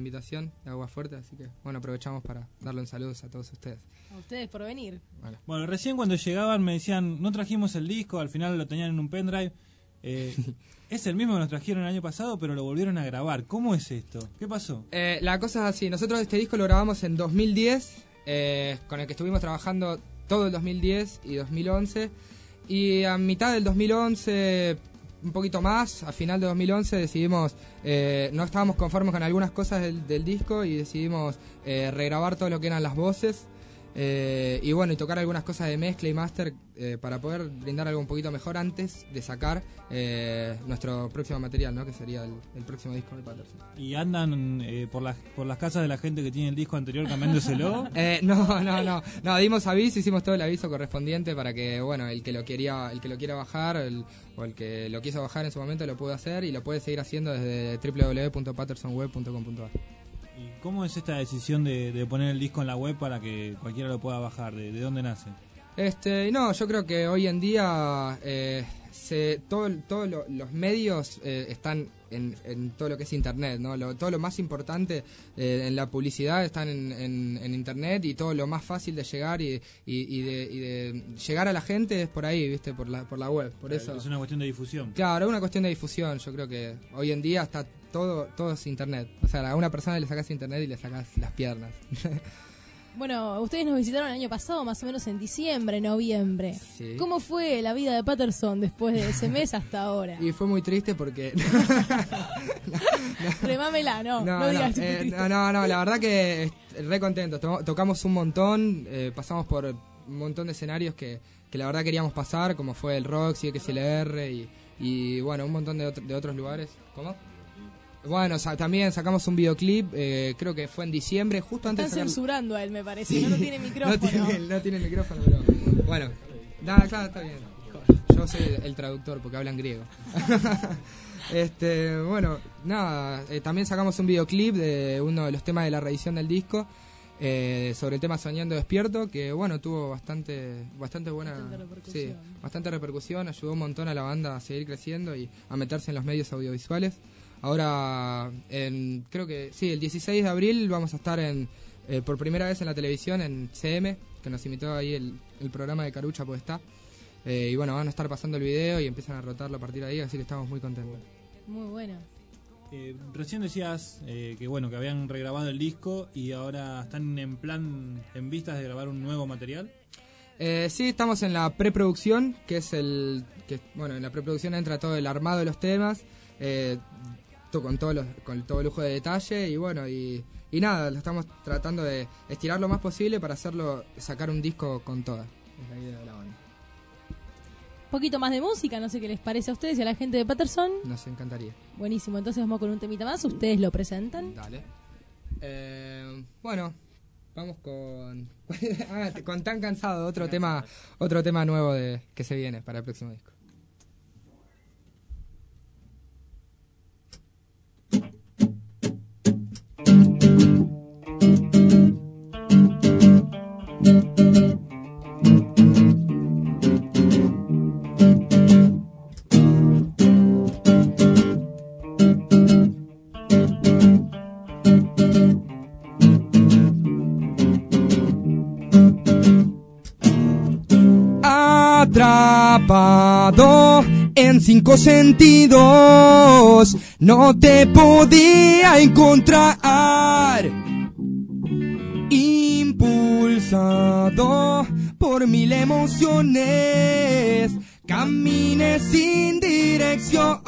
invitación de Agua Fuerte, así que bueno, aprovechamos para darle un saludo a todos ustedes. A ustedes por venir. Vale. Bueno, recién cuando llegaban me decían, no trajimos el disco, al final lo tenían en un pendrive. Eh, es el mismo que nos trajeron el año pasado, pero lo volvieron a grabar. ¿Cómo es esto? ¿Qué pasó? Eh, la cosa es así, nosotros este disco lo grabamos en dos mil diez, eh, con el que estuvimos trabajando todo el dos mil diez y dos mil once, y a mitad del dos mil once, un poquito más, a final de dos mil once decidimos, eh, no estábamos conformes con algunas cosas del, del disco y decidimos eh, regrabar todo lo que eran las voces. Eh, y bueno, y tocar algunas cosas de mezcla y máster eh, para poder brindar algo un poquito mejor antes de sacar eh, nuestro próximo material, ¿no? Que sería el, el próximo disco de Patterson. ¿Y andan eh, por, las, por las casas de la gente que tiene el disco anterior cambiándoselo? eh, no, no, no, no, dimos aviso, hicimos todo el aviso correspondiente para que, bueno, el que lo quería, el que lo quiera bajar el, o el que lo quiso bajar en su momento lo pudo hacer y lo puede seguir haciendo desde doble u doble u doble u punto patterson web punto com punto a r. ¿Y cómo es esta decisión de, de poner el disco en la web para que cualquiera lo pueda bajar? ¿De, de dónde nace? Este, no, yo creo que hoy en día eh, se, todo, todos lo, los medios eh, están en, en todo lo que es internet, ¿no? Lo, todo lo más importante eh, en la publicidad están en, en, en internet y todo lo más fácil de llegar y, y, y, de, y de llegar a la gente es por ahí, ¿viste? Por la, por la web. Por eso. Es una cuestión de difusión. Claro, es una cuestión de difusión. Yo creo que hoy en día está todo, todo es internet. O sea, a una persona le sacas internet y le sacas las piernas. Bueno, ustedes nos visitaron el año pasado, más o menos en diciembre, noviembre. Sí. ¿Cómo fue la vida de Patterson después de ese mes hasta ahora? Y fue muy triste porque... Remámela, no, no, no, digas no, eh, no, no, no, la verdad que eh, re contentos. To- tocamos un montón, eh, pasamos por un montón de escenarios que, que la verdad queríamos pasar, como fue el Roxy, X L R y, y bueno, un montón de, otro, de otros lugares. ¿Cómo? Bueno, sa- también sacamos un videoclip, eh, creo que fue en diciembre, justo antes Están de sacar... censurando a él, me parece, Sí. no, no tiene micrófono. No tiene, no tiene micrófono, pero bueno, nada, claro, está bien. Yo soy el, el traductor porque hablan griego. este, bueno, nada, eh, también sacamos un videoclip de uno de los temas de la reedición del disco, eh, sobre el tema Soñando Despierto, que bueno, tuvo bastante bastante buena Bastante repercusión. sí, bastante repercusión, ayudó un montón a la banda a seguir creciendo y a meterse en los medios audiovisuales. Ahora, en, creo que sí, el dieciséis de abril vamos a estar en eh, por primera vez en la televisión en C M, que nos invitó ahí el, el programa de Carucha, pues está. Eh, y bueno, van a estar pasando el video y empiezan a rotarlo a partir de ahí, así que estamos muy contentos. Muy bueno. Eh, recién decías eh, que bueno que habían regrabado el disco y ahora están en plan, en vistas de grabar un nuevo material. Eh, sí, estamos en la preproducción, que es el... que bueno, en la preproducción entra todo el armado de los temas, eh, to- con todo los, con todo lujo de detalle y bueno, y, y nada, lo estamos tratando de estirar lo más posible para hacerlo, sacar un disco con toda. Es la idea de la banda. Un poquito más de música, no sé qué les parece a ustedes y a la gente de Patterson. Nos encantaría. Buenísimo, entonces vamos con un temita más, ustedes lo presentan. Dale. Eh, bueno, vamos con ah, con Tan Cansado, otro tema, otro tema nuevo de que se viene para el próximo disco. Atrapado en cinco sentidos, no te podía encontrar. Impulsado por mil emociones, caminé sin dirección.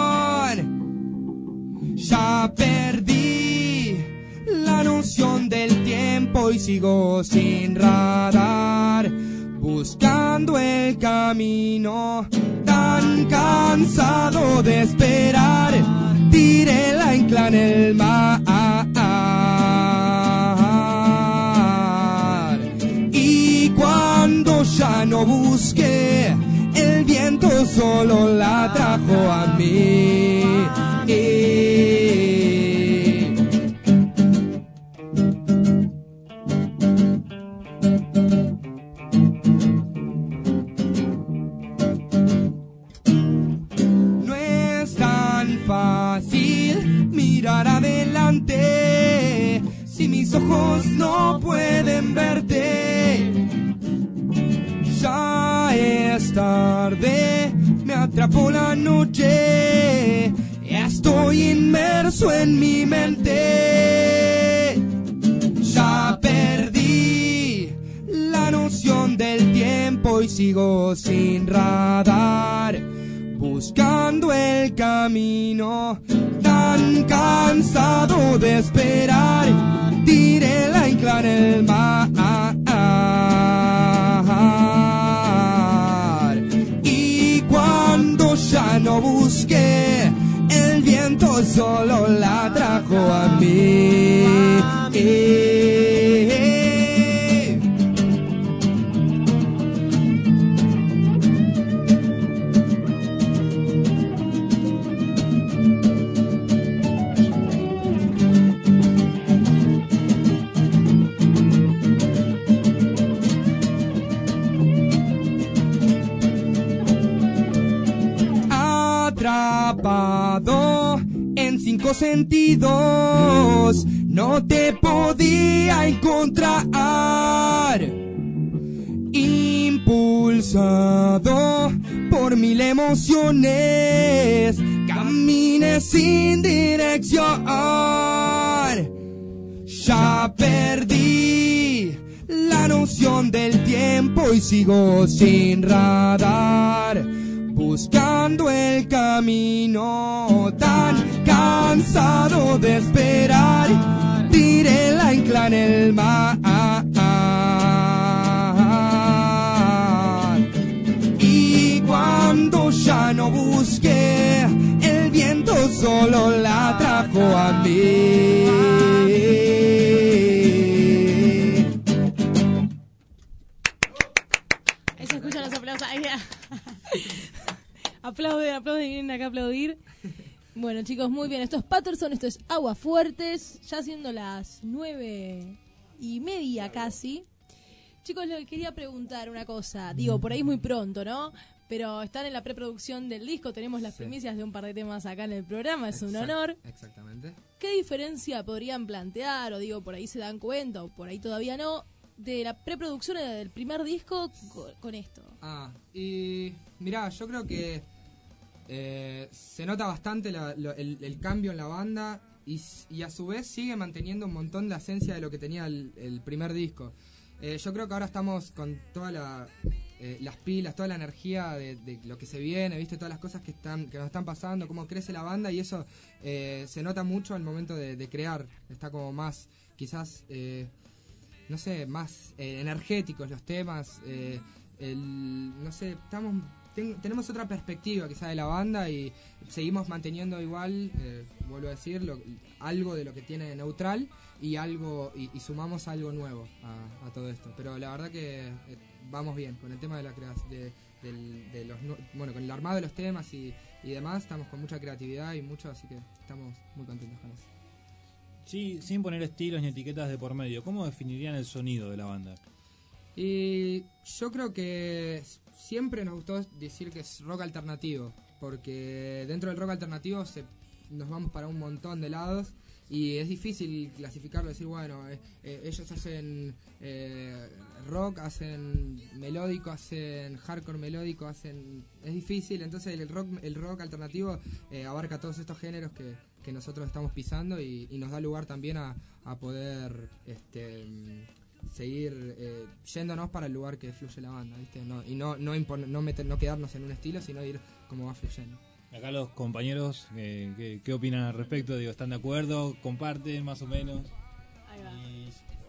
Ya perdí la noción del tiempo y sigo sin radar, buscando el camino, tan cansado de esperar. Tiré la ancla en el mar y cuando ya no busqué, el viento solo la trajo a mí. No es tan fácil mirar adelante si mis ojos no pueden verte. Ya es tarde, me atrapó la noche, estoy inmerso en mi mente. Ya perdí la noción del tiempo y sigo sin radar, buscando el camino, tan cansado de esperar. Tiré la ancla en el mar y cuando ya no busqué, el viento solo la trajo a mí. Atrapado en cinco sentidos, no te podía encontrar. Impulsado por mil emociones, caminé sin dirección. Ya perdí la noción del tiempo y sigo sin radar, buscando el camino, tan cansado de esperar. Tiré la ancla en el mar y cuando ya no busqué, el viento solo la trajo a mí. Ahí se escuchan los aplausos. Ahí ya. Aplauden, aplauden, vienen acá a aplaudir. Bueno, chicos, muy bien. Esto es Patterson, esto es Aguafuertes. Ya siendo las nueve y media casi. Chicos, les quería preguntar una cosa. Digo, por ahí es muy pronto, ¿no? Pero están en la preproducción del disco. Tenemos las primicias de un par de temas acá en el programa. Es un Exact- honor. Exactamente. ¿Qué diferencia podrían plantear? O digo, por ahí se dan cuenta, o por ahí todavía no, de la preproducción del primer disco co- con esto. Ah, y mirá, yo creo que eh, se nota bastante la- lo- el, el cambio en la banda y, s- y a su vez sigue manteniendo un montón la esencia de lo que tenía el, el primer disco. Eh, yo creo que ahora estamos con todas la, eh, las pilas, toda la energía de, de lo que se viene, viste, todas las cosas que están que nos están pasando, cómo crece la banda y eso eh, se nota mucho al momento de, de crear. Está como más, quizás, eh, no sé, más eh, energéticos los temas. Eh, el, no sé, estamos ten- tenemos otra perspectiva quizá de la banda y seguimos manteniendo igual, eh, vuelvo a decir, lo- algo de lo que tiene Neutral y algo y, y sumamos algo nuevo a, a todo esto. Pero la verdad que eh, vamos bien con el tema de la creación, de, del- de los nu- bueno, con el armado de los temas y, y demás, estamos con mucha creatividad y mucho, así que estamos muy contentos con eso. Sí, sin poner estilos ni etiquetas de por medio, ¿cómo definirían el sonido de la banda? Y yo creo que siempre nos gustó decir que es rock alternativo, porque dentro del rock alternativo se, nos vamos para un montón de lados y es difícil clasificarlo, decir, bueno, eh, eh, ellos hacen eh, rock, hacen melódico, hacen hardcore melódico, hacen... es difícil, entonces el rock el rock alternativo eh, abarca todos estos géneros que, que nosotros estamos pisando y, y nos da lugar también a, a poder este seguir eh, yéndonos para el lugar que fluye la banda, ¿viste? No, y no no, impon- no, meter, no quedarnos en un estilo, sino ir como va fluyendo. Acá los compañeros, eh, ¿qué, ¿qué opinan al respecto? Digo, ¿están de acuerdo? ¿Comparten más o menos? Y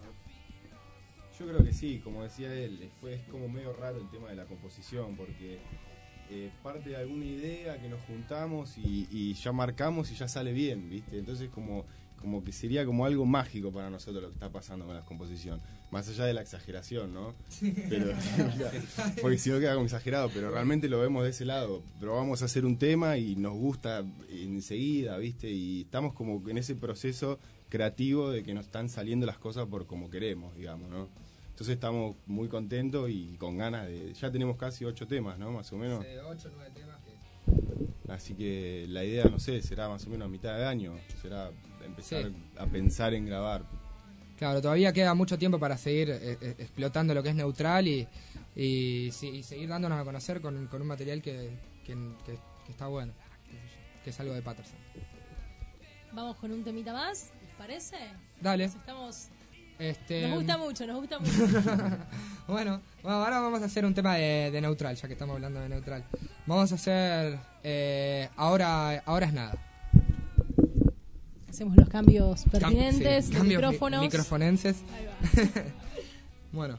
yo creo que sí, como decía él, fue es como medio raro el tema de la composición, porque eh, parte de alguna idea que nos juntamos y, y ya marcamos y ya sale bien, ¿viste? Entonces como, como que sería como algo mágico para nosotros lo que está pasando con la composición, más allá de la exageración, ¿no? Pero, porque si no queda como exagerado, pero realmente lo vemos de ese lado. Probamos a hacer un tema y nos gusta enseguida, ¿viste? Y estamos como en ese proceso creativo de que nos están saliendo las cosas por como queremos, digamos, ¿no? Entonces estamos muy contentos y con ganas de... Ya tenemos casi ocho temas, ¿no? Más o menos. Sí, ocho, nueve temas que... Así que la idea, no sé, será más o menos a mitad de año. Será empezar Sí. a pensar en grabar. Claro, todavía queda mucho tiempo para seguir eh, eh, explotando lo que es neutral y, y, sí, y seguir dándonos a conocer con, con un material que, que, que, que está bueno, que es algo de Patterson. Vamos con un temita más, ¿les parece? Dale. Estamos... Este... Nos gusta mucho, nos gusta mucho. bueno, bueno, ahora vamos a hacer un tema de, de neutral, ya que estamos hablando de neutral. Vamos a hacer eh, ahora, ahora es nada. Hacemos los cambios pertinentes, Cam- sí, de cambios micrófonos. Mi- microfonenses. Bueno.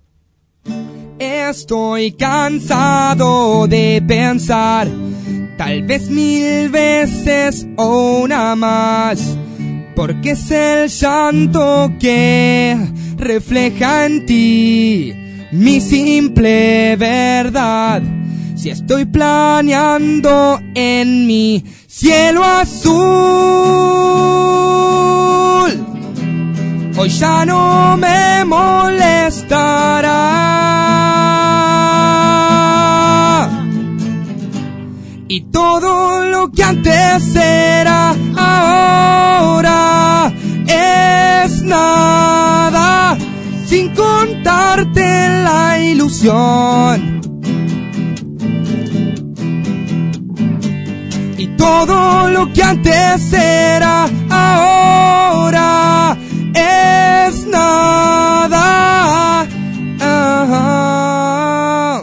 Estoy cansado de pensar, tal vez mil veces o una más, porque es el llanto que refleja en ti mi simple verdad. Si estoy planeando en mi cielo azul, hoy ya no me molestará. Y todo lo que antes era ahora es nada, sin contarte la ilusión. Y todo lo que antes era ahora es nada. Ah,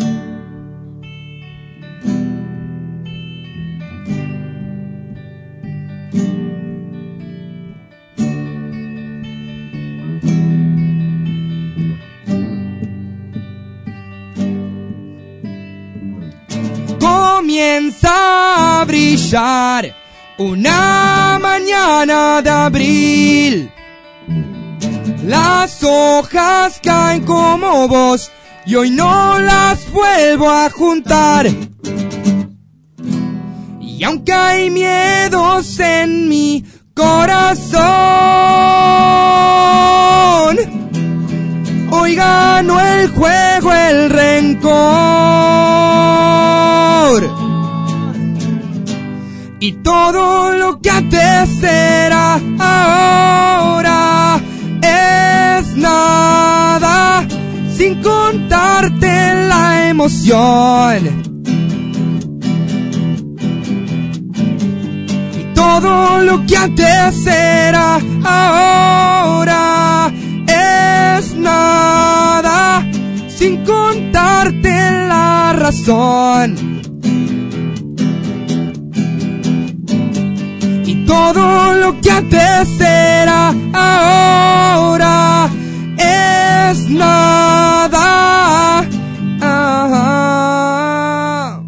comienza a brillar una mañana de abril. Las hojas caen como vos y hoy no las vuelvo a juntar. Y aunque hay miedos en mi corazón, hoy gano el juego el rencor. Y todo lo que antes era ahora es nada, sin contarte la emoción. Y todo lo que antes era ahora es nada, sin contarte la razón. Y todo lo que antes era ahora es nada. Ah.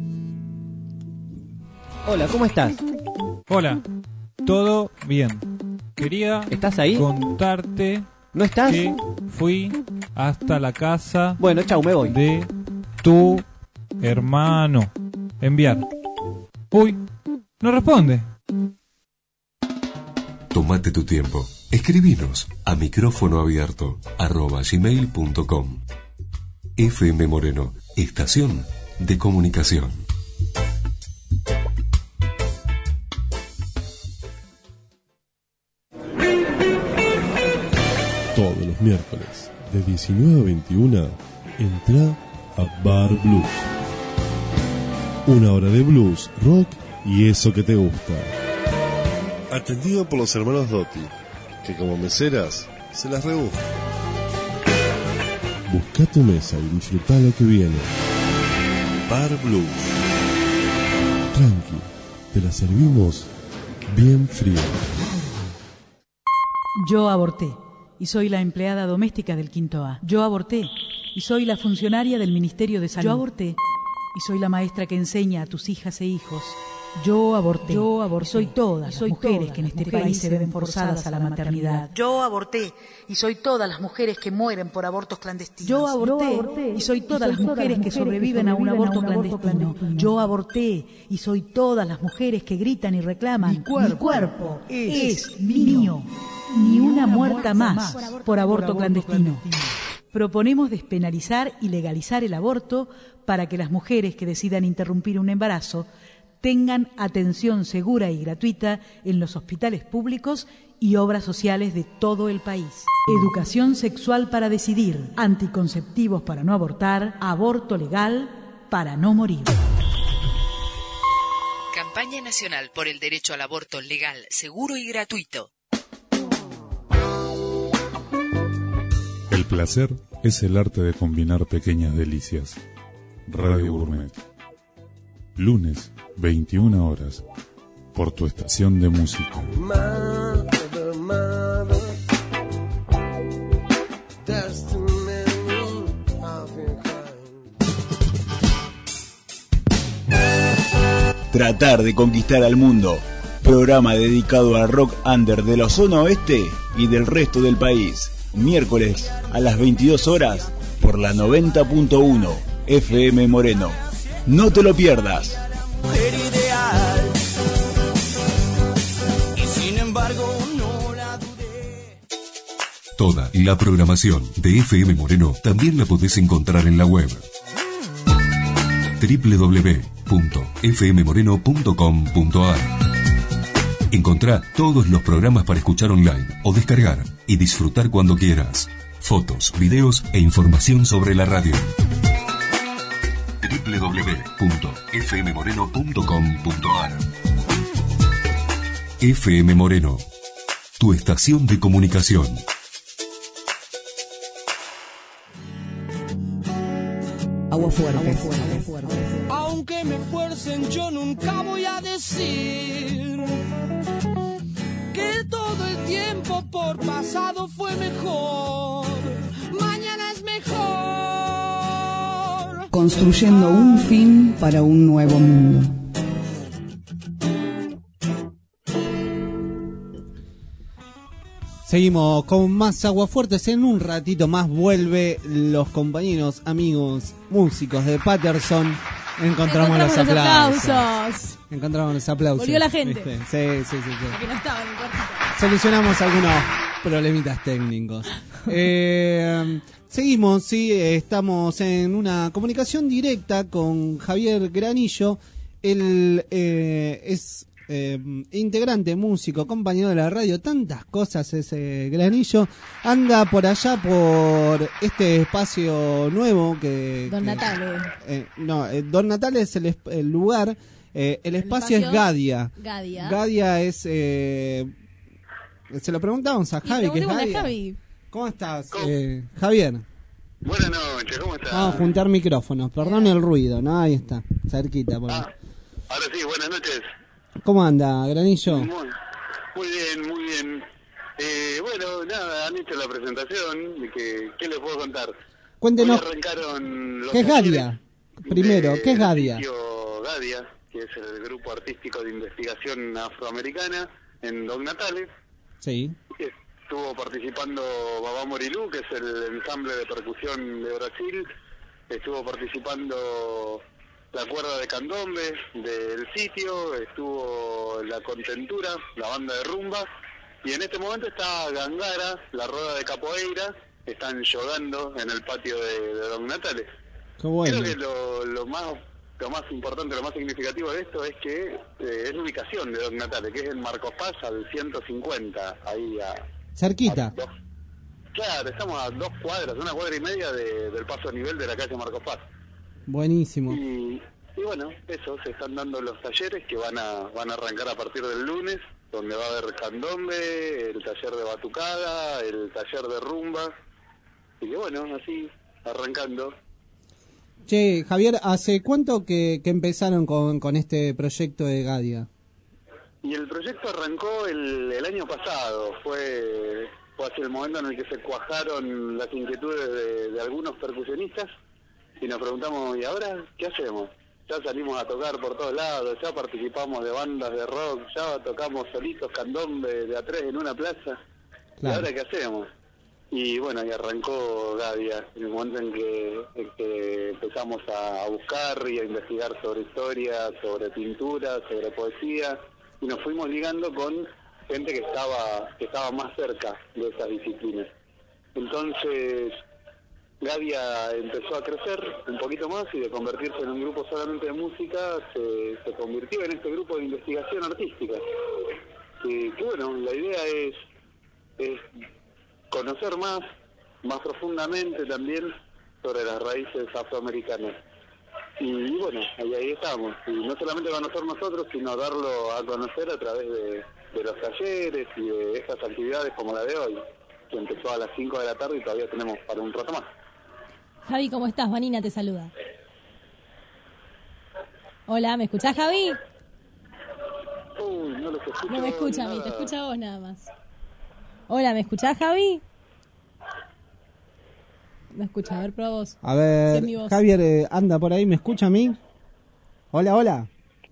Hola, ¿cómo estás? Hola, todo bien. Quería ¿Estás ahí? contarte ¿No estás? que fui hasta la casa Bueno, chau, me voy. de tu hermano. Enviar. Uy, no responde. Tómate tu tiempo. Escribinos a micrófono abierto arroba gmail punto com. F M Moreno, estación de comunicación. Todos los miércoles, de diecinueve a veintiuna, entra a Bar Blues. Una hora de blues, rock y eso que te gusta. Atendido por los hermanos Dotti, que como meseras se las rebuscan. Busca tu mesa y disfruta lo que viene. Bar Blues. Tranqui, te la servimos bien fría. Yo aborté y soy la empleada doméstica del Quinto A. Yo aborté y soy la funcionaria del Ministerio de Salud. Yo aborté y soy la maestra que enseña a tus hijas e hijos. Yo aborté. Yo aborté. Y soy todas las soy mujeres todas que en este país se ven forzadas a la maternidad. Yo aborté y soy todas las mujeres que mueren por abortos clandestinos. Yo aborté, Yo aborté y soy todas y soy las mujeres que sobreviven a un aborto, a un aborto clandestino. clandestino. Yo aborté y soy todas las mujeres que gritan y reclaman. Mi cuerpo, Mi cuerpo es, es mío. Ni una muerta más por aborto clandestino. Proponemos despenalizar y legalizar el aborto para que las mujeres que decidan interrumpir un embarazo tengan atención segura y gratuita en los hospitales públicos y obras sociales de todo el país. Educación sexual para decidir, anticonceptivos para no abortar, aborto legal para no morir. Campaña Nacional por el Derecho al Aborto Legal, Seguro y Gratuito. El placer es el arte de combinar pequeñas delicias. Radio Gourmet. Lunes, veintiuna horas, por tu estación de música. Mother, mother, there's too many of your kind. Tratar de conquistar al mundo. Programa dedicado al rock under de la zona oeste y del resto del país. Miércoles a las veintidós horas por la noventa punto uno F M Moreno. No te lo pierdas. Mujer ideal, y sin embargo no la dudé. Toda la programación de F M Moreno también la podés encontrar en la web doble u doble u doble u punto f m moreno punto com punto a r. Encontrá todos los programas para escuchar online o descargar y disfrutar cuando quieras. Fotos, videos e información sobre la radio. doble u doble u doble u punto f m moreno punto com punto a r. F M Moreno, tu estación de comunicación. Agua fuerte. Aunque me fuercen, yo nunca voy a decir que todo el tiempo por pasado fue mejor. Mañana es mejor. Construyendo un fin para un nuevo mundo. Seguimos con más Aguafuertes. En un ratito más vuelve los compañeros, amigos, músicos de Patterson. Encontramos, Encontramos los, los aplausos. aplausos. Encontramos los aplausos. Volvió la gente. ¿Viste? Sí, sí, sí, sí. Aquí no estaba en el cuartito. Solucionamos algunos problemitas técnicos. Eh, seguimos, sí, estamos en una comunicación directa con Javier Granillo. Él eh, es eh, integrante, músico, compañero de la radio, tantas cosas ese Granillo. Anda por allá por este espacio nuevo que... Don que, Natale. Eh, no, eh, Don Natale es el, es- el lugar, eh, el, espacio espacio es Gadia. Gadia. Gadia es... Eh, se lo preguntamos a Y Javi, que es preguntémosle a Gadia. Javi. ¿Cómo estás? Eh, Javier. Buenas noches, ¿cómo estás? Vamos a juntar micrófonos, perdón el ruido, ¿no? Ahí está, cerquita. Por ahí. Ahora sí, buenas noches. ¿Cómo anda, Granillo? Muy, muy bien, muy bien. Eh, bueno, nada, han hecho la presentación. y que, ¿Qué les puedo contar? Cuéntenos, Hoy arrancaron los ¿qué es Gadia? Primero, ¿qué es Gadia? sitio Gadia, que es el grupo artístico de investigación afroamericana en Don Natale. Sí. Estuvo participando Babá Morilú, que es el ensamble de percusión de Brasil. Estuvo participando la cuerda de candombe del sitio. Estuvo la Contentura, la banda de rumba. Y en este momento está Gangara, la rueda de capoeira. Están jugando en el patio de, de Don Natale. Qué bueno. Creo que lo, lo más lo más importante, lo más significativo de esto es que eh, es la ubicación de Don Natale, que es en Marcos Paz al ciento cincuenta, ahí a... Cerquita. a dos- claro, estamos a dos cuadras, una cuadra y media de- del paso a nivel de la calle Marcos Paz. Buenísimo. Y, y bueno, eso, se están dando los talleres que van a van a arrancar a partir del lunes, donde va a haber candombe, el taller de batucada, el taller de rumba. Y que bueno, así, arrancando. Che, Javier, ¿hace cuánto que, que empezaron con, con este proyecto de Gadia? Y el proyecto arrancó el, el año pasado, fue, fue hacia el momento en el que se cuajaron las inquietudes de, de algunos percusionistas y nos preguntamos, ¿y ahora qué hacemos? Ya salimos a tocar por todos lados, ya participamos de bandas de rock, ya tocamos solitos candombe de a tres en una plaza, ¿y Claro. ahora qué hacemos? Y bueno, y arrancó Gadia, en el momento en que, en que empezamos a, a buscar y a investigar sobre historia, sobre pintura, sobre poesía, y nos fuimos ligando con gente que estaba que estaba más cerca de esas disciplinas. Entonces, Gadia empezó a crecer un poquito más y de convertirse en un grupo solamente de música se, se convirtió en este grupo de investigación artística. Y que bueno, la idea es, es conocer más, más profundamente también sobre las raíces afroamericanas. Y, y bueno, ahí, ahí estamos. Y no solamente conocer nosotros, sino darlo a conocer a través de, de los talleres y de estas actividades como la de hoy, que empezó a las cinco de la tarde y todavía tenemos para un rato más. Javi, ¿cómo estás? Vanina te saluda. Hola, ¿me escuchás, Javi? Uy, no los escucho. No me escucha a mí, nada. te escucha a vos nada más. Hola, ¿me escuchás, Javi? Me escucha, a ver, prueba vos. A ver, Sí, es mi voz. Javier, eh, anda por ahí, ¿me escucha a mí? Hola, hola.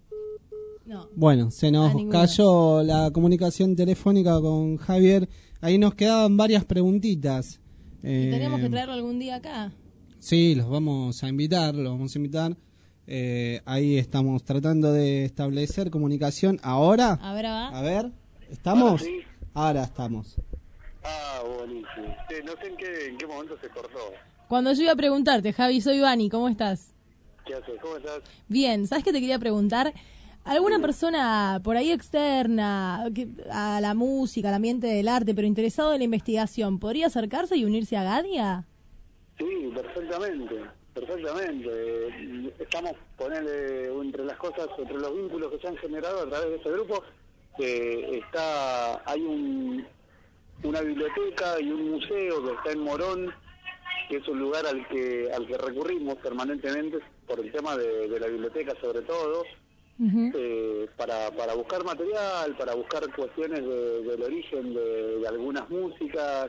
No. Bueno, se nos A ninguna. cayó la comunicación telefónica con Javier. Ahí nos quedaban varias preguntitas. Y Eh, teníamos que traerlo algún día acá. Sí, los vamos a invitar, los vamos a invitar. Eh, ahí estamos tratando de establecer comunicación. ¿Ahora? A ver, va. A ver, ¿estamos? Ahora sí. Ahora estamos. Ah, buenísimo. Sí, no sé en qué, en qué momento se cortó. Cuando yo iba a preguntarte, Javi, soy Vani, ¿cómo estás? ¿Qué haces? ¿Cómo estás? Bien, ¿sabes qué te quería preguntar? ¿Alguna persona por ahí externa que, a la música, al ambiente del arte, pero interesado en la investigación, podría acercarse y unirse a Gadia? Sí, perfectamente, perfectamente. Eh, Estamos, ponerle entre las cosas, entre los vínculos que se han generado a través de este grupo, eh, está, hay un, una biblioteca y un museo que está en Morón, que es un lugar al que al que recurrimos permanentemente por el tema de, de la biblioteca sobre todo, eh, para, para buscar material, para buscar cuestiones de- del origen de, de algunas músicas,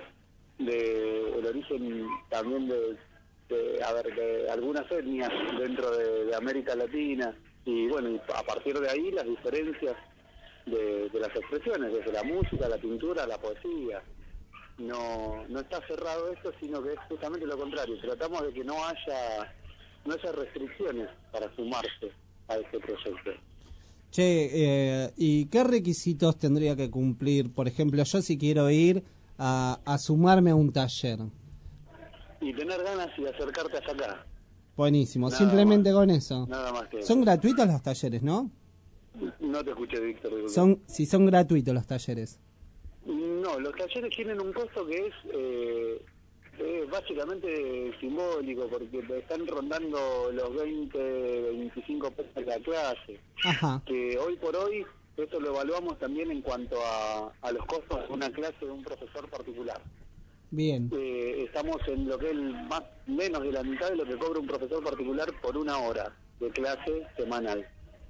de el origen también de, de, a ver, de algunas etnias dentro de, de América Latina, y bueno, y a partir de ahí las diferencias de, de las expresiones, desde la música, la pintura, la poesía. No, no está cerrado esto, sino que es justamente lo contrario. Tratamos de que no haya, no haya restricciones para sumarse a este proyecto. Che, eh, ¿y qué requisitos tendría que cumplir? Por ejemplo, yo si quiero ir a, a sumarme a un taller. Y tener ganas y acercarte hasta acá. Buenísimo, Nada simplemente con eso. Nada más que Son gratuitos los talleres, ¿no? No te escuché, Víctor. disculpa. Son, si son gratuitos los talleres. No, los talleres tienen un costo que es eh, eh, básicamente simbólico, porque te están rondando los veinte, veinticinco pesos de la clase. Ajá. Que hoy por hoy, esto lo evaluamos también en cuanto a, a los costos de una clase de un profesor particular. Bien. Eh, estamos en lo que es el más menos de la mitad de lo que cobra un profesor particular por una hora de clase semanal.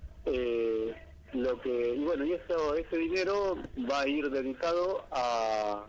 Eh, lo que y bueno y esto este dinero va a ir dedicado a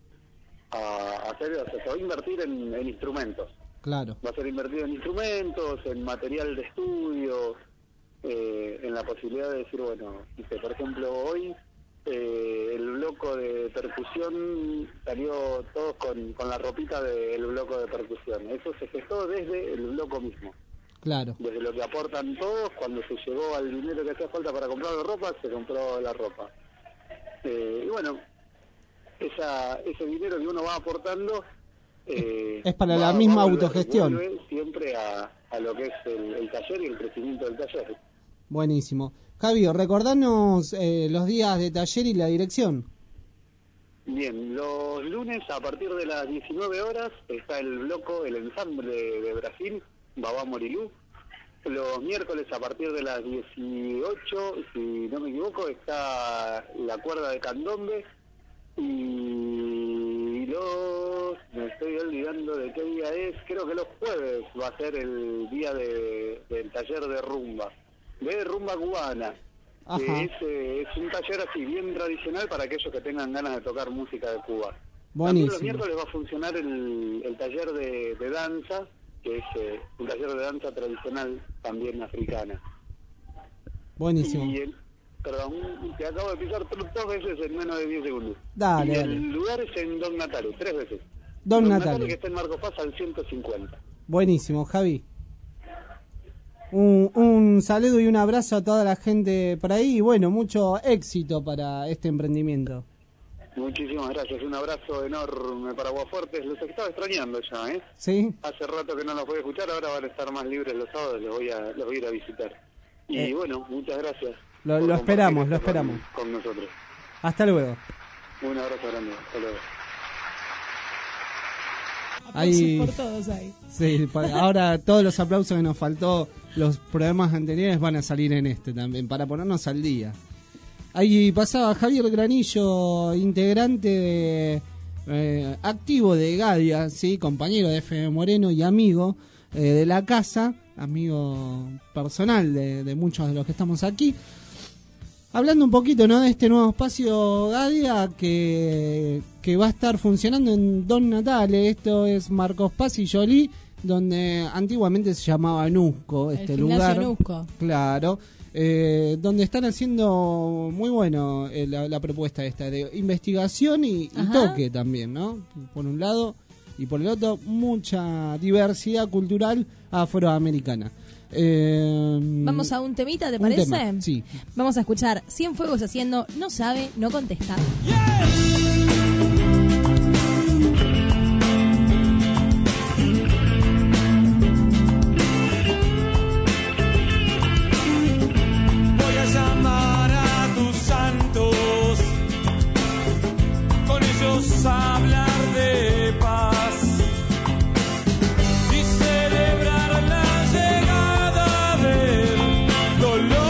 a hacer o sea, se va a invertir en, en instrumentos. Claro. Va a ser invertido en instrumentos, en material de estudio, eh, en la posibilidad de decir, bueno, dice, por ejemplo, hoy eh, el bloco de percusión salió todos con, con la ropita del bloco de percusión. Eso se gestó desde el bloco mismo. Claro. Desde lo que aportan todos, cuando se llegó al dinero que hacía falta para comprar la ropa, se compró la ropa. Eh, y bueno, esa, ese dinero que uno va aportando... Eh, Es para va- la va misma a volver- autogestión. vuelve siempre a, a lo que es el, el taller y el crecimiento del taller. Buenísimo. Javi, recordanos eh, los días de taller y la dirección. Bien, los lunes a partir de las diecinueve horas está el bloco, el ensamble de Brasil, Babá Morilú. Los miércoles a partir de las dieciocho, si no me equivoco, está la cuerda de candombe. Y los... me estoy olvidando de qué día es, creo que los jueves va a ser el día de, del taller de rumba, de rumba cubana. Ajá. Que es, eh, es un taller así bien tradicional para aquellos que tengan ganas de tocar música de Cuba. También los Buenísimo. miércoles va a funcionar el, el taller de, de danza, que es eh, un taller de danza tradicional también africana. Buenísimo. Y el, perdón, te acabo de pisar dos veces en menos de diez segundos. Dale, y dale. el lugar es en Don Natale, tres veces. Don Natale, Natale. que está en Marco Paz al ciento cincuenta. Buenísimo, Javi. Un, un saludo y un abrazo a toda la gente por ahí y bueno, mucho éxito para este emprendimiento. Muchísimas gracias, un abrazo enorme para Aguafuertes, los estaba extrañando ya, ¿eh? Sí. Hace rato que no los voy a escuchar, ahora van a estar más libres los sábados, los voy a, los voy a ir a visitar. Y Eh. bueno, muchas gracias. Lo, por lo esperamos, compartir lo esto esperamos. Con, con nosotros. Hasta luego. Un abrazo grande, hasta luego. Ahí, por todos ahí. sí, pa- ahora todos los aplausos que nos faltó los programas anteriores van a salir en este también, para ponernos al día. Ahí pasaba Javier Granillo, integrante de, eh, activo de Gadia, ¿sí? Compañero de F M Moreno y amigo eh, de la casa, amigo personal de, de muchos de los que estamos aquí. Hablando un poquito, ¿no?, de este nuevo espacio Gadia que, que va a estar funcionando en Don Natale. Esto es Marcos Paz y Jolie, donde antiguamente se llamaba Nusco, El este gimnasio lugar. Nusco. Claro. Eh, donde están haciendo muy bueno eh, la, la propuesta esta de investigación y, y Ajá. toque también, ¿no? Por un lado, y por el otro, mucha diversidad cultural afroamericana. Eh, Vamos a un temita, ¿te un parece? tema, sí. Vamos a escuchar Cienfuegos haciendo No sabe, no contesta. Voy a llamar a tus santos, con ellos hablar de paz y celebrar la llegada del dolor.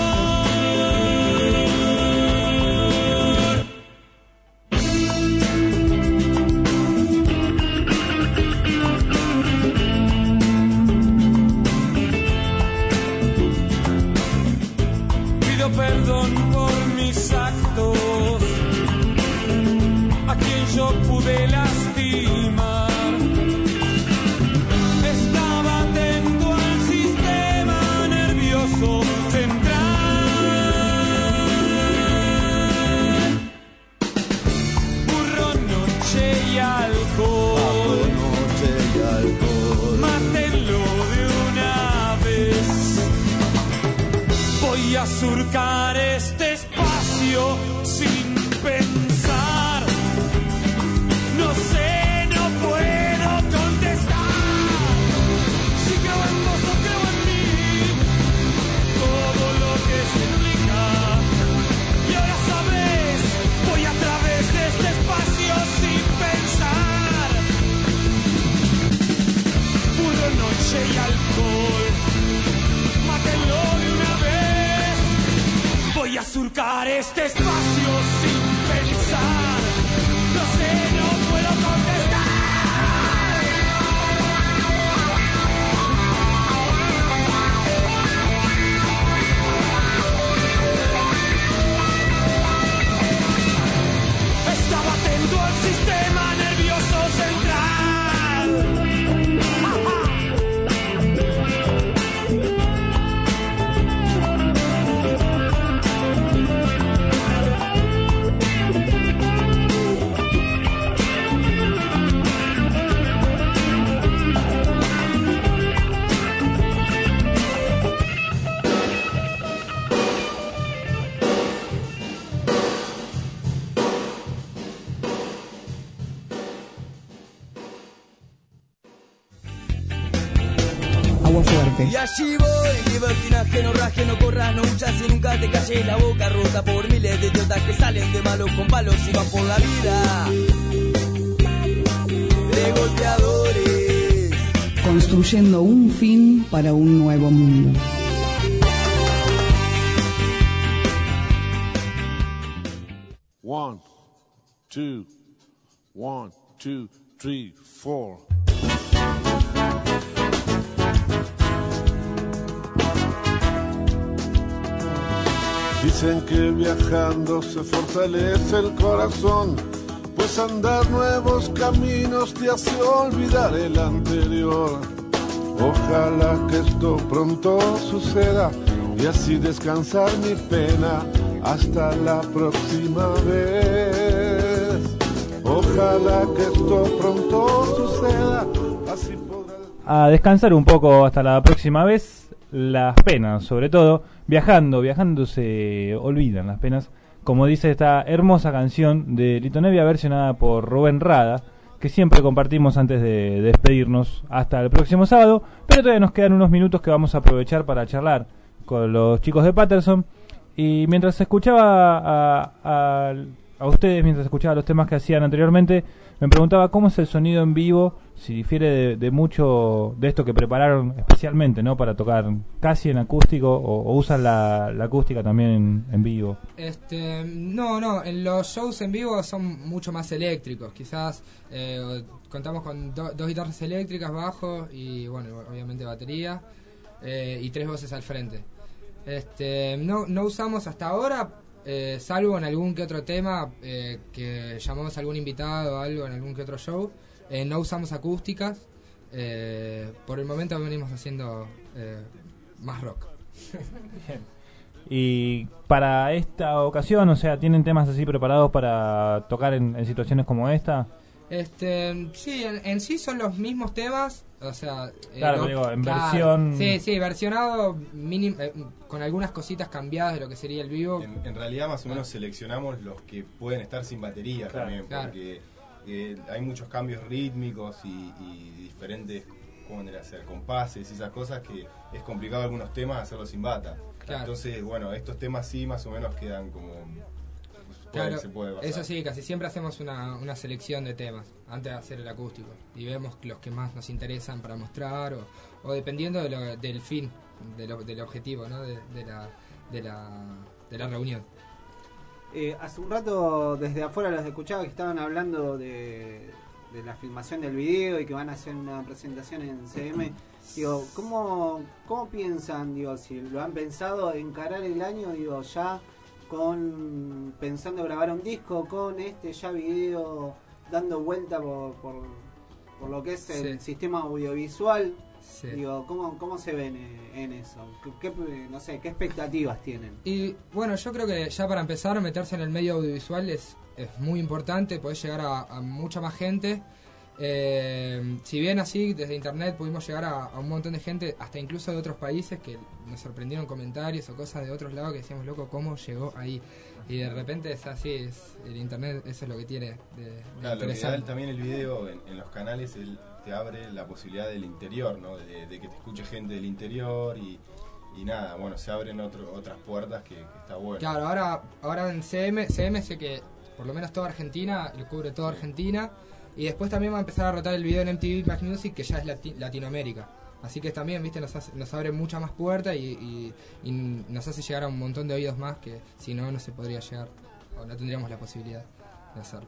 Pido perdón por mis actos, a quien yo pude lastimar. Estaba atento al sistema nervioso central. Burro, noche y alcohol. Mátenlo de una vez. Voy a surcar este espacio sin pensar. No sé, no puedo contestar. Si creo en vos o creo en mí, todo lo que se implica. Y ahora sabes, voy a través de este espacio sin pensar. Puro noche y alcohol. Mátenlo de una vez. Voy a surcar este espacio sin pensar. No sé, no puedo contestar. Estaba atento al sistema nervioso central. Aguafuerte. Y allí voy, libertinaje, no raje, no corras, no huchas y nunca te calles la boca rota por miles de idiotas que salen de malos con palos y van por la vida de golpeadores. Construyendo un fin para un nuevo mundo. One, two, one, two, three, four. Dicen que viajando se fortalece el corazón, pues andar nuevos caminos te hace olvidar el anterior. Ojalá que esto pronto suceda y así descansar mi pena hasta la próxima vez. Ojalá que esto pronto suceda, así podrá... A descansar un poco hasta la próxima vez, las penas, sobre todo, viajando, viajando se olvidan las penas como dice esta hermosa canción de Lito Nevia, versionada por Rubén Rada, que siempre compartimos antes de despedirnos hasta el próximo sábado, pero todavía nos quedan unos minutos que vamos a aprovechar para charlar con los chicos de Patterson. Y mientras escuchaba a, a, a ustedes, mientras escuchaba los temas que hacían anteriormente, me preguntaba cómo es el sonido en vivo, si difiere de, de mucho de esto que prepararon especialmente, ¿no? Para tocar casi en acústico, o, o usan la, la acústica también en, en vivo. Este, no, no, en los shows en vivo son mucho más eléctricos. Quizás eh, contamos con do, dos guitarras eléctricas, bajo y, bueno, obviamente batería, eh, y tres voces al frente. Este, no, no usamos hasta ahora, eh, salvo en algún que otro tema, eh, que llamamos a algún invitado o algo en algún que otro show, eh, no usamos acústicas. Eh, por el momento venimos haciendo eh, más rock. Bien. Y para esta ocasión, o sea, ¿tienen temas así preparados para tocar en, en situaciones como esta? Este, sí, en, en sí son los mismos temas, o sea, eh, claro, no, digo, en claro, versión, sí, sí, versionado minim, eh, con algunas cositas cambiadas de lo que sería el vivo. En, en realidad más o menos seleccionamos los que pueden estar sin batería, claro, también, claro, porque eh, hay muchos cambios rítmicos y, y diferentes, ¿cómo vendría a ser? Compases y esas cosas que es complicado algunos temas hacerlos sin bata. Claro. Entonces, bueno, estos temas sí más o menos quedan como... Claro, se puede basar. Eso sí, casi siempre hacemos una, una selección de temas antes de hacer el acústico y vemos los que más nos interesan para mostrar, o, o dependiendo de lo, del fin, de lo, del objetivo, ¿no? de, de, la, de, la, de la reunión. Eh, hace un rato desde afuera los escuchaba que estaban hablando de, de la filmación del video y que van a hacer una presentación en C M. Digo, ¿cómo, cómo piensan, digo, si lo han pensado encarar el año, digo, ya con pensando grabar un disco con este ya video dando vuelta por, por, por lo que es el sí. sistema audiovisual? Sí. Digo, ¿cómo, cómo se ven en eso? ¿Qué, qué, no sé, qué expectativas tienen? Y bueno, yo creo que ya para empezar meterse en el medio audiovisual es, es muy importante, podés llegar a, a mucha más gente. Eh, si bien así desde internet pudimos llegar a, a un montón de gente, hasta incluso de otros países, que nos sorprendieron comentarios o cosas de otros lados que decíamos, loco, ¿cómo llegó ahí? Y de repente es así, es, el internet eso es lo que tiene de, de claro, lo que da también el video en, en los canales, el, te abre la posibilidad del interior, ¿no? De, de que te escuche gente del interior y, y nada, bueno, se abren otro, otras puertas que, que está bueno. Claro, ahora, ahora en C M, C M sé que por lo menos toda Argentina, lo cubre toda Argentina. Y después también va a empezar a rotar el video en M T V Back Music, que ya es Lati- Latinoamérica. Así que también, viste, nos, hace, nos abre muchas más puertas y, y, y nos hace llegar a un montón de oídos más que si no, no se podría llegar, o no tendríamos la posibilidad de hacerlo.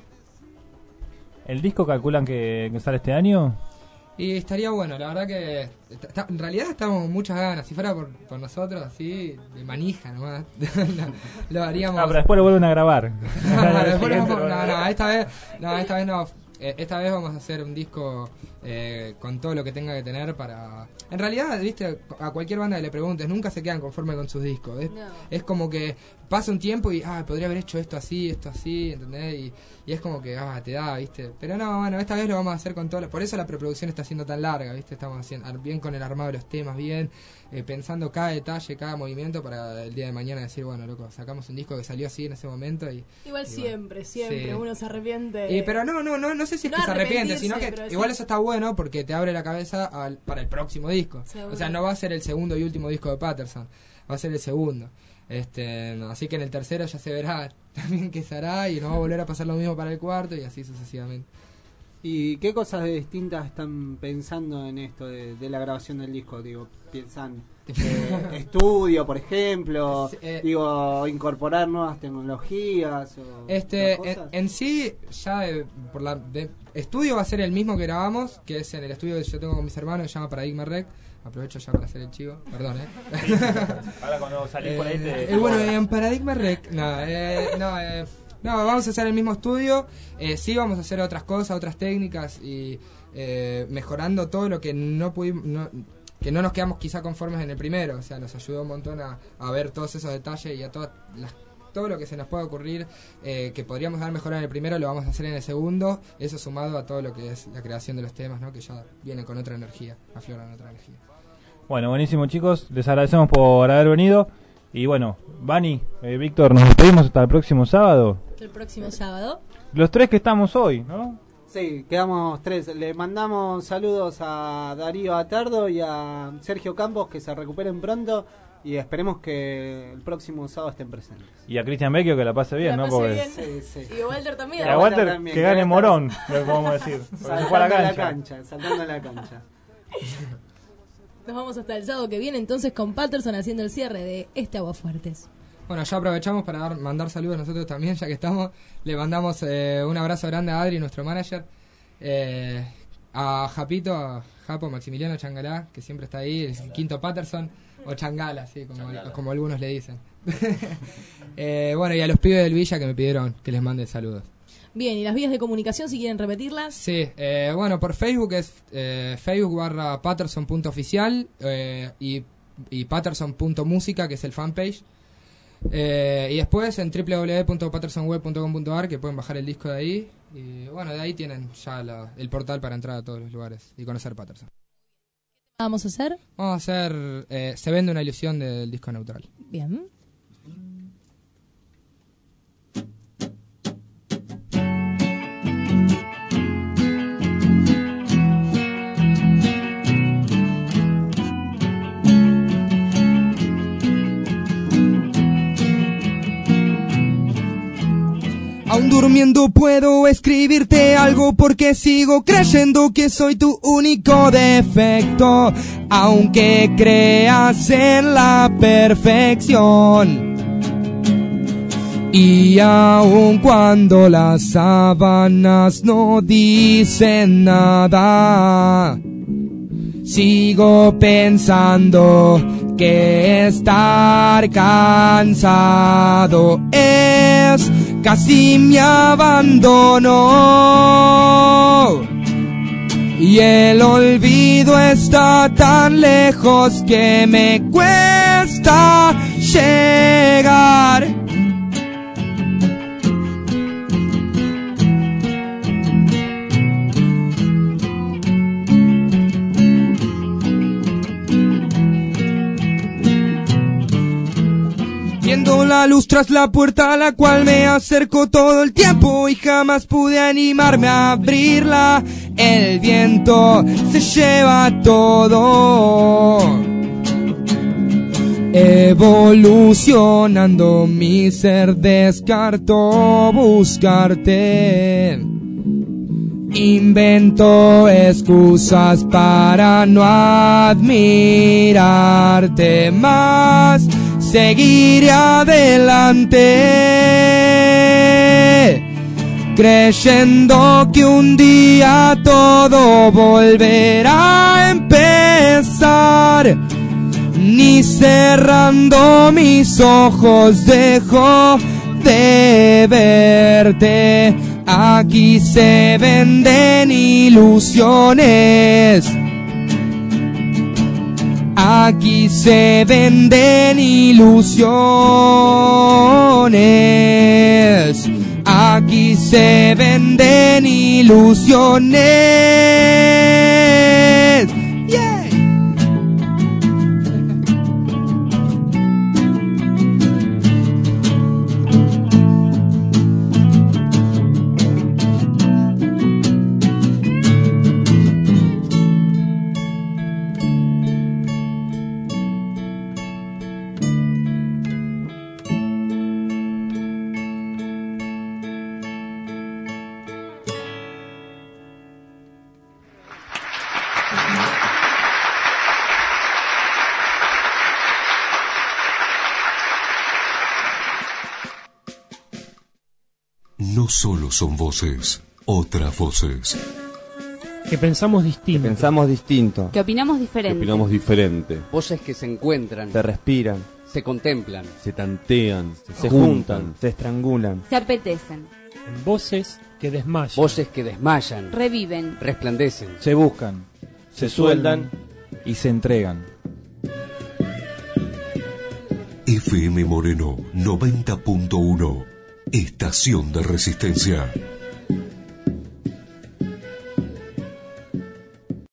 ¿El disco calculan que, que sale este año? Y estaría bueno, la verdad que está, en realidad estamos con muchas ganas. Si fuera por, por nosotros, así, de manija nomás, lo, lo haríamos. Ah, pero después lo vuelven a grabar. no, después vamos, no, no, esta vez no, esta vez no. Eh, esta vez vamos a hacer un disco eh, con todo lo que tenga que tener para... En realidad, viste, a cualquier banda que le preguntes, nunca se quedan conformes con sus discos. Es, no. es como que pasa un tiempo y, ah, podría haber hecho esto así, esto así, ¿entendés? Y, y es como que, ah, te da, viste. Pero no, bueno, esta vez lo vamos a hacer con todo. Por eso la preproducción está siendo tan larga, viste. Estamos haciendo bien con el armado de los temas, bien, eh, pensando cada detalle, cada movimiento para el día de mañana decir, bueno, loco, sacamos un disco que salió así en ese momento. y Igual y siempre, bueno, siempre, sí. uno se arrepiente. Y, pero no, no, no, no sé si es no que se arrepiente, sino que igual sí. eso está bueno porque te abre la cabeza al, para el próximo disco. Seguro. O sea, no va a ser el segundo y último disco de Patterson, va a ser el segundo. Este, no, así que en el tercero ya se verá también qué se hará y no va a volver a pasar lo mismo para el cuarto y así sucesivamente. ¿Y qué cosas distintas están pensando en esto de, de la grabación del disco? Digo, piensan eh, estudio, por ejemplo, eh, digo, incorporar nuevas tecnologías o este en, en sí ya eh, por la de, estudio va a ser el mismo que grabamos, que es en el estudio que yo tengo con mis hermanos, que se llama Paradigma Rec. Aprovecho ya para hacer el chivo, perdón, eh. Ahora cuando salís por ahí te... Eh, bueno, en Paradigma Rec, no, eh, no, eh, no, vamos a hacer el mismo estudio, eh, sí vamos a hacer otras cosas, otras técnicas y eh, mejorando todo lo que no pudimos, no, que no nos quedamos quizá conformes en el primero, o sea, nos ayudó un montón a, a ver todos esos detalles y a todas las todo lo que se nos pueda ocurrir eh, que podríamos dar mejor en el primero lo vamos a hacer en el segundo, eso sumado a todo lo que es la creación de los temas, ¿no? Que ya vienen con otra energía, afloran otra energía. Bueno, buenísimo, chicos, les agradecemos por haber venido Y bueno, Vani, eh, Víctor, nos despedimos hasta el próximo sábado. El próximo sábado. Los tres que estamos hoy, ¿no? Sí, quedamos tres. Le mandamos saludos a Darío Atardo y a Sergio Campos, que se recuperen pronto y esperemos que el próximo sábado estén presentes. Y a Cristian Vecchio que la pase bien, La ¿no? pase Porque... bien. Sí, sí. Y a Walter también. Y a Walter, también, que que gane va a Morón, estar- lo podemos decir. porque se Saltando fue a la la cancha. cancha, saltando la cancha. Nos vamos hasta el sábado que viene entonces con Patterson haciendo el cierre de este Aguafuertes. Bueno, ya aprovechamos para dar- mandar saludos nosotros también, ya que estamos. Le mandamos eh, un abrazo grande a Adri, nuestro manager. Eh, a Japito, a Japo, Maximiliano Changalá, que siempre está ahí, el quinto Patterson, o Changala, sí, como, como algunos le dicen. eh, bueno, y a los pibes del Villa que me pidieron que les mande saludos. Bien, y las vías de comunicación, si quieren repetirlas. Sí, eh, bueno, por Facebook es eh, Facebook barra Patterson punto oficial eh, y, y Patterson punto música, que es el fanpage. Eh, y después en doble u doble u doble u punto patterson web punto com punto a r, que pueden bajar el disco de ahí. Y bueno, de ahí tienen ya la- el portal para entrar a todos los lugares y conocer Patterson. Vamos a hacer. Vamos a hacer eh, Se vende una ilusión del disco neutral. Bien. Aún durmiendo puedo escribirte algo porque sigo creyendo que soy tu único defecto, aunque creas en la perfección. Y aun cuando las sábanas no dicen nada, sigo pensando que estar cansado es casi mi abandono. Y el olvido está tan lejos que me cuesta llegar. Viendo la luz tras la puerta a la cual me acerco todo el tiempo y jamás pude animarme a abrirla. El viento se lleva todo, evolucionando mi ser descartó buscarte. Invento excusas para no admirarte más. Seguiré adelante, creyendo que un día todo volverá a empezar. Ni cerrando mis ojos dejo de verte. Aquí se venden ilusiones. Aquí se venden ilusiones. Aquí se venden ilusiones. Yeah. No solo son voces, otras voces. Que pensamos distinto. Que pensamos distinto. Que opinamos diferente. Que opinamos diferente. Voces que se encuentran. Se respiran. Se contemplan. Se tantean. Se, se juntan, juntan. Se estrangulan. Se apetecen. Voces que desmayan. Voces que desmayan. Reviven. Resplandecen. Se buscan. Se, se sueldan. Y se entregan. F M Moreno noventa punto uno. Estación de Resistencia.